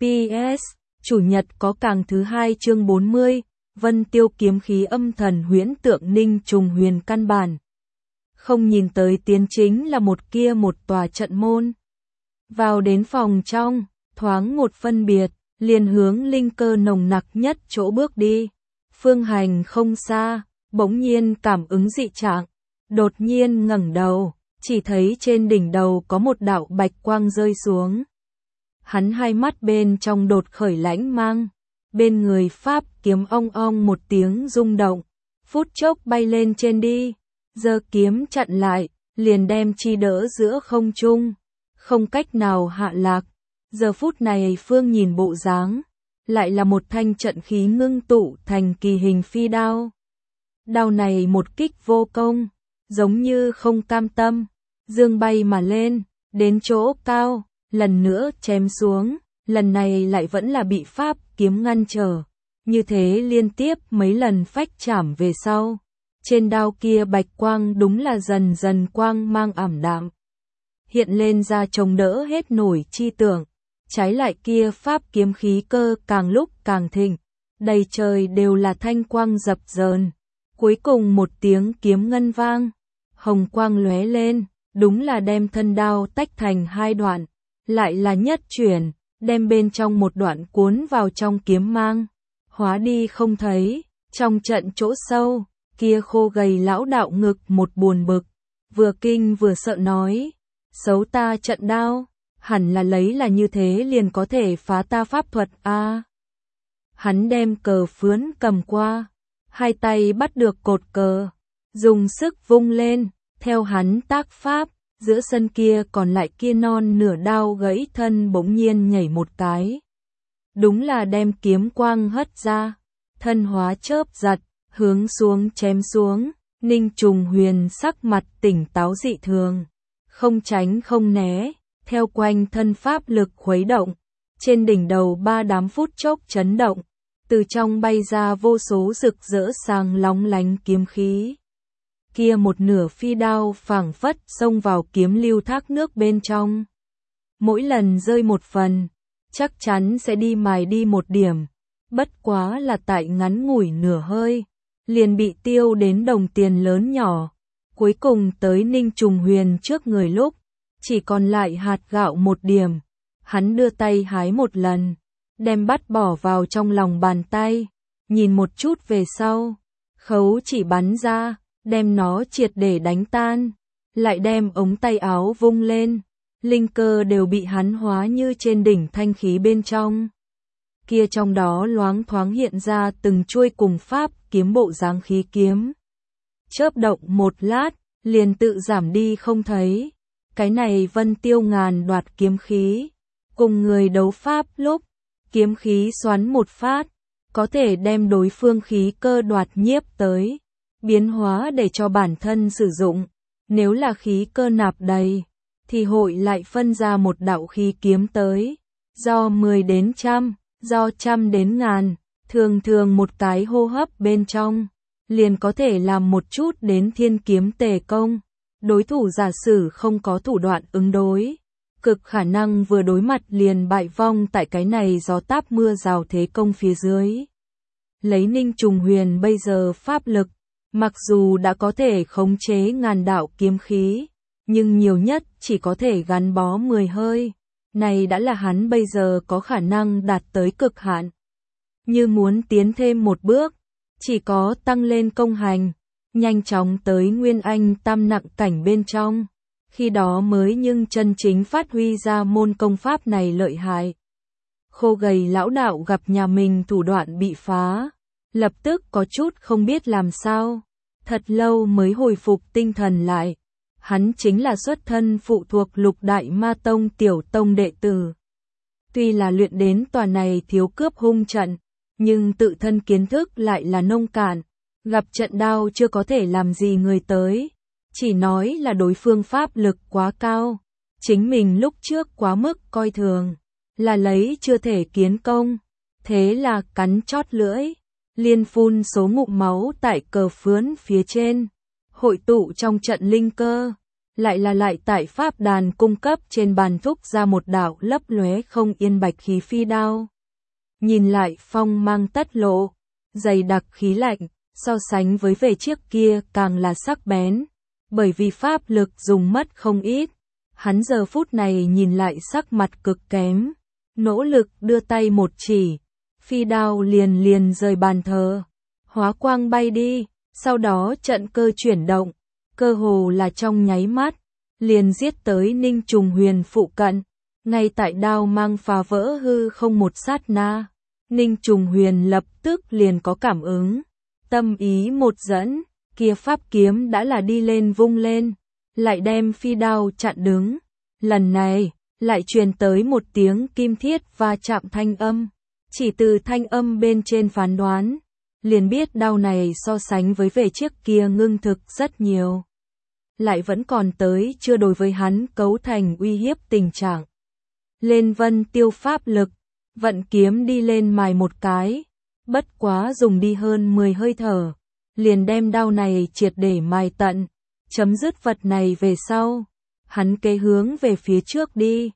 PS, chủ nhật có càng thứ 2 chương 40, Vân Tiêu kiếm khí âm thần huyễn tượng Ninh Trùng Huyền căn bản không nhìn tới tiến chính là một kia một tòa trận môn. Vào đến phòng trong, thoáng một phân biệt, liền hướng linh cơ nồng nặc nhất chỗ bước đi. Phương hành không xa, bỗng nhiên cảm ứng dị trạng, đột nhiên ngẩng đầu, chỉ thấy trên đỉnh đầu có một đạo bạch quang rơi xuống. Hắn hai mắt bên trong đột khởi lãnh mang, bên người pháp kiếm ong ong một tiếng rung động, phút chốc bay lên trên đi, giơ kiếm chặn lại, liền đem chi đỡ giữa không trung, không cách nào hạ lạc. Giờ phút này Phương nhìn bộ dáng, lại là một thanh trận khí ngưng tụ thành kỳ hình phi đao. Đao này một kích vô công, giống như không cam tâm, dương bay mà lên, đến chỗ cao, lần nữa chém xuống, lần này lại vẫn là bị pháp kiếm ngăn trở. Như thế liên tiếp mấy lần phách chảm về sau. Trên đao kia bạch quang đúng là dần dần quang mang ảm đạm. Hiện lên ra chống đỡ hết nổi chi tưởng. Trái lại kia pháp kiếm khí cơ càng lúc càng thịnh. Đầy trời đều là thanh quang dập dờn. Cuối cùng một tiếng kiếm ngân vang. Hồng quang lóe lên, đúng là đem thân đao tách thành hai đoạn. Lại là nhất chuyển, đem bên trong một đoạn cuốn vào trong kiếm mang. Hóa đi không thấy, trong trận chỗ sâu, kia khô gầy lão đạo ngực một buồn bực. Vừa kinh vừa sợ nói, xấu ta trận đao, hẳn là lấy là như thế liền có thể phá ta pháp thuật a. Hắn đem cờ phướn cầm qua, hai tay bắt được cột cờ, dùng sức vung lên, theo hắn tác pháp, giữa sân kia còn lại kia non nửa đao gãy thân bỗng nhiên nhảy một cái. Đúng là đem kiếm quang hất ra, thân hóa chớp giật, hướng xuống chém xuống, Ninh Trùng Huyền sắc mặt tỉnh táo dị thường, không tránh không né, theo quanh thân pháp lực khuấy động, trên đỉnh đầu ba đám phút chốc chấn động, từ trong bay ra vô số rực rỡ sáng lóng lánh kiếm khí. Kia một nửa phi đao phảng phất xông vào kiếm lưu thác nước bên trong. Mỗi lần rơi một phần, chắc chắn sẽ đi mài đi một điểm, bất quá là tại ngắn ngủi nửa hơi, liền bị tiêu đến đồng tiền lớn nhỏ. Cuối cùng tới Ninh Trùng Huyền trước người lúc, chỉ còn lại hạt gạo một điểm, hắn đưa tay hái một lần, đem bắt bỏ vào trong lòng bàn tay, nhìn một chút về sau, khấu chỉ bắn ra, đem nó triệt để đánh tan, lại đem ống tay áo vung lên, linh cơ đều bị hắn hóa như trên đỉnh thanh khí bên trong. Kia trong đó loáng thoáng hiện ra từng chuôi cùng pháp kiếm bộ dáng khí kiếm. Chớp động một lát, liền tự giảm đi không thấy. Cái này Vân Tiêu ngàn đoạt kiếm khí, cùng người đấu pháp lúc, kiếm khí xoắn một phát, có thể đem đối phương khí cơ đoạt nhiếp tới, biến hóa để cho bản thân sử dụng. Nếu là khí cơ nạp đầy, thì hội lại phân ra một đạo khí kiếm tới, do 10 đến trăm, do trăm đến ngàn, thường thường một cái hô hấp bên trong, liền có thể làm một chút đến thiên kiếm tề công. Đối thủ giả sử không có thủ đoạn ứng đối, cực khả năng vừa đối mặt liền bại vong tại cái này gió táp mưa rào thế công phía dưới. Lấy Ninh Trùng Huyền bây giờ pháp lực, mặc dù đã có thể khống chế ngàn đạo kiếm khí, nhưng nhiều nhất chỉ có thể gắn bó 10 hơi. Này đã là hắn bây giờ có khả năng đạt tới cực hạn. Như muốn tiến thêm một bước, chỉ có tăng lên công hành, nhanh chóng tới Nguyên Anh tam nặng cảnh bên trong. Khi đó mới nhưng chân chính phát huy ra môn công pháp này lợi hại. Khô gầy lão đạo gặp nhà mình thủ đoạn bị phá, lập tức có chút không biết làm sao, thật lâu mới hồi phục tinh thần lại. Hắn chính là xuất thân phụ thuộc Lục Đại Ma Tông tiểu tông đệ tử. Tuy là luyện đến tòa này thiếu cướp hung trận, nhưng tự thân kiến thức lại là nông cạn, gặp trận đao chưa có thể làm gì người tới, chỉ nói là đối phương pháp lực quá cao, chính mình lúc trước quá mức coi thường, là lấy chưa thể kiến công, thế là cắn chót lưỡi, liên phun số ngụm máu tại cờ phướn phía trên, hội tụ trong trận linh cơ, lại tại pháp đàn cung cấp trên bàn thúc ra một đạo lấp lóe không yên bạch khí phi đao. Nhìn lại phong mang tất lộ, dày đặc khí lạnh, so sánh với về chiếc kia càng là sắc bén, bởi vì pháp lực dùng mất không ít. Hắn giờ phút này nhìn lại sắc mặt cực kém, nỗ lực đưa tay một chỉ, phi đao liền rời bàn thờ, hóa quang bay đi, sau đó trận cơ chuyển động, cơ hồ là trong nháy mắt, liền giết tới Ninh Trùng Huyền phụ cận, ngay tại đao mang phá vỡ hư không một sát na, Ninh Trùng Huyền lập tức liền có cảm ứng, tâm ý một dẫn, kia pháp kiếm đã là đi lên vung lên, lại đem phi đao chặn đứng, lần này, lại truyền tới một tiếng kim thiết va chạm thanh âm, chỉ từ thanh âm bên trên phán đoán, liền biết đao này so sánh với về chiếc kia ngưng thực rất nhiều. Lại vẫn còn tới chưa đối với hắn cấu thành uy hiếp tình trạng. Lên Vân Tiêu pháp lực, vận kiếm đi lên mài một cái, bất quá dùng đi hơn 10 hơi thở, liền đem đao này triệt để mài tận, chấm dứt vật này về sau, hắn kế hướng về phía trước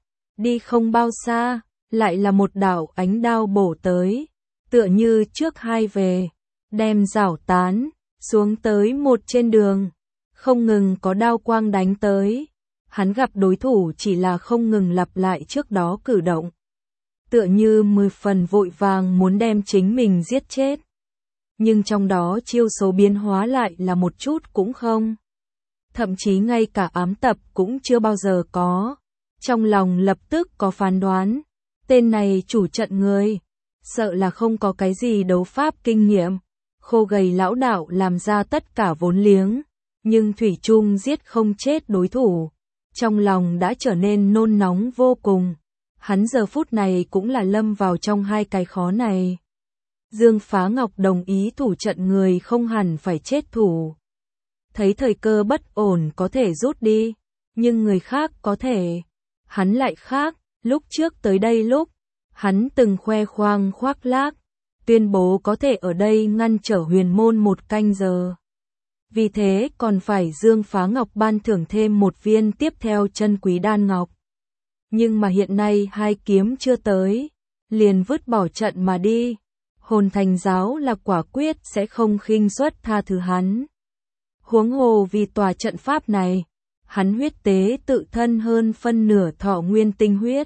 đi không bao xa, lại là một đạo ánh đao bổ tới, tựa như trước hai về, đem rảo tán, xuống tới một trên đường, không ngừng có đao quang đánh tới, hắn gặp đối thủ chỉ là không ngừng lặp lại trước đó cử động, tựa như 10 phần vội vàng muốn đem chính mình giết chết. Nhưng trong đó chiêu số biến hóa lại là một chút cũng không. Thậm chí ngay cả ám tập cũng chưa bao giờ có. Trong lòng lập tức có phán đoán, tên này chủ trận người, sợ là không có cái gì đấu pháp kinh nghiệm, khô gầy lão đạo làm ra tất cả vốn liếng, nhưng thủy chung giết không chết đối thủ. Trong lòng đã trở nên nôn nóng vô cùng, hắn giờ phút này cũng là lâm vào trong hai cái khó này. Dương Phá Ngọc đồng ý thủ trận người không hẳn phải chết thủ. Thấy thời cơ bất ổn có thể rút đi, nhưng người khác có thể. Hắn lại khác, lúc trước tới đây lúc, hắn từng khoe khoang khoác lác, tuyên bố có thể ở đây ngăn trở huyền môn một canh giờ. Vì thế còn phải Dương Phá Ngọc ban thưởng thêm một viên tiếp theo chân quý đan ngọc. Nhưng mà hiện nay hai kiếm chưa tới, liền vứt bỏ trận mà đi. Hồn Thành giáo là quả quyết sẽ không khinh suất tha thứ hắn. Huống hồ vì tòa trận pháp này, hắn huyết tế tự thân hơn phân nửa thọ nguyên tinh huyết.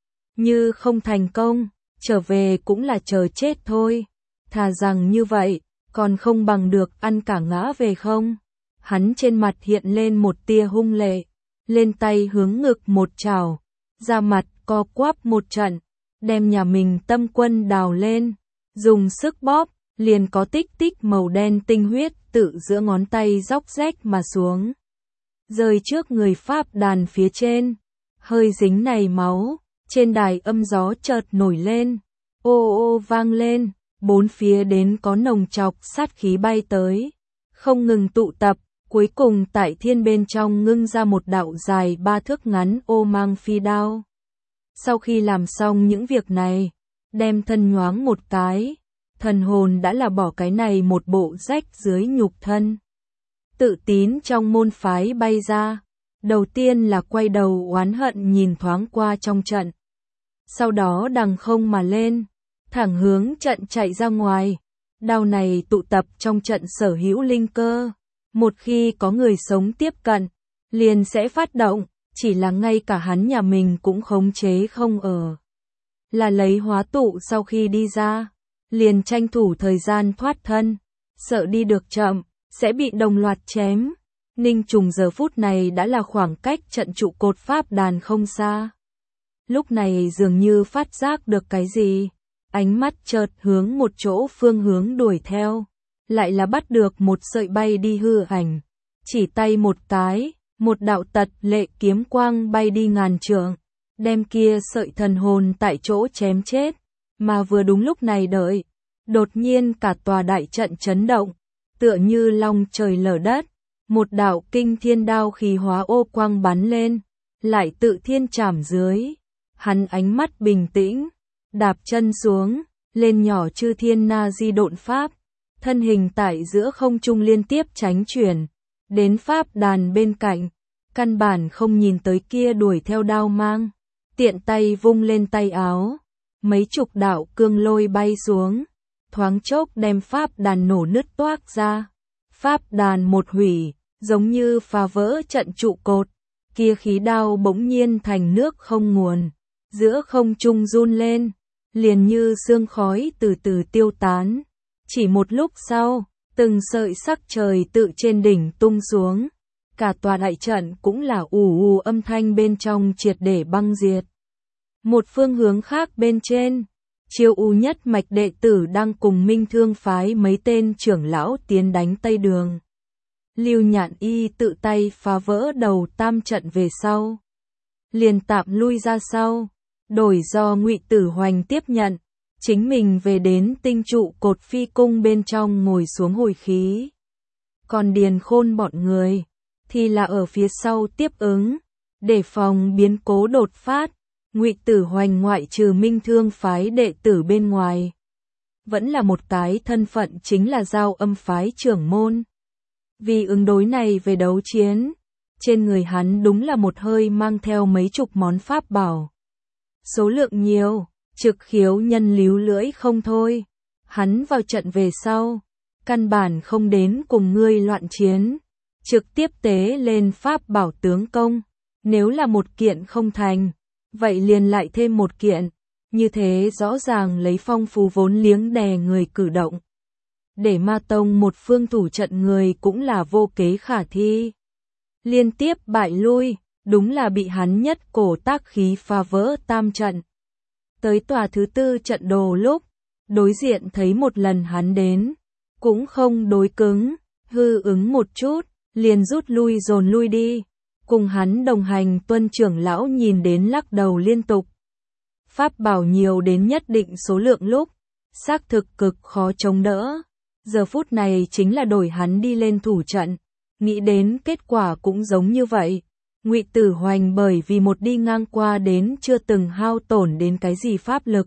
Như không thành công, trở về cũng là chờ chết thôi. Thà rằng như vậy, còn không bằng được ăn cả ngã về không. Hắn trên mặt hiện lên một tia hung lệ, lên tay hướng ngực một chảo, ra mặt co quắp một trận, đem nhà mình tâm quân đào lên. Dùng sức bóp, liền có tích tích màu đen tinh huyết tự giữa ngón tay róc rách mà xuống. Rơi trước người pháp đàn phía trên, hơi dính này máu, trên đài âm gió chợt nổi lên, ô ô vang lên, bốn phía đến có nồng trọc sát khí bay tới, không ngừng tụ tập, cuối cùng tại thiên bên trong ngưng ra một đạo dài 3 thước ngắn ô mang phi đao. Sau khi làm xong những việc này, đem thân nhoáng một cái, thần hồn đã là bỏ cái này một bộ rách dưới nhục thân. Tự tín trong môn phái bay ra, đầu tiên là quay đầu oán hận nhìn thoáng qua trong trận. Sau đó đằng không mà lên, thẳng hướng trận chạy ra ngoài. Đao này tụ tập trong trận sở hữu linh cơ, một khi có người sống tiếp cận, liền sẽ phát động, chỉ là ngay cả hắn nhà mình cũng khống chế không ở. Là lấy hóa tụ sau khi đi ra, liền tranh thủ thời gian thoát thân, sợ đi được chậm, sẽ bị đồng loạt chém. Ninh Trùng giờ phút này đã là khoảng cách trận trụ cột pháp đàn không xa. Lúc này dường như phát giác được cái gì, ánh mắt chợt hướng một chỗ phương hướng đuổi theo, lại là bắt được một sợi bay đi hư ảnh, chỉ tay một cái, một đạo tật lệ kiếm quang bay đi ngàn trượng, đem kia sợi thần hồn tại chỗ chém chết, mà vừa đúng lúc này đợi, đột nhiên cả tòa đại trận chấn động, tựa như long trời lở đất, một đạo kinh thiên đao khí hóa ô quang bắn lên, lại tự thiên chảm dưới, hắn ánh mắt bình tĩnh, đạp chân xuống, lên nhỏ chư thiên na di độn pháp, thân hình tại giữa không trung liên tiếp tránh chuyển, đến pháp đàn bên cạnh, căn bản không nhìn tới kia đuổi theo đao mang, tiện tay vung lên tay áo, mấy chục đạo cương lôi bay xuống, thoáng chốc đem pháp đàn nổ nứt toác ra, pháp đàn một hủy, giống như phá vỡ trận trụ cột, kia khí đao bỗng nhiên thành nước không nguồn, giữa không trung run lên, liền như sương khói từ từ tiêu tán. Chỉ một lúc sau, từng sợi sắc trời tự trên đỉnh tung xuống, cả tòa đại trận cũng là ù ù âm thanh bên trong triệt để băng diệt. Một phương hướng khác bên trên, Chiêu U nhất mạch đệ tử đang cùng Minh Thương phái mấy tên trưởng lão tiến đánh Tây Đường. Lưu Nhạn Y tự tay phá vỡ đầu tam trận về sau, liền tạm lui ra sau, đổi do Ngụy Tử Hoành tiếp nhận, chính mình về đến tinh trụ cột phi cung bên trong ngồi xuống hồi khí. Còn Điền Khôn bọn người thì là ở phía sau tiếp ứng, để phòng biến cố đột phát, Ngụy Tử Hoành ngoại trừ Minh Thương phái đệ tử bên ngoài, vẫn là một cái thân phận chính là Giao Âm phái trưởng môn. Vì ứng đối này về đấu chiến, trên người hắn đúng là một hơi mang theo mấy chục món pháp bảo. Số lượng nhiều, Trực Khiếu nhân líu lưỡi không thôi. Hắn vào trận về sau, căn bản không đến cùng ngươi loạn chiến, trực tiếp tế lên pháp bảo tướng công. Nếu là một kiện không thành, vậy liền lại thêm một kiện. Như thế rõ ràng lấy phong phú vốn liếng đè người cử động. Để Ma Tông một phương thủ trận người cũng là vô kế khả thi. Liên tiếp bại lui, đúng là bị hắn nhất cổ tác khí phá vỡ tam trận. Tới tòa thứ tư trận đồ lúc, đối diện thấy một lần hắn đến, cũng không đối cứng, hư ứng một chút, liền rút lui dồn lui đi. Cùng hắn đồng hành Tuân trưởng lão nhìn đến lắc đầu liên tục. Pháp bảo nhiều đến nhất định số lượng lúc, xác thực cực khó chống đỡ. Giờ phút này chính là đổi hắn đi lên thủ trận, nghĩ đến kết quả cũng giống như vậy. Ngụy Tử Hoành bởi vì một đi ngang qua đến chưa từng hao tổn đến cái gì pháp lực.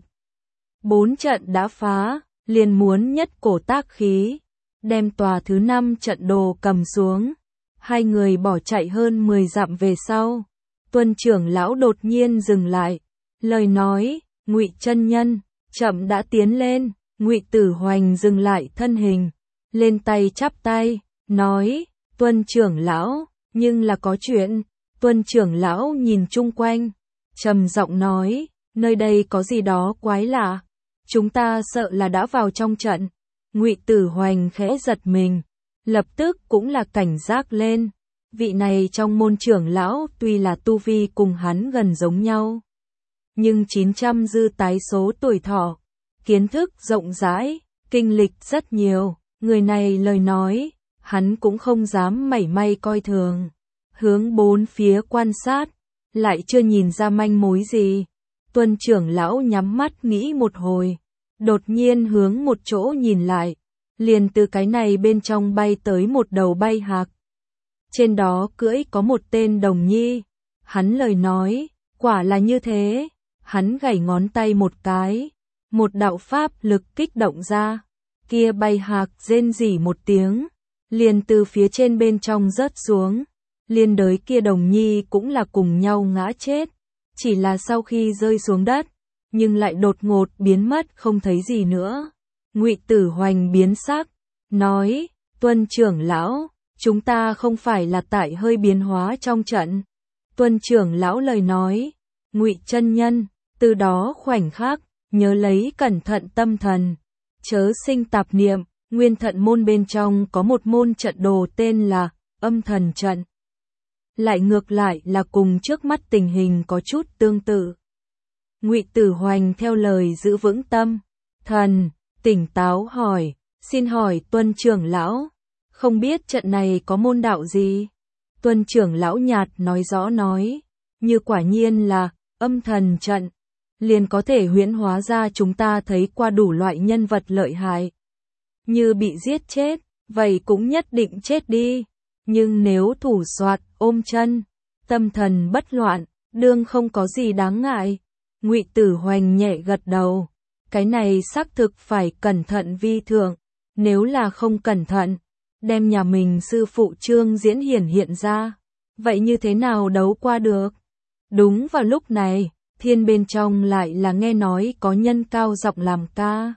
4 trận đã phá, liền muốn nhất cổ tác khí, đem tòa thứ 5 trận đồ cầm xuống. Hai người bỏ chạy hơn 10 dặm về sau, Tuân trưởng lão đột nhiên dừng lại, lời nói, Ngụy chân nhân, chậm đã tiến lên. Ngụy Tử Hoành dừng lại thân hình, lên tay chắp tay, nói, Tuân trưởng lão, nhưng là có chuyện. Tuân trưởng lão nhìn chung quanh, trầm giọng nói, nơi đây có gì đó quái lạ, chúng ta sợ là đã vào trong trận. Ngụy Tử Hoành khẽ giật mình, lập tức cũng là cảnh giác lên. Vị này trong môn trưởng lão tuy là tu vi cùng hắn gần giống nhau, nhưng 900 dư tái số tuổi thọ, kiến thức rộng rãi, kinh lịch rất nhiều, người này lời nói, hắn cũng không dám mảy may coi thường. Hướng bốn phía quan sát, lại chưa nhìn ra manh mối gì. Tuân trưởng lão nhắm mắt nghĩ một hồi, đột nhiên hướng một chỗ nhìn lại, liền từ cái này bên trong bay tới một đầu bay hạc. Trên đó cưỡi có một tên đồng nhi, hắn lời nói, quả là như thế, hắn gảy ngón tay một cái, một đạo pháp lực kích động ra, kia bay hạc rên rỉ một tiếng, liền từ phía trên bên trong rớt xuống. Liên đới kia đồng nhi cũng là cùng nhau ngã chết, chỉ là sau khi rơi xuống đất, nhưng lại đột ngột biến mất không thấy gì nữa. Ngụy Tử Hoành biến sắc, nói, Tuân trưởng lão, chúng ta không phải là tại hơi biến hóa trong trận. Tuân trưởng lão lời nói, Ngụy chân nhân, từ đó khoảnh khắc, nhớ lấy cẩn thận tâm thần, chớ sinh tạp niệm. Nguyên Thận môn bên trong có một môn trận đồ tên là Âm Thần trận. Lại ngược lại là cùng trước mắt tình hình có chút tương tự. Ngụy Tử Hoành theo lời giữ vững tâm thần, tỉnh táo hỏi, xin hỏi Tuân trưởng lão, không biết trận này có môn đạo gì? Tuân trưởng lão nhạt nói rõ nói, như quả nhiên là âm thần trận, liền có thể huyễn hóa ra chúng ta thấy qua đủ loại nhân vật lợi hại. Như bị giết chết, vậy cũng nhất định chết đi. Nhưng nếu thủ soạt, ôm chân, tâm thần bất loạn, đương không có gì đáng ngại. Ngụy Tử Hoành nhẹ gật đầu, cái này xác thực phải cẩn thận vi thượng, nếu là không cẩn thận, đem nhà mình sư phụ Trương Diễn hiện ra, vậy như thế nào đấu qua được? Đúng vào lúc này, thiên bên trong lại là nghe nói có nhân cao giọng làm ca.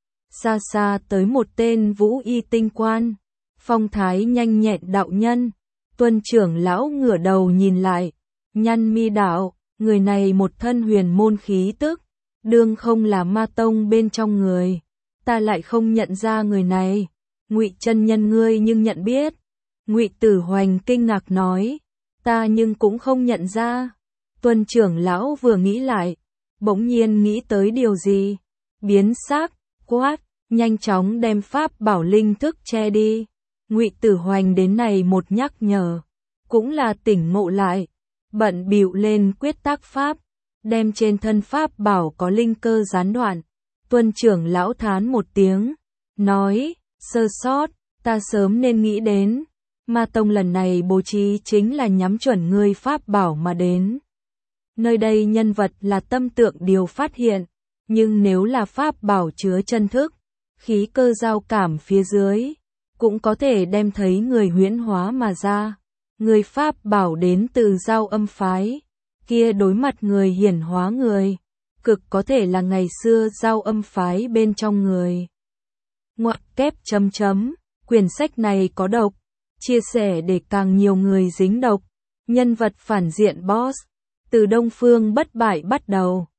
Xa xa tới một tên vũ y tinh quan, phong thái nhanh nhẹn đạo nhân. Tuân trưởng lão ngửa đầu nhìn lại, nhăn mi đạo, người này một thân huyền môn khí tức, đương không là Ma Tông bên trong người, ta lại không nhận ra người này. Ngụy chân nhân ngươi nhưng nhận biết? Ngụy Tử Hoành kinh ngạc nói, ta nhưng cũng không nhận ra. Tuân trưởng lão vừa nghĩ lại, bỗng nhiên nghĩ tới điều gì, biến sắc, quát, nhanh chóng đem pháp bảo linh thức che đi. Ngụy Tử Hoành đến này một nhắc nhở, cũng là tỉnh ngộ lại, bận bịu lên quyết tác pháp, đem trên thân pháp bảo có linh cơ gián đoạn. Tuân trưởng lão thán một tiếng, nói, sơ sót, ta sớm nên nghĩ đến, Ma Tông lần này bố trí chính là nhắm chuẩn ngươi pháp bảo mà đến. Nơi đây nhân vật là tâm tượng điều phát hiện, nhưng nếu là pháp bảo chứa chân thức, khí cơ giao cảm phía dưới, cũng có thể đem thấy người huyễn hóa mà ra. Người pháp bảo đến từ giao âm phái, kia đối mặt người hiển hóa người, cực có thể là ngày xưa giao âm phái bên trong người. Ngoặc kép chấm chấm, quyển sách này có độc, chia sẻ để càng nhiều người dính độc. Nhân vật phản diện boss, từ Đông Phương bất bại bắt đầu.